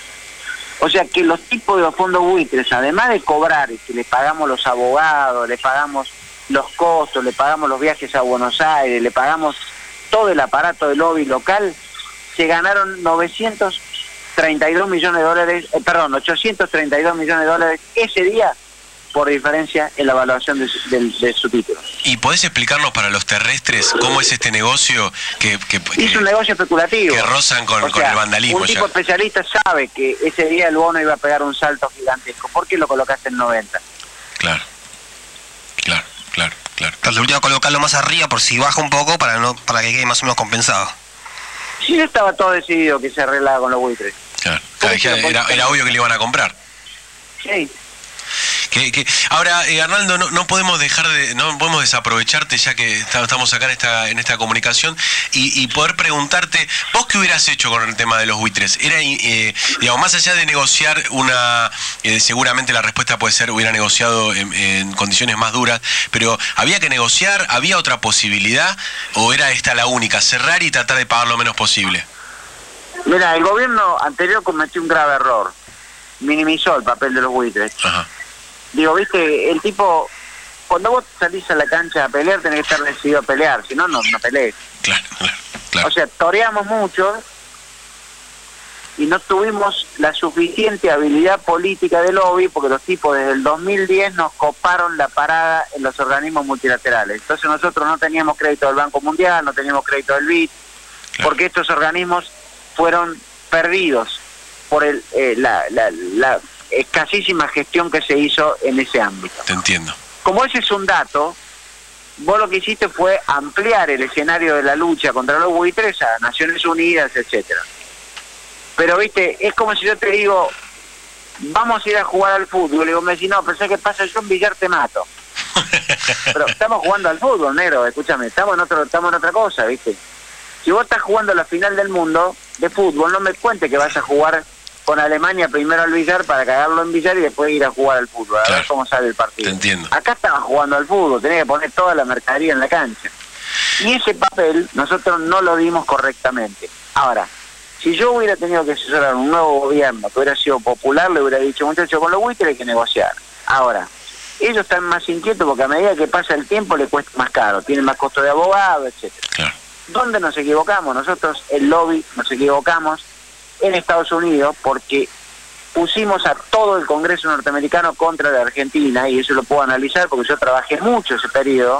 O sea que los tipos de los fondos buitres, además de cobrar y que le pagamos los abogados, le pagamos los costos, le pagamos los viajes a Buenos Aires, le pagamos todo el aparato de lobby local, se ganaron novecientos treinta y dos millones de dólares, eh, perdón, ochocientos treinta y dos millones de dólares ese día por diferencia en la evaluación de, de, de su título. ¿Y podés explicarnos para los terrestres cómo es este negocio que... que, que es un negocio especulativo. Que rozan con, o sea, con el vandalismo. Un tipo ya. especialista sabe que ese día el bono iba a pegar un salto gigantesco. ¿Por qué lo colocaste en noventa? Claro, claro, claro, claro. Lo último, colocarlo más arriba por si baja un poco para no para que quede más o menos compensado. Sí, estaba todo decidido que se arreglaba con los buitres. Claro, claro era, era, era obvio que le iban a comprar. Sí. Que, que, ahora, eh, Arnaldo, no, no podemos dejar de, no podemos desaprovecharte ya que estamos acá en esta en esta comunicación y, y poder preguntarte, ¿vos qué hubieras hecho con el tema de los buitres? Era, eh, digamos, más allá de negociar una, eh, seguramente la respuesta puede ser, hubiera negociado en, en condiciones más duras, pero ¿había que negociar? ¿Había otra posibilidad? ¿O era esta la única, cerrar y tratar de pagar lo menos posible? Mira, el gobierno anterior cometió un grave error, minimizó el papel de los buitres. Ajá. Digo, viste, el tipo, cuando vos salís a la cancha a pelear, tenés que estar decidido a pelear, si no, no, no pelees. Claro, claro, claro. O sea, toreamos mucho y no tuvimos la suficiente habilidad política de lobby porque los tipos desde el dos mil diez nos coparon la parada en los organismos multilaterales. Entonces nosotros no teníamos crédito del Banco Mundial, no teníamos crédito del B I D, claro, porque estos organismos fueron perdidos por el, eh, la, la, la escasísima gestión que se hizo en ese ámbito. Te entiendo. Como ese es un dato, vos lo que hiciste fue ampliar el escenario de la lucha contra los buitres a Naciones Unidas, etcétera. Pero, viste, es como si yo te digo, vamos a ir a jugar al fútbol. Y digo, me decís, no, pero ¿sabes qué pasa? Yo en billar te mato. Pero estamos jugando al fútbol, negro, escúchame, estamos en, otro, estamos en otra cosa, viste. Si vos estás jugando la final del mundo de fútbol, no me cuentes que vas a jugar con Alemania primero al billar para cagarlo en billar y después ir a jugar al fútbol, a claro, ver cómo sale el partido. Te entiendo. Acá estabas jugando al fútbol, tenés que poner toda la mercadería en la cancha. Y ese papel nosotros no lo dimos correctamente. Ahora, si yo hubiera tenido que asesorar un nuevo gobierno que hubiera sido popular, le hubiera dicho, muchachos, con los buitres hay que negociar. Ahora, ellos están más inquietos porque a medida que pasa el tiempo le cuesta más caro, tienen más costo de abogado, etcétera. Claro. ¿Dónde nos equivocamos? Nosotros, el lobby, nos equivocamos en Estados Unidos porque pusimos a todo el Congreso norteamericano contra la Argentina, y eso lo puedo analizar porque yo trabajé mucho ese periodo.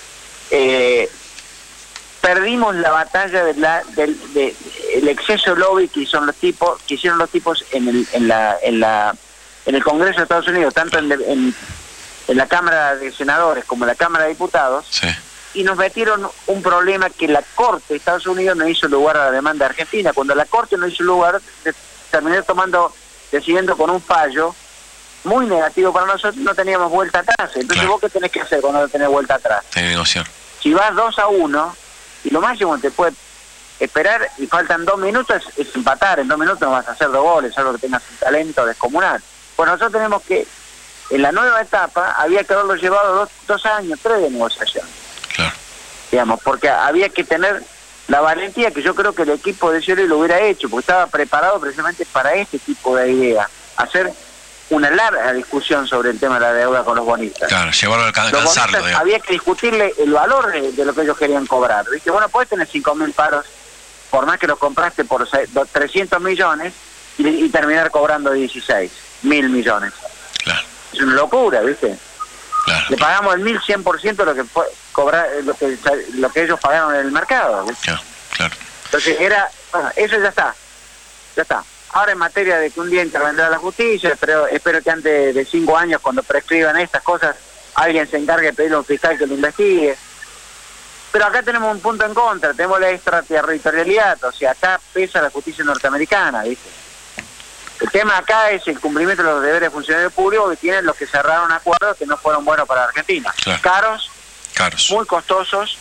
Eh, perdimos la batalla de la, del de, el exceso lobby que hicieron los tipos, que hicieron los tipos en el, en la, en la, en el Congreso de Estados Unidos, tanto en, en, en la Cámara de Senadores como en la Cámara de Diputados. Sí. Y nos metieron un problema que la Corte de Estados Unidos no hizo lugar a la demanda argentina. Cuando la Corte no hizo lugar, terminé tomando, decidiendo con un fallo muy negativo para nosotros, no teníamos vuelta atrás. Entonces, claro, ¿vos qué tenés que hacer cuando no tenés vuelta atrás? Tenés que negociar. Si vas dos a uno, y lo máximo que te puede esperar, y faltan dos minutos, es, es empatar. En dos minutos no vas a hacer dos goles, algo que tengas un talento descomunal. Pues nosotros tenemos que, en la nueva etapa, había que haberlo llevado dos, dos años, tres de negociación. Claro. Digamos, porque había que tener la valentía que yo creo que el equipo de Scioli lo hubiera hecho, porque estaba preparado precisamente para este tipo de idea, hacer una larga discusión sobre el tema de la deuda con los bonistas. Claro, llevarlo a alcanzarlo. Había que discutirle el valor de, de lo que ellos querían cobrar. ¿Viste? Bueno, puedes tener cinco mil paros, por más que los compraste por trescientos millones, y, y terminar cobrando dieciséis mil millones. Claro. Es una locura, ¿viste? Claro. Le pagamos el mil cien por ciento de lo que fue cobrar, lo que lo que ellos pagaron en el mercado. ¿Viste? Claro, claro. Entonces era, bueno, eso ya está, ya está. Ahora en materia de que un día intervendrá la justicia, espero, espero que antes de cinco años, cuando prescriban estas cosas, alguien se encargue de pedirle a un fiscal que lo investigue. Pero acá tenemos un punto en contra, tenemos la extraterritorialidad, o sea, acá pesa la justicia norteamericana, ¿viste? El tema acá es el cumplimiento de los deberes de funcionarios públicos que tienen los que cerraron acuerdos que no fueron buenos para Argentina. Claro. Caros, Caros, muy costosos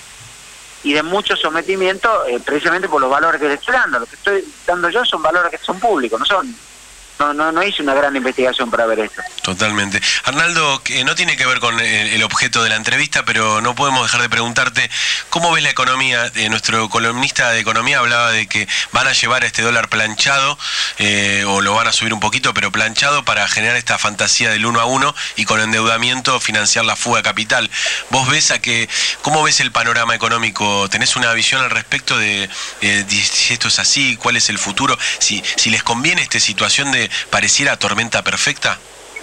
y de mucho sometimiento, eh, precisamente por los valores que le estoy dando. Lo que estoy dando yo son valores que son públicos, no son... No, no, no hice una gran investigación para ver esto. Totalmente. Arnaldo, que no tiene que ver con el, el objeto de la entrevista, pero no podemos dejar de preguntarte, ¿cómo ves la economía? Eh, nuestro columnista de economía hablaba de que van a llevar este dólar planchado, eh, o lo van a subir un poquito, pero planchado para generar esta fantasía del uno a uno y con endeudamiento financiar la fuga capital. ¿Vos ves a que, cómo ves el panorama económico? ¿Tenés una visión al respecto de, de, de si esto es así? ¿Cuál es el futuro? Si, si les conviene esta situación de pareciera tormenta perfecta.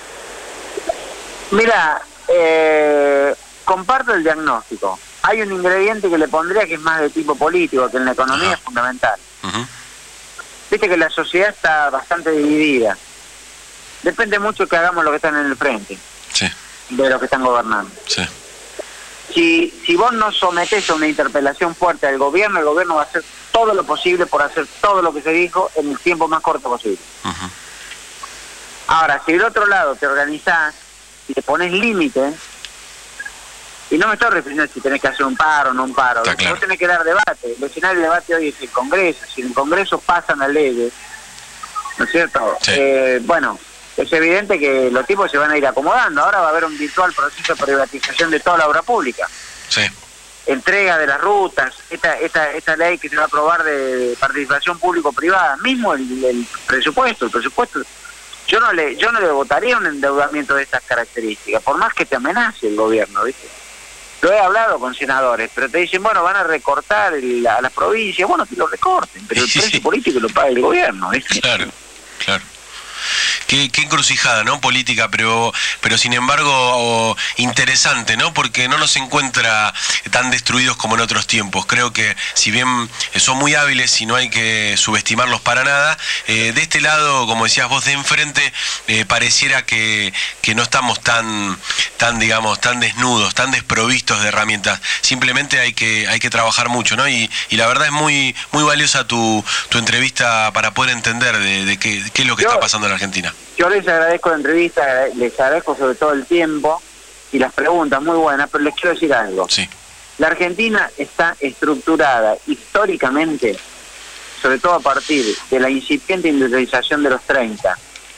Mira, eh, comparto el diagnóstico. Hay un ingrediente que le pondría que es más de tipo político, que en la economía uh-huh. es fundamental. Uh-huh. Viste que la sociedad está bastante dividida. Depende mucho que hagamos lo que están en el frente, sí, de los que están gobernando. Sí. Si, si vos no sometés a una interpelación fuerte al gobierno, el gobierno va a hacer todo lo posible por hacer todo lo que se dijo en el tiempo más corto posible. Uh-huh. Ahora, si del otro lado te organizás y te pones límites, y no me estoy refiriendo a si tenés que hacer un paro o no un paro, claro. vos tenés que dar debate. El escenario de debate hoy es el Congreso. Si en el Congreso pasan las leyes, ¿no es cierto? Sí. Eh, bueno, es evidente que los tipos se van a ir acomodando. Ahora va a haber un virtual proceso de privatización de toda la obra pública. Sí. Entrega de las rutas, esta esta esta ley que se va a aprobar de participación público-privada, mismo el, el presupuesto, el presupuesto. Yo no le yo no le votaría un endeudamiento de estas características, por más que te amenace el gobierno, ¿viste? Lo he hablado con senadores, pero te dicen, bueno, van a recortar el, a las provincias. Bueno, que lo recorten, pero el precio político lo paga el gobierno, ¿viste? Claro, claro. Qué, qué encrucijada, ¿no? Política, pero, pero sin embargo oh, interesante, ¿no? Porque no nos encuentra tan destruidos como en otros tiempos. Creo que si bien son muy hábiles y no hay que subestimarlos para nada, eh, de este lado, como decías vos, de enfrente, eh, pareciera que, que no estamos tan, tan, digamos, tan desnudos, tan desprovistos de herramientas. Simplemente hay que, hay que trabajar mucho, ¿no? Y, y la verdad es muy, muy valiosa tu, tu entrevista para poder entender de, de qué, qué es lo que Yo... está pasando en la Argentina. Yo les agradezco la entrevista, les agradezco sobre todo el tiempo y las preguntas muy buenas, pero les quiero decir algo. Sí. La Argentina está estructurada históricamente, sobre todo a partir de la incipiente industrialización de los treinta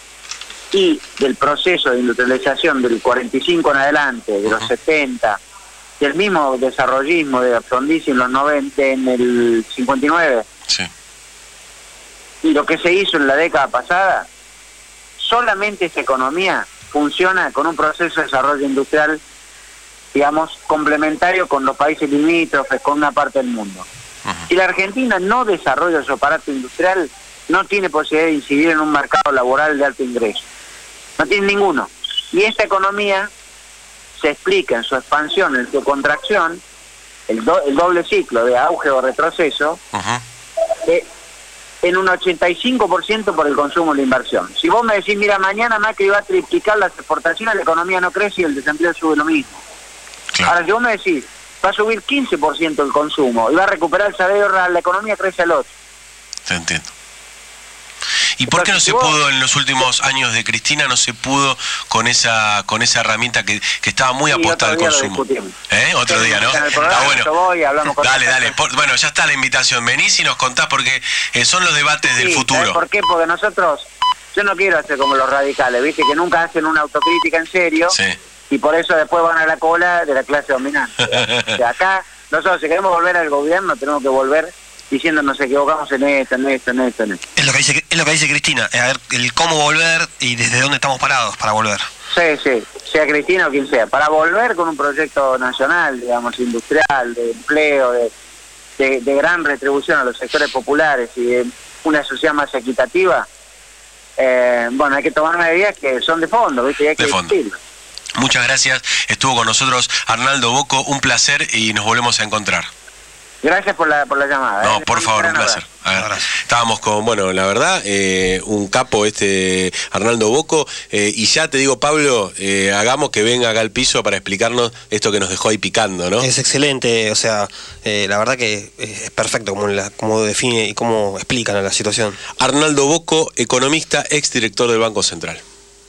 y del proceso de industrialización del cuarenta y cinco en adelante, de los uh-huh. setenta, y el mismo desarrollismo de Frondizi en los noventa, en el cincuenta y nueve. Sí. Y lo que se hizo en la década pasada, solamente esta economía funciona con un proceso de desarrollo industrial, digamos, complementario con los países limítrofes, con una parte del mundo. Uh-huh. Si la Argentina no desarrolla su aparato industrial, no tiene posibilidad de incidir en un mercado laboral de alto ingreso. No tiene ninguno. Y esta economía se explica en su expansión, en su contracción, el, do, el doble ciclo de auge o retroceso, uh-huh. de, en un ochenta y cinco por ciento por el consumo y la inversión. Si vos me decís, mira, mañana Macri va a triplicar las exportaciones, la economía no crece y el desempleo sube lo mismo. Claro. Ahora, si vos me decís, va a subir quince por ciento el consumo y va a recuperar el salario real, la economía crece al ocho. Te entiendo. ¿Y por qué no se pudo en los últimos años de Cristina, no se pudo con esa con esa herramienta que, que estaba muy sí, apostada al consumo? ¿Eh? Otro día, ¿no? Está bueno. Voy, dale, dale. Por, bueno, ya está la invitación. Venís y nos contás porque eh, son los debates sí, del futuro. ¿Sabes por qué? Porque nosotros, yo no quiero hacer como los radicales, ¿viste? Que nunca hacen una autocrítica en serio. Sí. Y por eso después van a la cola de la clase dominante. O sea, acá, nosotros si queremos volver al gobierno, tenemos que volver diciendo nos equivocamos en esto, en esto, en esto, en esto. Es lo que dice, es lo que dice Cristina, a ver, el cómo volver y desde dónde estamos parados para volver. Sí, sí, sea Cristina o quien sea, para volver con un proyecto nacional, digamos, industrial, de empleo, de, de, de gran retribución a los sectores populares y de una sociedad más equitativa, eh, bueno, hay que tomar medidas que son de fondo, ¿viste? Y hay que discutirlo. Muchas gracias, estuvo con nosotros Arnaldo Bocco, un placer y nos volvemos a encontrar. Gracias por la por la llamada. No, ¿eh? por favor, un placer. A ver, estábamos con, bueno, la verdad, eh, un capo este Arnaldo Bocco, eh, y ya te digo, Pablo, eh, hagamos que venga acá al piso para explicarnos esto que nos dejó ahí picando, ¿no? Es excelente, o sea, eh, la verdad que es perfecto como, la, como define y cómo explican la situación. Arnaldo Bocco, economista, exdirector del Banco Central.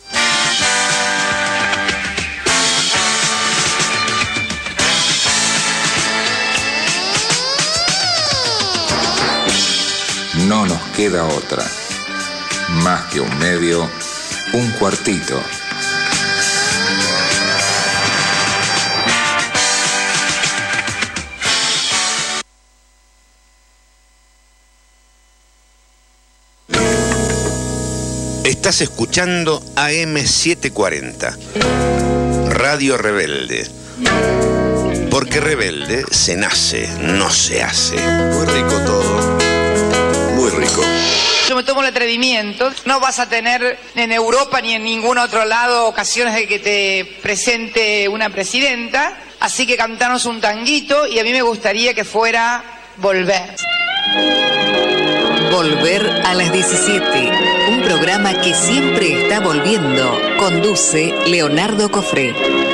No nos queda otra. Más que un medio, un cuartito. Estás escuchando A M setecientos cuarenta, Radio Rebelde. Porque rebelde se nace, no se hace. Muy rico todo. Muy rico. Yo me tomo el atrevimiento, no vas a tener en Europa ni en ningún otro lado ocasiones de que te presente una presidenta, así que cantanos un tanguito y a mí me gustaría que fuera Volver. Volver a las diecisiete, un programa que siempre está volviendo, conduce Leonardo Cofré.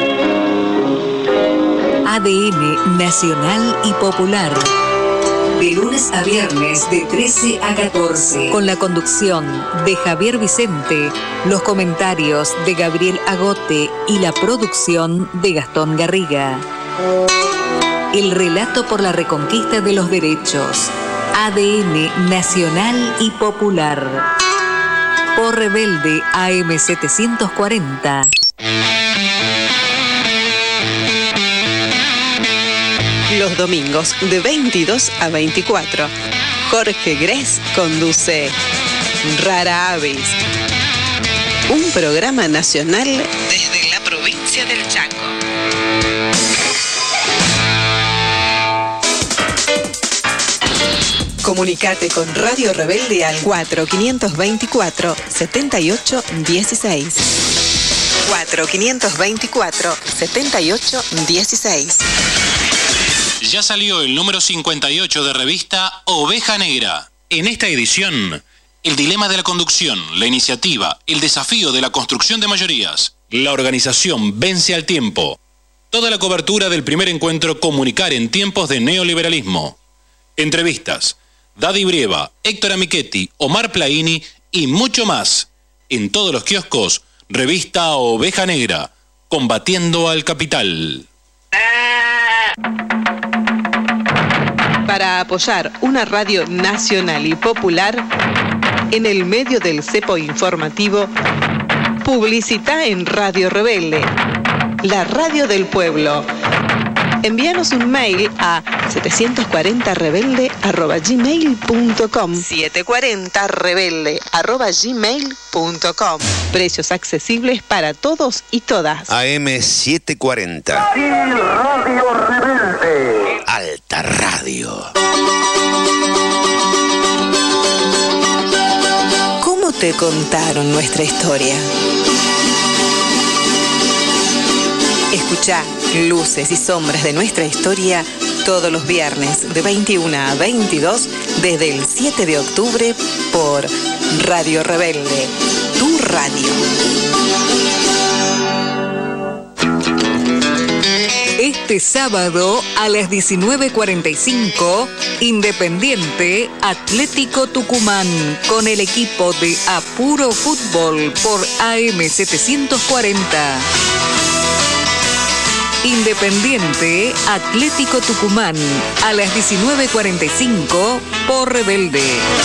A D N Nacional y Popular. De lunes a viernes de trece a catorce. Con la conducción de Javier Vicente, los comentarios de Gabriel Agote y la producción de Gastón Garriga. El relato por la reconquista de los derechos. A D N Nacional y Popular. Por Rebelde A M setecientos cuarenta. Los domingos de veintidós a veinticuatro. Jorge Gress conduce Rara Avis, un programa nacional desde la provincia del Chaco. Comunicate con Radio Rebelde al cuatro quinientos veinticuatro setenta y ocho dieciséis. cuatro quinientos veinticuatro setenta y ocho dieciséis. Ya salió el número cincuenta y ocho de revista Oveja Negra. En esta edición, el dilema de la conducción, la iniciativa, el desafío de la construcción de mayorías. La organización vence al tiempo. Toda la cobertura del primer encuentro Comunicar en tiempos de neoliberalismo. Entrevistas. Daddy Brieva, Héctor Amichetti, Omar Plaini y mucho más. En todos los kioscos, revista Oveja Negra. Combatiendo al capital. Para apoyar una radio nacional y popular, en el medio del cepo informativo, publicita en Radio Rebelde, la radio del pueblo. Envíanos un mail a setecientos cuarenta rebelde arroba gmail punto com. setecientos cuarenta rebelde arroba gmail punto com. Precios accesibles para todos y todas. A M setecientos cuarenta. Radio Rebelde. Alta Radio. ¿Cómo te contaron nuestra historia? Escuchá Luces y Sombras de nuestra historia todos los viernes de veintiuna a veintidós desde el siete de octubre por Radio Rebelde, tu radio. Este sábado a las diecinueve cuarenta y cinco, Independiente Atlético Tucumán con el equipo de Apuro Fútbol por A M setecientos cuarenta. Independiente Atlético Tucumán a las diecinueve cuarenta y cinco por Rebelde.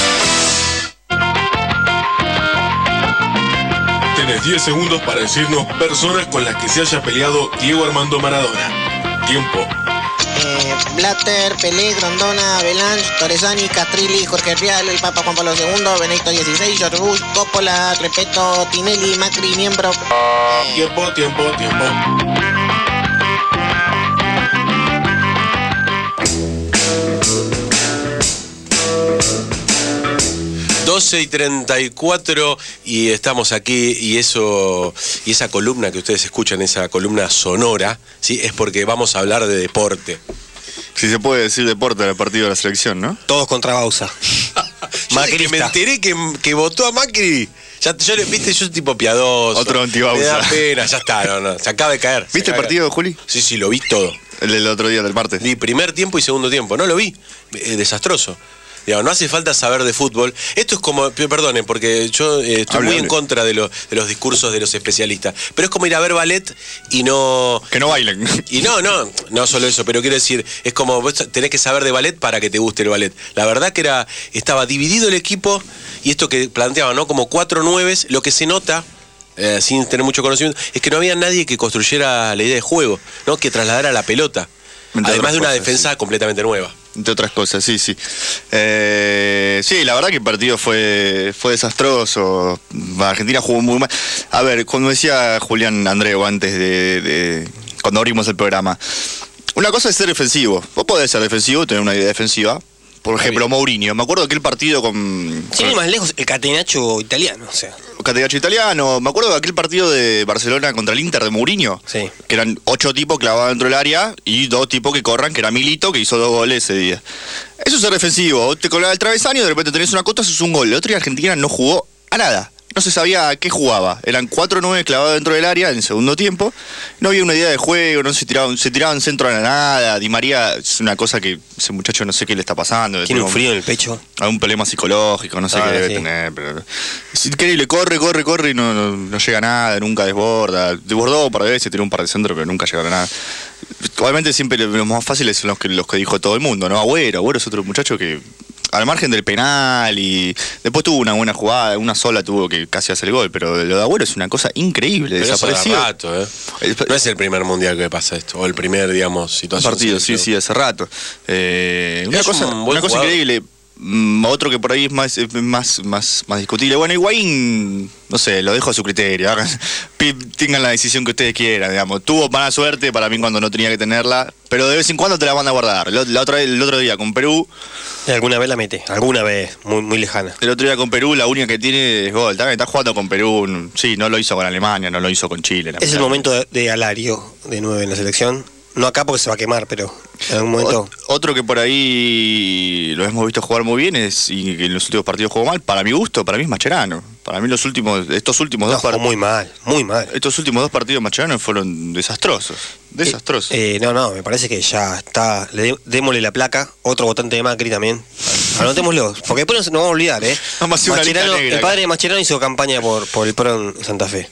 Tenés diez segundos para decirnos personas con las que se haya peleado Diego Armando Maradona. Tiempo. Eh, Blatter, Pelé, Grondona, Belange, Torresani, Castrilli, Jorge Rial, el Papa Juan Pablo segundo, Benedicto dieciséis, George Bush, Coppola, Repeto, Tinelli, Macri, miembro. Tiempo, tiempo, tiempo. doce y treinta y cuatro y estamos aquí y eso y esa columna que ustedes escuchan, esa columna sonora, ¿sí? Es porque vamos a hablar de deporte. Si se puede decir deporte en el partido de la selección, ¿no? Todos contra Bausa. Yo de que me enteré que, que votó a Macri. Ya, yo le viste, yo soy tipo piadoso. Otro antibausa. Me da pena, ya está, no, no, se acaba de caer. ¿Viste el partido de Juli? Sí, sí, lo vi todo. El del otro día, del martes. Vi primer tiempo y segundo tiempo, no lo vi. Eh, desastroso. Digamos, no hace falta saber de fútbol. Esto es como, perdonen, porque yo eh, estoy hable, muy hable. en contra de, lo, de los discursos de los especialistas. Pero es como ir a ver ballet y no... Que no bailen. Y no, no, no solo eso, pero quiero decir, es como vos tenés que saber de ballet para que te guste el ballet. La verdad que era estaba dividido el equipo y esto que planteaba, ¿no? Como cuatro nueves, lo que se nota... Eh, sin tener mucho conocimiento, es que no había nadie que construyera la idea de juego, ¿no? Que trasladara la pelota. Entre Además de una cosas, defensa sí. completamente nueva. Entre otras cosas, sí, sí. Eh, sí, la verdad que el partido fue, fue desastroso. Argentina jugó muy mal. A ver, como decía Julián Andreu antes de, de cuando abrimos el programa, una cosa es ser defensivo. Vos podés ser defensivo, tener una idea defensiva. Por ejemplo, Mourinho. Me acuerdo de aquel partido con... Sin ir más lejos, el catenaccio italiano, o sea. Catenaccio italiano. Me acuerdo de aquel partido de Barcelona contra el Inter de Mourinho. Sí. Que eran ocho tipos clavados dentro del área y dos tipos que corran, que era Milito, que hizo dos goles ese día. Eso es ser defensivo. Vos te colgás el travesaño, de repente tenés una cota, eso es un gol. El otro día Argentina no jugó a nada. No se sabía a qué jugaba. Eran cuatro nueve clavados dentro del área en el segundo tiempo. No había una idea de juego, no se tiraban, se tiraban centro a la nada. Di María es una cosa que ese muchacho no sé qué le está pasando. Tiene un frío en el pecho. Algún problema psicológico, no sé Ah, qué debe sí. tener. Pero es increíble, corre, corre, corre y no, no, no llega a nada, nunca desborda. Desbordó un par de veces, tiró un par de centros, pero nunca llegaron a nada. Obviamente siempre los más fáciles son los que, los que dijo todo el mundo, ¿no? Agüero, Agüero es otro muchacho que... Al margen del penal y después tuvo una buena jugada, una sola tuvo que casi hacer el gol, pero lo de Agüero es una cosa increíble, Pero desaparecido. Eso hace rato, ¿eh? No es el primer mundial que pasa esto, o el primer, digamos, situación. Partido, sí, sí, hace rato. Eh, una Es cosa, un buen una cosa jugador. increíble. Mm, otro que por ahí es más, es más, más, más discutible. Bueno, Higuaín, no sé, lo dejo a su criterio. Hagan, tengan la decisión que ustedes quieran, digamos. Tuvo mala suerte para mí cuando no tenía que tenerla, pero de vez en cuando te la van a guardar. La, la otra, el otro día con Perú. Alguna vez la mete, alguna vez, muy, muy lejana. El otro día con Perú, la única que tiene es gol. Está, está jugando con Perú. Sí, no lo hizo con Alemania, no lo hizo con Chile. Es el momento de, de Alario, de nueve en la selección. No acá porque se va a quemar, pero en algún momento. Otro que por ahí lo hemos visto jugar muy bien es, y que en los últimos partidos jugó mal, para mi gusto, para mí es Mascherano. Para mí los últimos, estos últimos no, dos partidos. Muy mal, muy mal. Estos últimos dos partidos de Mascherano fueron desastrosos. Desastrosos. Eh, eh, no, no, me parece que ya está. Le de, démosle la placa. Otro votante de Macri también. Anotémoslo, porque después nos, nos vamos a olvidar, ¿eh? Vamos a hacer una lista negra, el padre de Mascherano hizo campaña por, por el P R O en Santa Fe.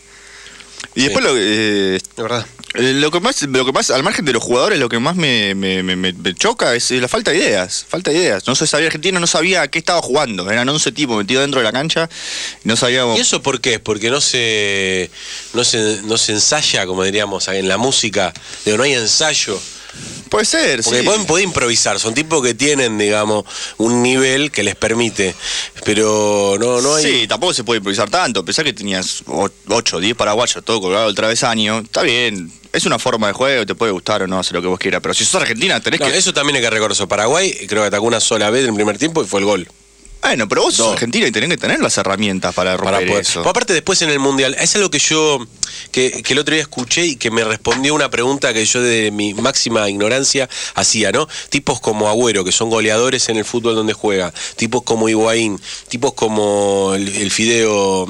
Y después sí. lo, eh, de verdad. Lo que más, lo que más, al margen de los jugadores, lo que más me, me, me, me choca es la falta de ideas. Falta de ideas. No se sabía, Argentina no sabía a qué estaba jugando. Eran once tipos metidos dentro de la cancha y no sabíamos. ¿Y eso por qué? Porque no se, no se, no se ensaya, como diríamos, en la música. Digo, no hay ensayo. Puede ser, porque sí. pueden, pueden improvisar, son tipos que tienen, digamos, un nivel que les permite, pero no, no hay... Sí, tampoco se puede improvisar tanto, pensá que tenías ocho, diez paraguayos, todo colgado al travesaño, está bien, es una forma de juego, te puede gustar o no, hacer lo que vos quieras, pero si sos Argentina tenés no, que... Eso también hay que reconocer. Paraguay creo que atacó una sola vez en el primer tiempo y fue el gol. Bueno, pero vos sos Argentina y tenés que tener las herramientas para romper para poder. Eso. Pues aparte después en el Mundial, es algo que yo, que, que el otro día escuché y que me respondió una pregunta que yo de mi máxima ignorancia hacía, ¿no? Tipos como Agüero, que son goleadores en el fútbol donde juega, tipos como Higuaín, tipos como el, el Fideo,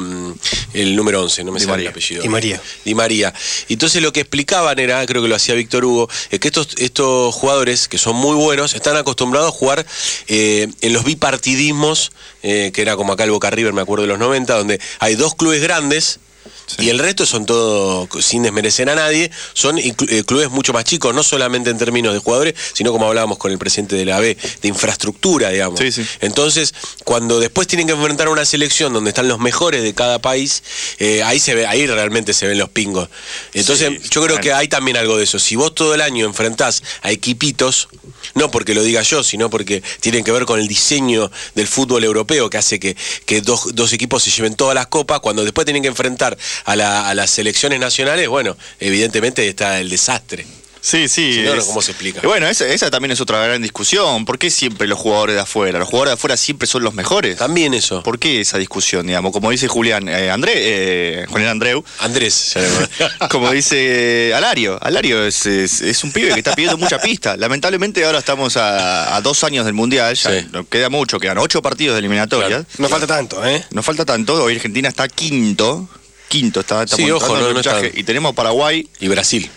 el número once, no me sale el apellido. Di María. Di María. Entonces lo que explicaban era, creo que lo hacía Víctor Hugo, es que estos, estos jugadores, que son muy buenos, están acostumbrados a jugar eh, en los bipartidismos, Eh, que era como acá el Boca River, me acuerdo de los noventa, donde hay dos clubes grandes. Sí. Y el resto son todos, sin desmerecer a nadie, son eh, clubes mucho más chicos, no solamente en términos de jugadores, sino como hablábamos con el presidente de la A B, de infraestructura, digamos. Sí, sí. Entonces, cuando después tienen que enfrentar a una selección donde están los mejores de cada país, eh, ahí se ve, ahí realmente se ven los pingos. Entonces, sí, yo creo bueno. que hay también algo de eso. Si vos todo el año enfrentás a equipitos, no porque lo diga yo, sino porque tienen que ver con el diseño del fútbol europeo, que hace que, que dos, dos equipos se lleven todas las copas, cuando después tienen que enfrentar A, la, a las selecciones nacionales, bueno, evidentemente está el desastre. Sí, sí. Si no, es, ¿cómo se explica? Bueno, esa, esa también es otra gran discusión. ¿Por qué siempre los jugadores de afuera? ¿Los jugadores de afuera siempre son los mejores? También eso. ¿Por qué esa discusión, digamos? Como dice Julián, eh, André, eh, Julián Andreu. Andrés. Como dice Alario. Alario es, es, es un pibe que está pidiendo mucha pista. Lamentablemente ahora estamos a, a dos años del Mundial, ya sí. Nos queda mucho, quedan ocho partidos de eliminatorias. Claro. No falta tanto, ¿eh? No falta tanto. Hoy Argentina está quinto. Quinto, está, está sí, ojo, no, no está. Y tenemos Paraguay. Y Brasil.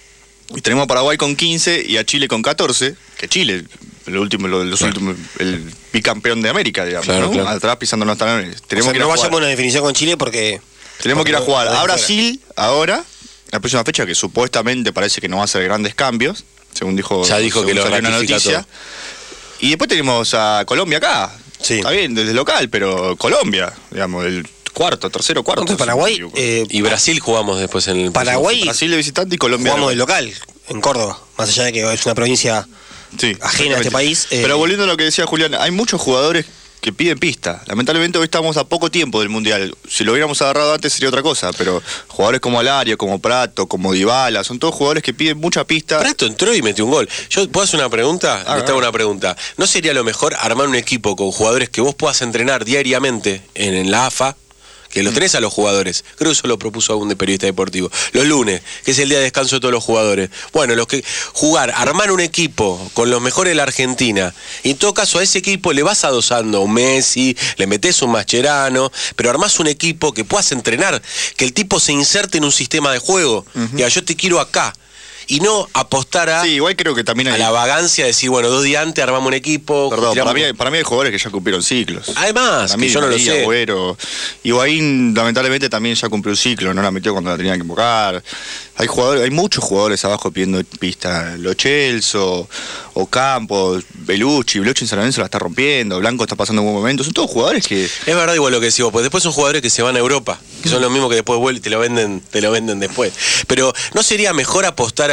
Y tenemos a Paraguay con quince y a Chile con catorce, que Chile, el último, los claro. últimos, el bicampeón de América, digamos, claro, ¿no? Claro. Atrás pisando los talones. Tenemos o sea, que ir no a vayamos jugar. a una definición con Chile porque... Tenemos porque que ir a jugar no, a Brasil ahora, la próxima fecha, que supuestamente parece que no va a hacer grandes cambios, según dijo, ya dijo según que lo salió una noticia. Todo. Y después tenemos a Colombia acá. Sí. Está bien, desde local, pero Colombia, digamos, el cuarto, tercero, cuarto. Entonces Paraguay... Eh, y Brasil jugamos después en el... Paraguay... Brasil de visitante y Colombia... Jugamos de local, en Córdoba, más allá de que es una provincia sí, ajena a este país. Eh... Pero volviendo a lo que decía Julián, hay muchos jugadores que piden pista. Lamentablemente hoy estamos a poco tiempo del Mundial. Si lo hubiéramos agarrado antes sería otra cosa, pero jugadores como Alario, como Prato, como Dybala, son todos jugadores que piden mucha pista. Prato entró y metió un gol. Yo, ¿puedo hacer una pregunta? Ah, te hago una pregunta. ¿No sería lo mejor armar un equipo con jugadores que vos puedas entrenar diariamente en, en la A F A? Que los tenés a los jugadores. Creo que eso lo propuso algún de periodista deportivo. Los lunes, que es el día de descanso de todos los jugadores. Bueno, los que jugar, armar un equipo con los mejores de la Argentina. Y en todo caso a ese equipo le vas adosando un Messi, le metés un Mascherano, pero armás un equipo que puedas entrenar, que el tipo se inserte en un sistema de juego. Uh-huh. Y yo te quiero acá. Y no apostar a, sí, igual creo que también hay... a la vagancia de decir, bueno, dos días antes armamos un equipo. Perdón, para mí, para mí hay jugadores que ya cumplieron ciclos. Además, que yo no lo sé. Agüero. Higuaín, lamentablemente, también ya cumplió un ciclo, no la metió cuando la tenía que invocar. Hay jugadores, hay muchos jugadores abajo pidiendo pista. Lo Celso, Ocampo, Belucci. Belucci en San Lorenzo la está rompiendo. Blanco está pasando un buen momento. Son todos jugadores que... Es verdad igual lo que decís vos, pues después son jugadores que se van a Europa, que son los mismos que después vuelven y te lo venden, te lo venden después. Pero ¿no sería mejor apostar a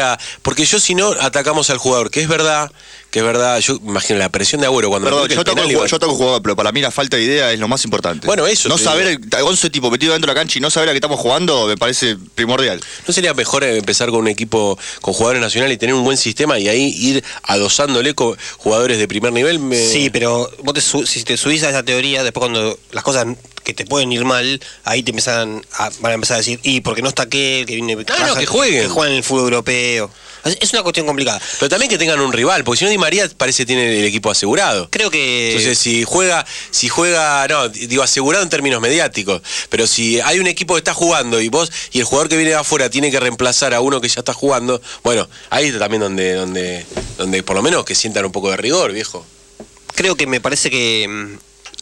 para... Porque yo si no atacamos al jugador, que es verdad, que es verdad, yo imagino la presión de Agüero cuando... Perdón, le yo toco, penal, el, igual... yo toco el jugador, pero para mí la falta de idea es lo más importante. Bueno, eso. No saber, digo. el, once tipo metido dentro de la cancha y no saber a qué estamos jugando me parece primordial. ¿No sería mejor empezar con un equipo con jugadores nacionales y tener un buen sistema y ahí ir adosándole con jugadores de primer nivel? Me... Sí, pero vos te su- si te subís a esa teoría, después cuando las cosas que te pueden ir mal, ahí te empiezan a, van a empezar a decir, y porque no está aquel que viene... No, no, que jueguen. Que jueguen en el fútbol europeo. Es, es una cuestión complicada. Pero también que tengan un rival, porque si no Di María parece que tiene el equipo asegurado. Creo que... Entonces si juega, si juega, no, digo asegurado en términos mediáticos, pero si hay un equipo que está jugando y vos y el jugador que viene de afuera tiene que reemplazar a uno que ya está jugando, bueno, ahí es también donde, donde, donde por lo menos que sientan un poco de rigor, viejo. Creo que me parece que,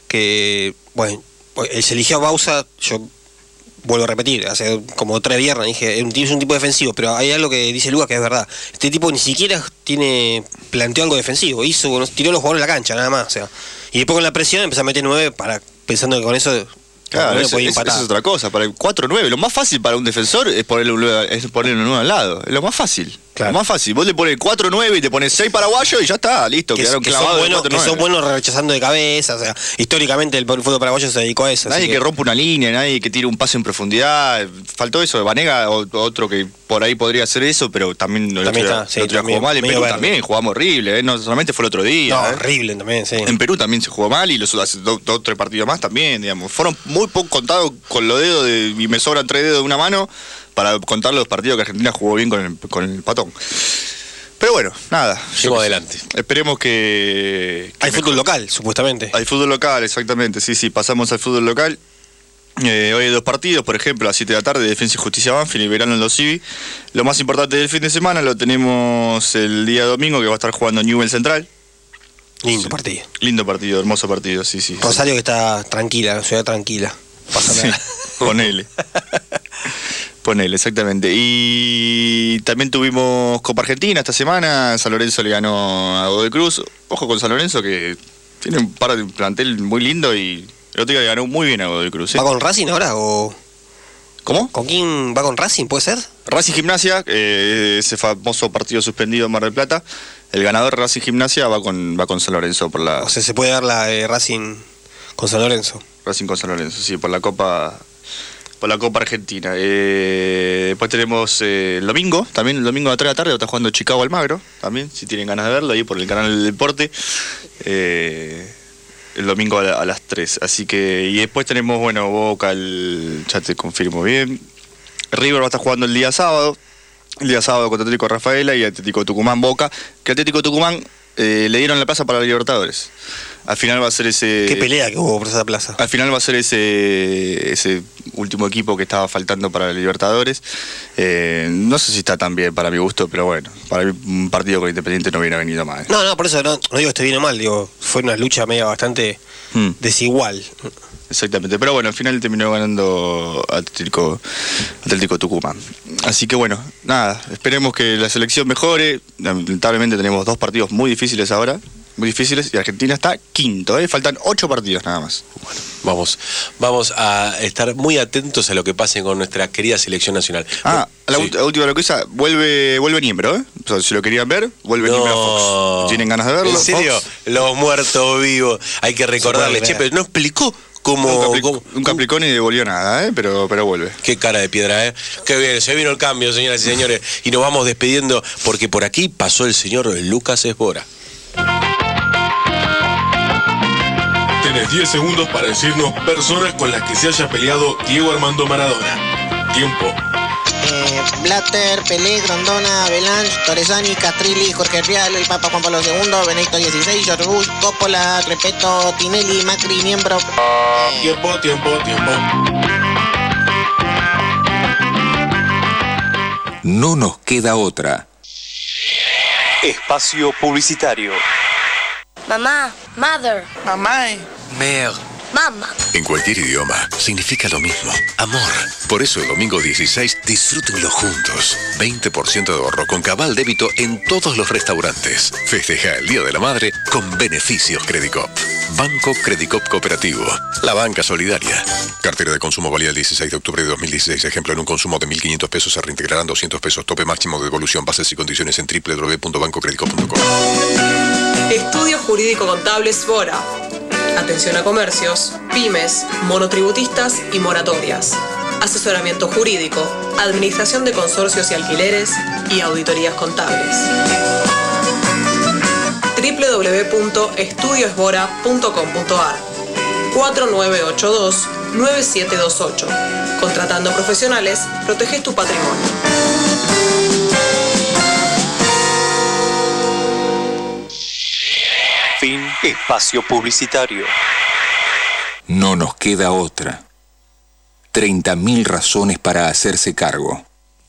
que bueno, se eligió a Bausa, yo vuelvo a repetir, hace como tres viernes dije, es un, es un tipo defensivo, pero hay algo que dice Lucas que es verdad. Este tipo ni siquiera tiene planteó algo defensivo, hizo, tiró los jugadores a la cancha, nada más, o sea. Y después con la presión empezó a meter nueve para, pensando que con eso... Claro, eso, es, eso es otra cosa. Para el cuatro nueve, lo más fácil para un defensor es ponerle un nueve, es ponerle un nueve al lado. Es lo más fácil. Claro. Lo más fácil. Vos le pones cuatro nueve y te pones seis paraguayos y ya está, listo. Que, quedaron que clavados. Son buenos, que son buenos rechazando de cabeza. O sea, históricamente el fútbol paraguayo se dedicó a eso. Nadie que, que rompa una línea, nadie que tire un pase en profundidad. Faltó eso. Vanega, otro que por ahí podría hacer eso, pero también, también el otro, está, sí, el otro también, jugó mal. En Perú verde. también jugamos horrible. ¿eh? No solamente fue el otro día. No, ¿eh? horrible también, sí. En Perú también se jugó mal y los hace dos o tres partidos más también, digamos. Fueron muy poco contados con los dedos de, y me sobran tres dedos de una mano para contar los partidos que Argentina jugó bien con el, con el patón. Pero bueno, nada. Llevo adelante. Esperemos que... que hay mejor. Fútbol local, supuestamente. Hay fútbol local, exactamente. Sí, sí, pasamos al fútbol local. Eh, hoy hay dos partidos, por ejemplo, a las siete de la tarde, Defensa y Justicia Banfield y Verano en los Civi. Lo más importante del fin de semana lo tenemos el día domingo, que va a estar jugando Newell Central. Lindo partido. Lindo partido, hermoso partido, sí, sí. Rosario que está tranquila, la ciudad tranquila. Pasa nada. Sí, ponele. Ponele, exactamente. Y también tuvimos Copa Argentina esta semana. San Lorenzo le ganó a Godoy Cruz. Ojo con San Lorenzo, que tiene un par de plantel muy lindo y el otro día le ganó muy bien a Godoy Cruz. ¿eh? ¿Va con Racing ahora o...? ¿Cómo? ¿Con quién va con Racing? ¿Puede ser? Racing Gimnasia, eh, ese famoso partido suspendido en Mar del Plata. El ganador Racing Gimnasia va con, va con San Lorenzo por la... O sea, se puede dar la de Racing con San Lorenzo. Racing con San Lorenzo, sí, por la Copa... Por la Copa Argentina. Eh, después tenemos eh, el domingo, también el domingo a las tres de la tarde, está jugando Chicago Almagro, también, si tienen ganas de verlo, ahí por el canal del deporte. Eh, el domingo a, la, a las tres. Así que, y después tenemos, bueno, Boca, el, ya te confirmo bien. River va a estar jugando el día sábado, el día sábado contra Atlético Rafaela y Atlético Tucumán Boca, que Atlético Tucumán eh, le dieron la plaza para la Libertadores. Al final va a ser ese... Qué pelea que hubo por esa plaza. Al final va a ser ese ese último equipo que estaba faltando para la Libertadores. Eh, no sé si está tan bien para mi gusto, pero bueno, para mí un partido con Independiente no hubiera venido mal. No, no, por eso no, no digo que esté bien o mal, digo, fue una lucha media bastante hmm. desigual. Exactamente, pero bueno, al final terminó ganando Atlético, Atlético Tucumán. Así que bueno, nada, esperemos que la selección mejore. Lamentablemente tenemos dos partidos muy difíciles ahora. Muy difíciles y Argentina está quinto, ¿eh? Faltan ocho partidos nada más. Bueno, vamos, vamos a estar muy atentos a lo que pase con nuestra querida selección nacional. Ah, la, sí. la última cosa, vuelve vuelve Niembro, ¿eh? O sea, si lo querían ver, vuelve no. Niembro a Fox. ¿Tienen ganas de verlo? ¿En serio? Fox. Los muertos vivos. Hay que recordarle, che, pero no explicó cómo... Nunca, aplicó, cómo, nunca aplicó ni devolvió nada, ¿eh? Pero, pero vuelve. Qué cara de piedra, ¿eh? Qué bien, se vino el cambio, señoras y señores. Y nos vamos despidiendo porque por aquí pasó el señor Lucas Esbora. Tienes diez segundos para decirnos personas con las que se haya peleado Diego Armando Maradona. Tiempo. Eh, Blatter, Pelé, Grondona, Belange, Torresani, Castrilli, Jorge Rial, el Papa Juan Pablo segundo, Benedicto dieciséis, George Bush, Coppola, Repeto, Tinelli, Macri, Niembro. Eh... Tiempo, tiempo, tiempo. No nos queda otra. Espacio publicitario. Mamá, mother. Mamá. Mère. Mamá. En cualquier idioma, significa lo mismo. Amor. Por eso el domingo dieciséis, disfrútenlo juntos. veinte por ciento de ahorro con cabal débito en todos los restaurantes. Festeja el Día de la Madre con beneficios Credicop. Banco Credicop Cooperativo. La banca solidaria. Cartera de consumo válida el dieciséis de octubre de dos mil dieciséis. Ejemplo, en un consumo de mil quinientos pesos se reintegrarán doscientos pesos. Tope máximo de devolución. Bases y condiciones en doble u doble u doble u punto banco credicop punto com. Estudio Jurídico Contable Svora. Atención a comercios, pymes, monotributistas y moratorias. Asesoramiento jurídico, administración de consorcios y alquileres y auditorías contables. doble u doble u doble u punto estudio svora punto com punto a r cuatro nueve ocho dos nueve siete dos ocho. Contratando profesionales, proteges tu patrimonio. Fin espacio publicitario. No nos queda otra. treinta mil razones para hacerse cargo.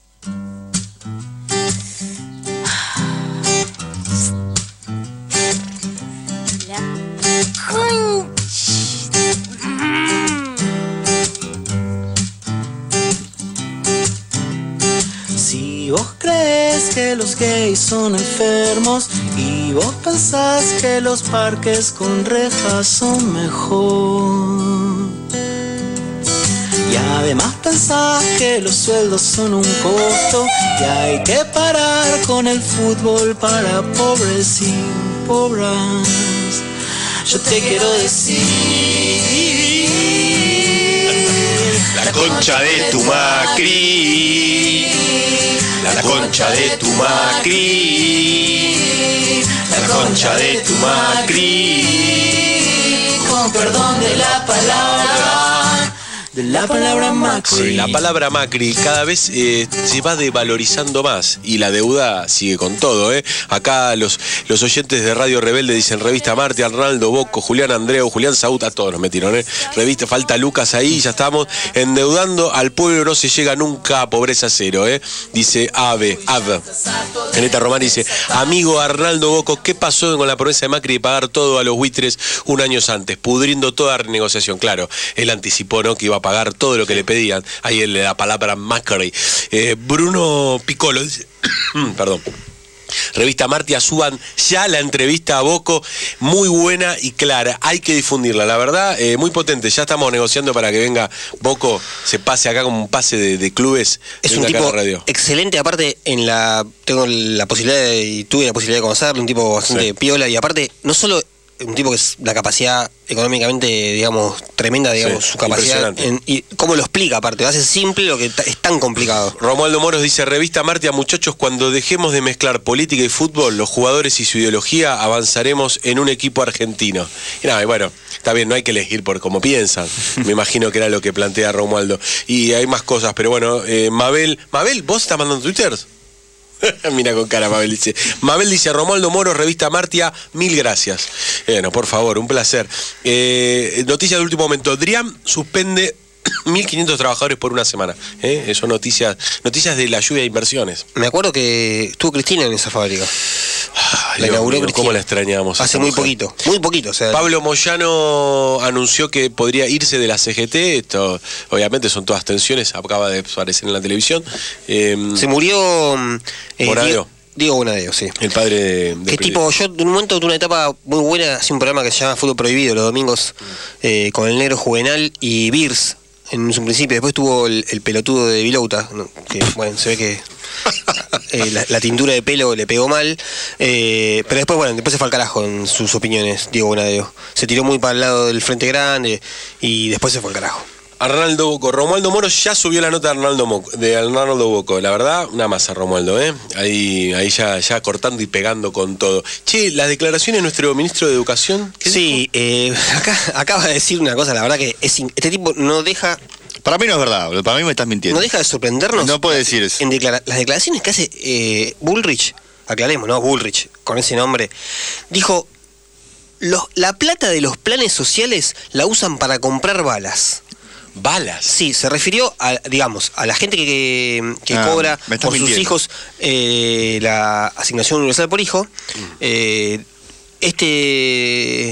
Si vos crees que los gays son enfermos y vos pensás que los parques con rejas son mejor, y además pensás que los sueldos son un costo y hay que parar con el fútbol para pobres y pobres, yo te quiero decir: la concha de tu Macri, la concha de tu Macri, la concha de tu Macri, con perdón de la palabra, de la palabra Macri. La palabra Macri cada vez eh, se va devalorizando más y la deuda sigue con todo. ¿eh? Acá los, los oyentes de Radio Rebelde dicen: Revista Marti, Arnaldo Bocco, Julián Andreu, Julián Saúl, a todos nos metieron. ¿eh? Revista, falta Lucas ahí, ya estamos endeudando al pueblo, no se llega nunca a pobreza cero. ¿eh? Dice Ave, Ave. Geneta Román dice: amigo Arnaldo Bocco, ¿qué pasó con la promesa de Macri de pagar todo a los buitres un año antes, pudriendo toda renegociación? Claro, él anticipó, ¿no?, que iba a pagar todo lo que le pedían. Ahí él le da palabra Macri. Eh, Bruno Piccolo dice, perdón. Revista Martia, suban ya la entrevista a Bocco, muy buena y clara, hay que difundirla, la verdad, eh, muy potente. Ya estamos negociando para que venga Bocco, se pase acá como un pase de, de clubes. Es un tipo excelente, aparte en la tengo la posibilidad de, y tuve la posibilidad de conocerlo, un tipo bastante sí. piola, y aparte no solo un tipo que es la capacidad económicamente, digamos, tremenda, digamos, sí, su capacidad en, y cómo lo explica, aparte, hace simple lo que es tan complicado. Romualdo Moros dice: Revista Martia, muchachos, cuando dejemos de mezclar política y fútbol, los jugadores y su ideología, avanzaremos en un equipo argentino. Y nada, bueno, está bien, no hay que elegir por cómo piensan, me imagino que era lo que plantea Romualdo, y hay más cosas, pero bueno, eh, Mabel, Mabel, ¿vos estás mandando twitters? Mira con cara Mabel, dice. Mabel dice: Romualdo Moro, Revista Martia, mil gracias. Bueno, por favor, un placer. Eh, noticias de último momento: Driam suspende mil quinientos trabajadores por una semana. ¿eh? Son noticias, noticias de la lluvia de inversiones. Me acuerdo que estuvo Cristina en esa fábrica. Ay, la inauguró Cristina. ¿Cómo la extrañamos? Hace muy poquito, muy poquito. O sea, Pablo Moyano anunció que podría irse de la C G T. Esto, obviamente, son todas tensiones. Acaba de aparecer en la televisión. Eh, Se murió eh, Bonadeo. Diego Bonadeo, sí. El padre de... de ¿Qué tipo? Yo en un momento tuve una etapa muy buena, hacía un programa que se llama Fútbol Prohibido los domingos, eh, con el Negro Juvenal y Birs en un principio. Después tuvo el, el pelotudo de Vilouta, ¿no? Que bueno, se ve que eh, la, la tintura de pelo le pegó mal, eh, pero después, bueno, después se fue al carajo en sus opiniones, Diego Bonadeo. Se tiró muy para el lado del Frente Grande y después se fue al carajo. Arnaldo Bocco, Romualdo Moro ya subió la nota de Arnaldo, Mo, de Arnaldo Bocco. La verdad, una masa, Romualdo, ¿eh? Ahí, ahí ya, ya cortando y pegando con todo. Che, las declaraciones de nuestro ministro de Educación. Sí, eh, acá acaba de decir una cosa, la verdad que es, este tipo no deja... Para mí no es verdad, para mí me estás mintiendo. No deja de sorprendernos. No puede decir eso. En declara las declaraciones que hace eh, Bullrich, aclaremos, ¿no? Bullrich, con ese nombre, dijo: los, la plata de los planes sociales la usan para comprar balas. ¿Balas? Sí, se refirió a, digamos, a la gente que, que ah, cobra por mintiendo. sus hijos eh, la asignación universal por hijo. Mm. Eh, este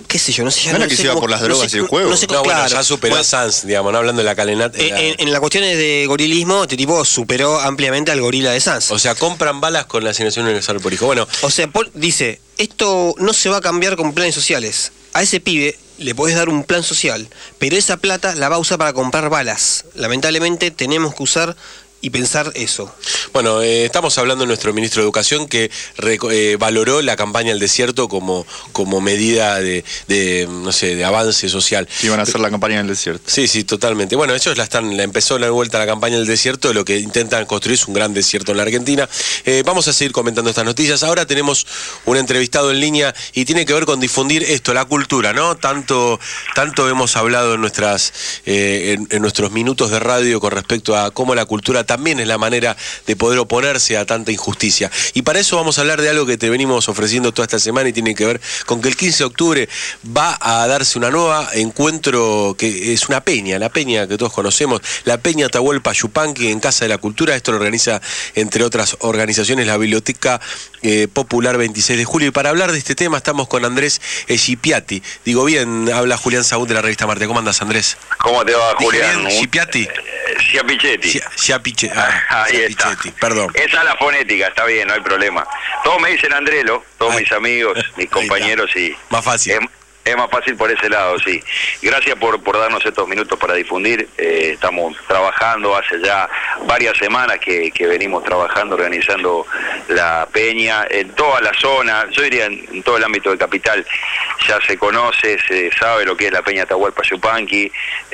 qué sé yo, no sé ya No no, era que sé se iba cómo- por las no drogas sé- y el juego. No sé No, cómo, bueno, claro. ya superó Bueno, a Sanz, digamos, no hablando de la calenata. en, en- en las cuestiones de gorilismo, este tipo superó ampliamente al gorila de Sanz. O sea, compran balas con la asignación universal por hijo. Bueno, O sea, Paul dice, esto no se va a cambiar con planes sociales. A ese pibe le podés dar un plan social, pero esa plata la va a usar para comprar balas. Lamentablemente tenemos que usar y pensar eso. Bueno, eh, estamos hablando de nuestro ministro de Educación que reco- eh, valoró la campaña al desierto como, como medida de, de, no sé, de avance social. Iban a hacer la campaña en el desierto. Sí, sí, totalmente. Bueno, ellos la están, la empezó la vuelta a la campaña del desierto, lo que intentan construir es un gran desierto en la Argentina. Eh, vamos a seguir comentando estas noticias. Ahora tenemos un entrevistado en línea y tiene que ver con difundir esto, la cultura, ¿no? Tanto, tanto hemos hablado en nuestras, eh, en, en nuestros minutos de radio con respecto a cómo la cultura también es la manera de poder oponerse a tanta injusticia. Y para eso vamos a hablar de algo que te venimos ofreciendo toda esta semana y tiene que ver con que el quince de octubre va a darse una nueva encuentro que es una peña, la peña que todos conocemos, la Peña Atahualpa Yupanqui en Casa de la Cultura. Esto lo organiza, entre otras organizaciones, la Biblioteca eh, Popular veintiséis de julio. Y para hablar de este tema estamos con Andrés Schipiatti. Digo bien, habla Julián Saúd de la revista Marte. ¿Cómo andas, Andrés? ¿Cómo te va, ¿Dije Julián? bien? ¿Schipiatti? Schiapichetti. Schiapichetti. Ah, Ahí está. Perdón. Esa es la fonética, está bien, no hay problema. Todos me dicen Andrelo, todos mis amigos, mis compañeros, y más fácil. Es, es más fácil por ese lado, sí. Gracias por, por darnos estos minutos para difundir. Eh, estamos trabajando hace ya varias semanas que, que venimos trabajando, organizando la peña en toda la zona, yo diría en, en todo el ámbito de Capital. Ya se conoce, se sabe lo que es la Peña Atahualpa Yupanqui.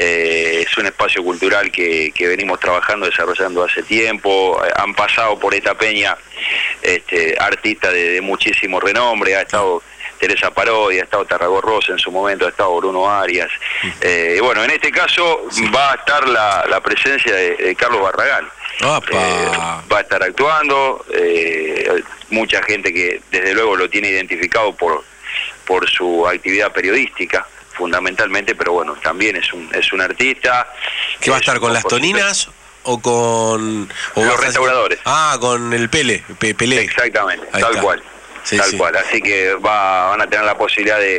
Eh, es un espacio cultural que, que venimos trabajando, desarrollando hace tiempo. Eh, han pasado por esta peña este, artistas de, de muchísimo renombre. Ha estado Teresa Parodi, ha estado Tarragó Rosa en su momento, ha estado Bruno Arias. Eh, bueno, en este caso va a estar la, la presencia de, de Carlos Barragán. Eh, va a estar actuando, eh, mucha gente que desde luego lo tiene identificado por, por su actividad periodística, fundamentalmente, pero bueno, también es un, es un artista. ¿Qué va a estar con las toninas o con o los restauradores? Ah, con el Pele, Pe- Pelé. Exactamente, Ahí tal está. cual. Sí, tal sí. cual, así que va, van a tener la posibilidad de,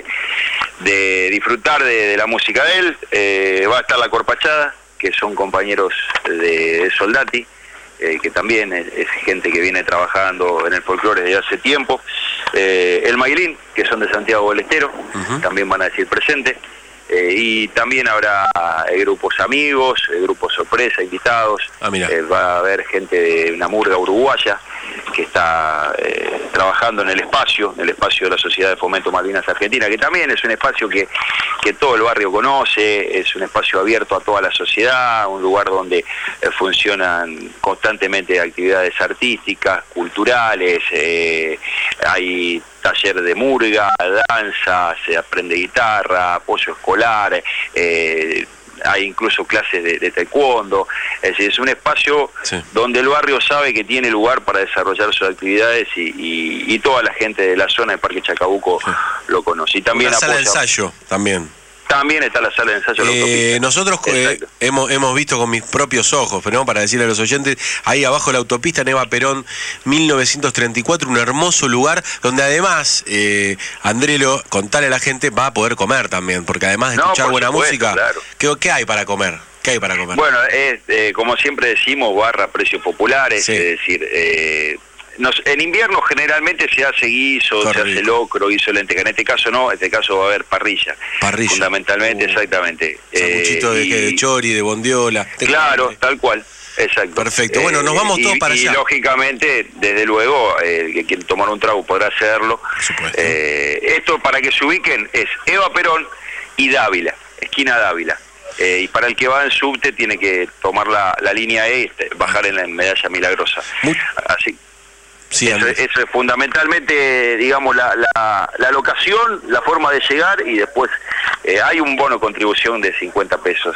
de disfrutar de, de la música de él. Eh, va a estar la Corpachada, que son compañeros de, de Soldati, eh, que también es, es gente que viene trabajando en el folclore desde hace tiempo. Eh, el Mailín, que son de Santiago del Estero, uh-huh. también van a decir presente. Eh, y también habrá eh, grupos amigos, eh, grupos sorpresa, invitados. Ah, mira. Eh, va a haber gente de una murga uruguaya que está eh, trabajando en el espacio, en el espacio de la Sociedad de Fomento Malvinas Argentina, que también es un espacio que, que todo el barrio conoce, es un espacio abierto a toda la sociedad, un lugar donde eh, funcionan constantemente actividades artísticas, culturales, eh, hay taller de murga, danza, se aprende guitarra, apoyo escolar, eh, hay incluso clases de, de taekwondo. Es decir, es un espacio sí. donde el barrio sabe que tiene lugar para desarrollar sus actividades y, y, y toda la gente de la zona de Parque Chacabuco sí. lo conoce. Y también una sala apoya, de ensayo también. También está la sala de ensayo. Eh, nosotros eh, hemos, hemos visto con mis propios ojos, pero no para decirle a los oyentes, ahí abajo de la autopista Neva Perón mil novecientos treinta y cuatro, un hermoso lugar donde además, eh, Andrelo, contale a la gente, va a poder comer también, porque además de no, escuchar buena supuesto, música, claro. ¿qué, ¿qué hay para comer? ¿Qué hay para comer? Bueno, es, eh, como siempre decimos, barra precios populares, sí. es decir... Eh, Nos, en invierno generalmente se hace guiso, Correcto. se hace locro, guiso de lenteja. En este caso no, en este caso va a haber parrilla. Parrilla. Fundamentalmente, uh, exactamente. Sanguchito eh, de, de chori, de bondiola. Claro, de... tal cual. Exacto. Perfecto. Bueno, nos vamos eh, todos y, para y allá. Y lógicamente, desde luego, eh, el que quiere tomar un trago podrá hacerlo. Por supuesto. Eh, esto, para que se ubiquen, es Eva Perón y Dávila, esquina Dávila. Eh, y para el que va en subte tiene que tomar la, la línea E, bajar en la Medalla Milagrosa. Muy... Así. Sí, eso, eso es fundamentalmente, digamos, la, la, la locación, la forma de llegar y después eh, hay un bono contribución de cincuenta pesos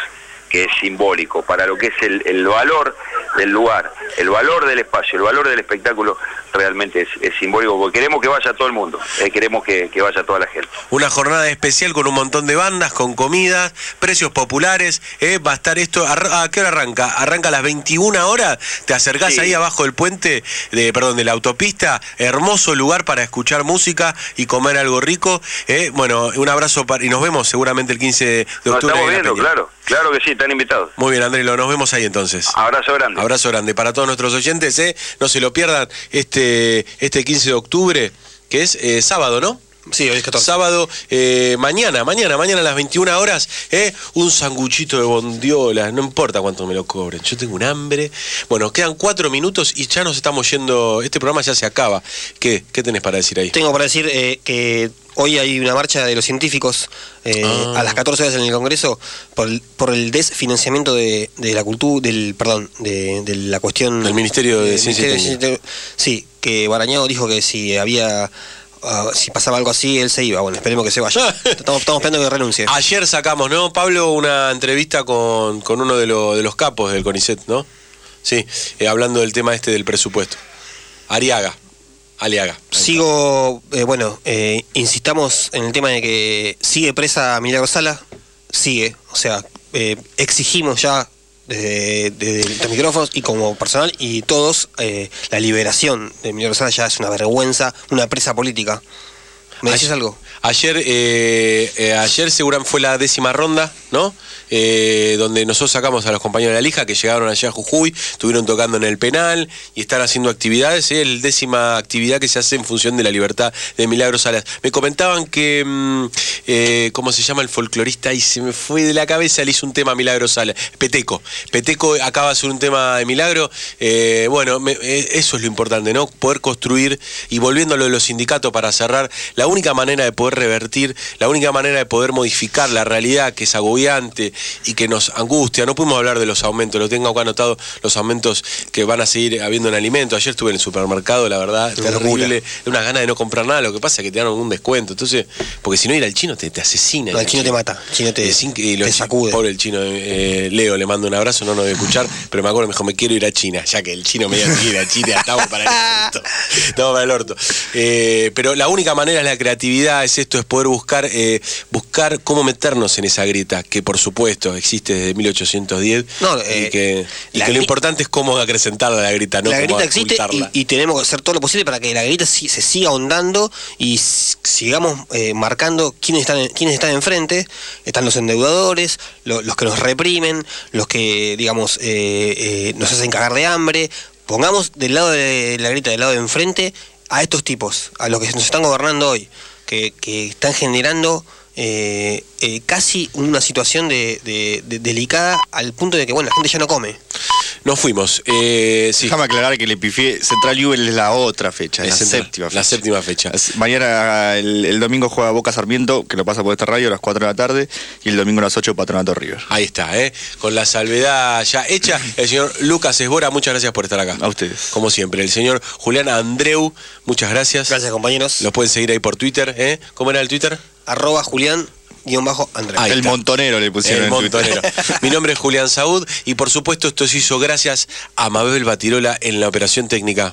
que es simbólico para lo que es el, el valor del lugar, el valor del espacio, el valor del espectáculo, realmente es, es simbólico, porque queremos que vaya todo el mundo, eh, queremos que, que vaya toda la gente. Una jornada especial con un montón de bandas, con comidas, precios populares, eh, va a estar esto, ¿a, a qué hora arranca? Arranca a las veintiuna horas, te acercás sí. ahí abajo del puente, de perdón, de la autopista, hermoso lugar para escuchar música y comer algo rico, eh, bueno, un abrazo para, y nos vemos seguramente el quince de octubre. Nos estamos viendo, claro, claro que sí, están invitados. Muy bien, Andrelo, nos vemos ahí entonces. Abrazo grande. Abrazo grande para todos nuestros oyentes, eh, no se lo pierdan este, este quince de octubre, que es eh, sábado, ¿no? Sí, hoy es catorce. Sábado, eh, mañana, mañana, mañana a las veintiuna horas, eh, un sanguchito de bondiola, no importa cuánto me lo cobren, yo tengo un hambre. Bueno, quedan cuatro minutos y ya nos estamos yendo, este programa ya se acaba. ¿Qué, qué tenés para decir ahí? Tengo para decir eh, que hoy hay una marcha de los científicos eh, ah. a las catorce horas en el Congreso por el, por el desfinanciamiento de, de la cultura, del perdón, de, de la cuestión... Del Ministerio de, de Ciencia y Tecnología. Sí, que Barañao dijo que si había... Uh, si pasaba algo así, él se iba. Bueno, esperemos que se vaya. Estamos, estamos esperando que renuncie. Ayer sacamos, ¿no, Pablo? Una entrevista con, con uno de, lo, de los capos del CONICET, ¿no? Sí, eh, hablando del tema este del presupuesto. Ariaga. Aliaga. Sigo, eh, bueno, eh, insistamos en el tema de que sigue presa Milagro Sala. Sigue, o sea, eh, exigimos ya desde, desde los micrófonos y como personal y todos, eh, la liberación de Milagro Sala ya es una vergüenza, una presa política. ¿Me decís algo? Ayer, eh, eh, ayer seguramente fue la décima ronda, ¿no? Eh, donde nosotros sacamos a los compañeros de la Lija que llegaron allá a Jujuy, estuvieron tocando en el penal y están haciendo actividades. Es ¿eh? la décima actividad que se hace en función de la libertad de Milagro Salas. Me comentaban que, mm, eh, ¿cómo se llama el folclorista? Y se me fue de la cabeza, le hizo un tema a Milagro Salas. Peteco. Peteco acaba de hacer un tema de Milagro. Eh, bueno, me, eso es lo importante, ¿no? Poder construir, y volviendo a lo de los sindicatos para cerrar, la única manera de poder revertir, la única manera de poder modificar la realidad que es agobiante y que nos angustia. No pudimos hablar de los aumentos, lo tengo acá anotado, los aumentos que van a seguir habiendo en alimentos. Ayer estuve en el supermercado, la verdad, terrible, de unas ganas de no comprar nada. Lo que pasa es que te dan algún descuento, entonces, porque si no ir al chino te, te asesina. No, el chino te mata, el chino te, sin, y te sacude. Pobre el chino, eh, Leo, le mando un abrazo, no nos debe escuchar, pero me acuerdo, me dijo, me quiero ir a China, ya que el chino me dijo que ir a China, estamos para el orto, estamos para el orto. Eh, pero la única manera es la creatividad, es esto, es poder buscar, eh, buscar cómo meternos en esa grieta, que por supuesto existe desde mil ochocientos diez, no, eh, y que, y que lo importante es cómo acrecentarla la grieta, no la cómo grieta existe y, y tenemos que hacer todo lo posible para que la grieta si, se siga ahondando y sigamos eh, marcando quiénes están, quiénes están enfrente. Están los endeudadores, lo, los que nos reprimen, los que, digamos, eh, eh, nos hacen cagar de hambre. Pongamos del lado de la grieta, del lado de enfrente, a estos tipos, a los que nos están gobernando hoy, que, que están generando eh, eh, casi una situación de, de, de delicada al punto de que, bueno, la gente ya no come. Nos fuimos. Eh, sí. Déjame aclarar que le pifié. Central Newell's es la otra fecha, es la Central, séptima fecha. La séptima fecha. Mañana, el, el domingo juega Boca Sarmiento, que lo pasa por esta radio a las cuatro de la tarde, y el domingo a las ocho Patronato River. Ahí está, ¿eh? Con la salvedad ya hecha. El señor Lucas Esbora, muchas gracias por estar acá. A ustedes. Como siempre. El señor Julián Andreu, muchas gracias. Gracias, compañeros. Los pueden seguir ahí por Twitter, ¿eh? ¿Cómo era el Twitter? Arroba Julián. Guión bajo Andrés. El montonero le pusieron. El montonero. Mi nombre es Julián Saúd y por supuesto esto se hizo gracias a Mabel Batirola en la operación técnica.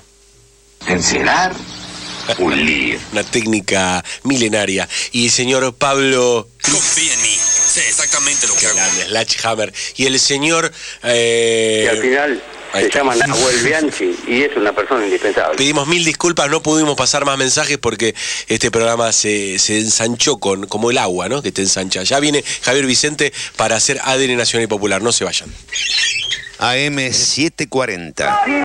Encerar un lío. Una técnica milenaria. Y el señor Pablo... Confía en mí. Sé exactamente lo que hago. Sledgehammer. Y el señor... Eh... Y al final... Se llama Nahuel Bianchi y es una persona indispensable. Pedimos mil disculpas, no pudimos pasar más mensajes porque este programa se, se ensanchó con, como el agua, ¿no? Que te ensancha. Ya viene Javier Vicente para hacer A D N Nacional y Popular. No se vayan. A M setecientos cuarenta.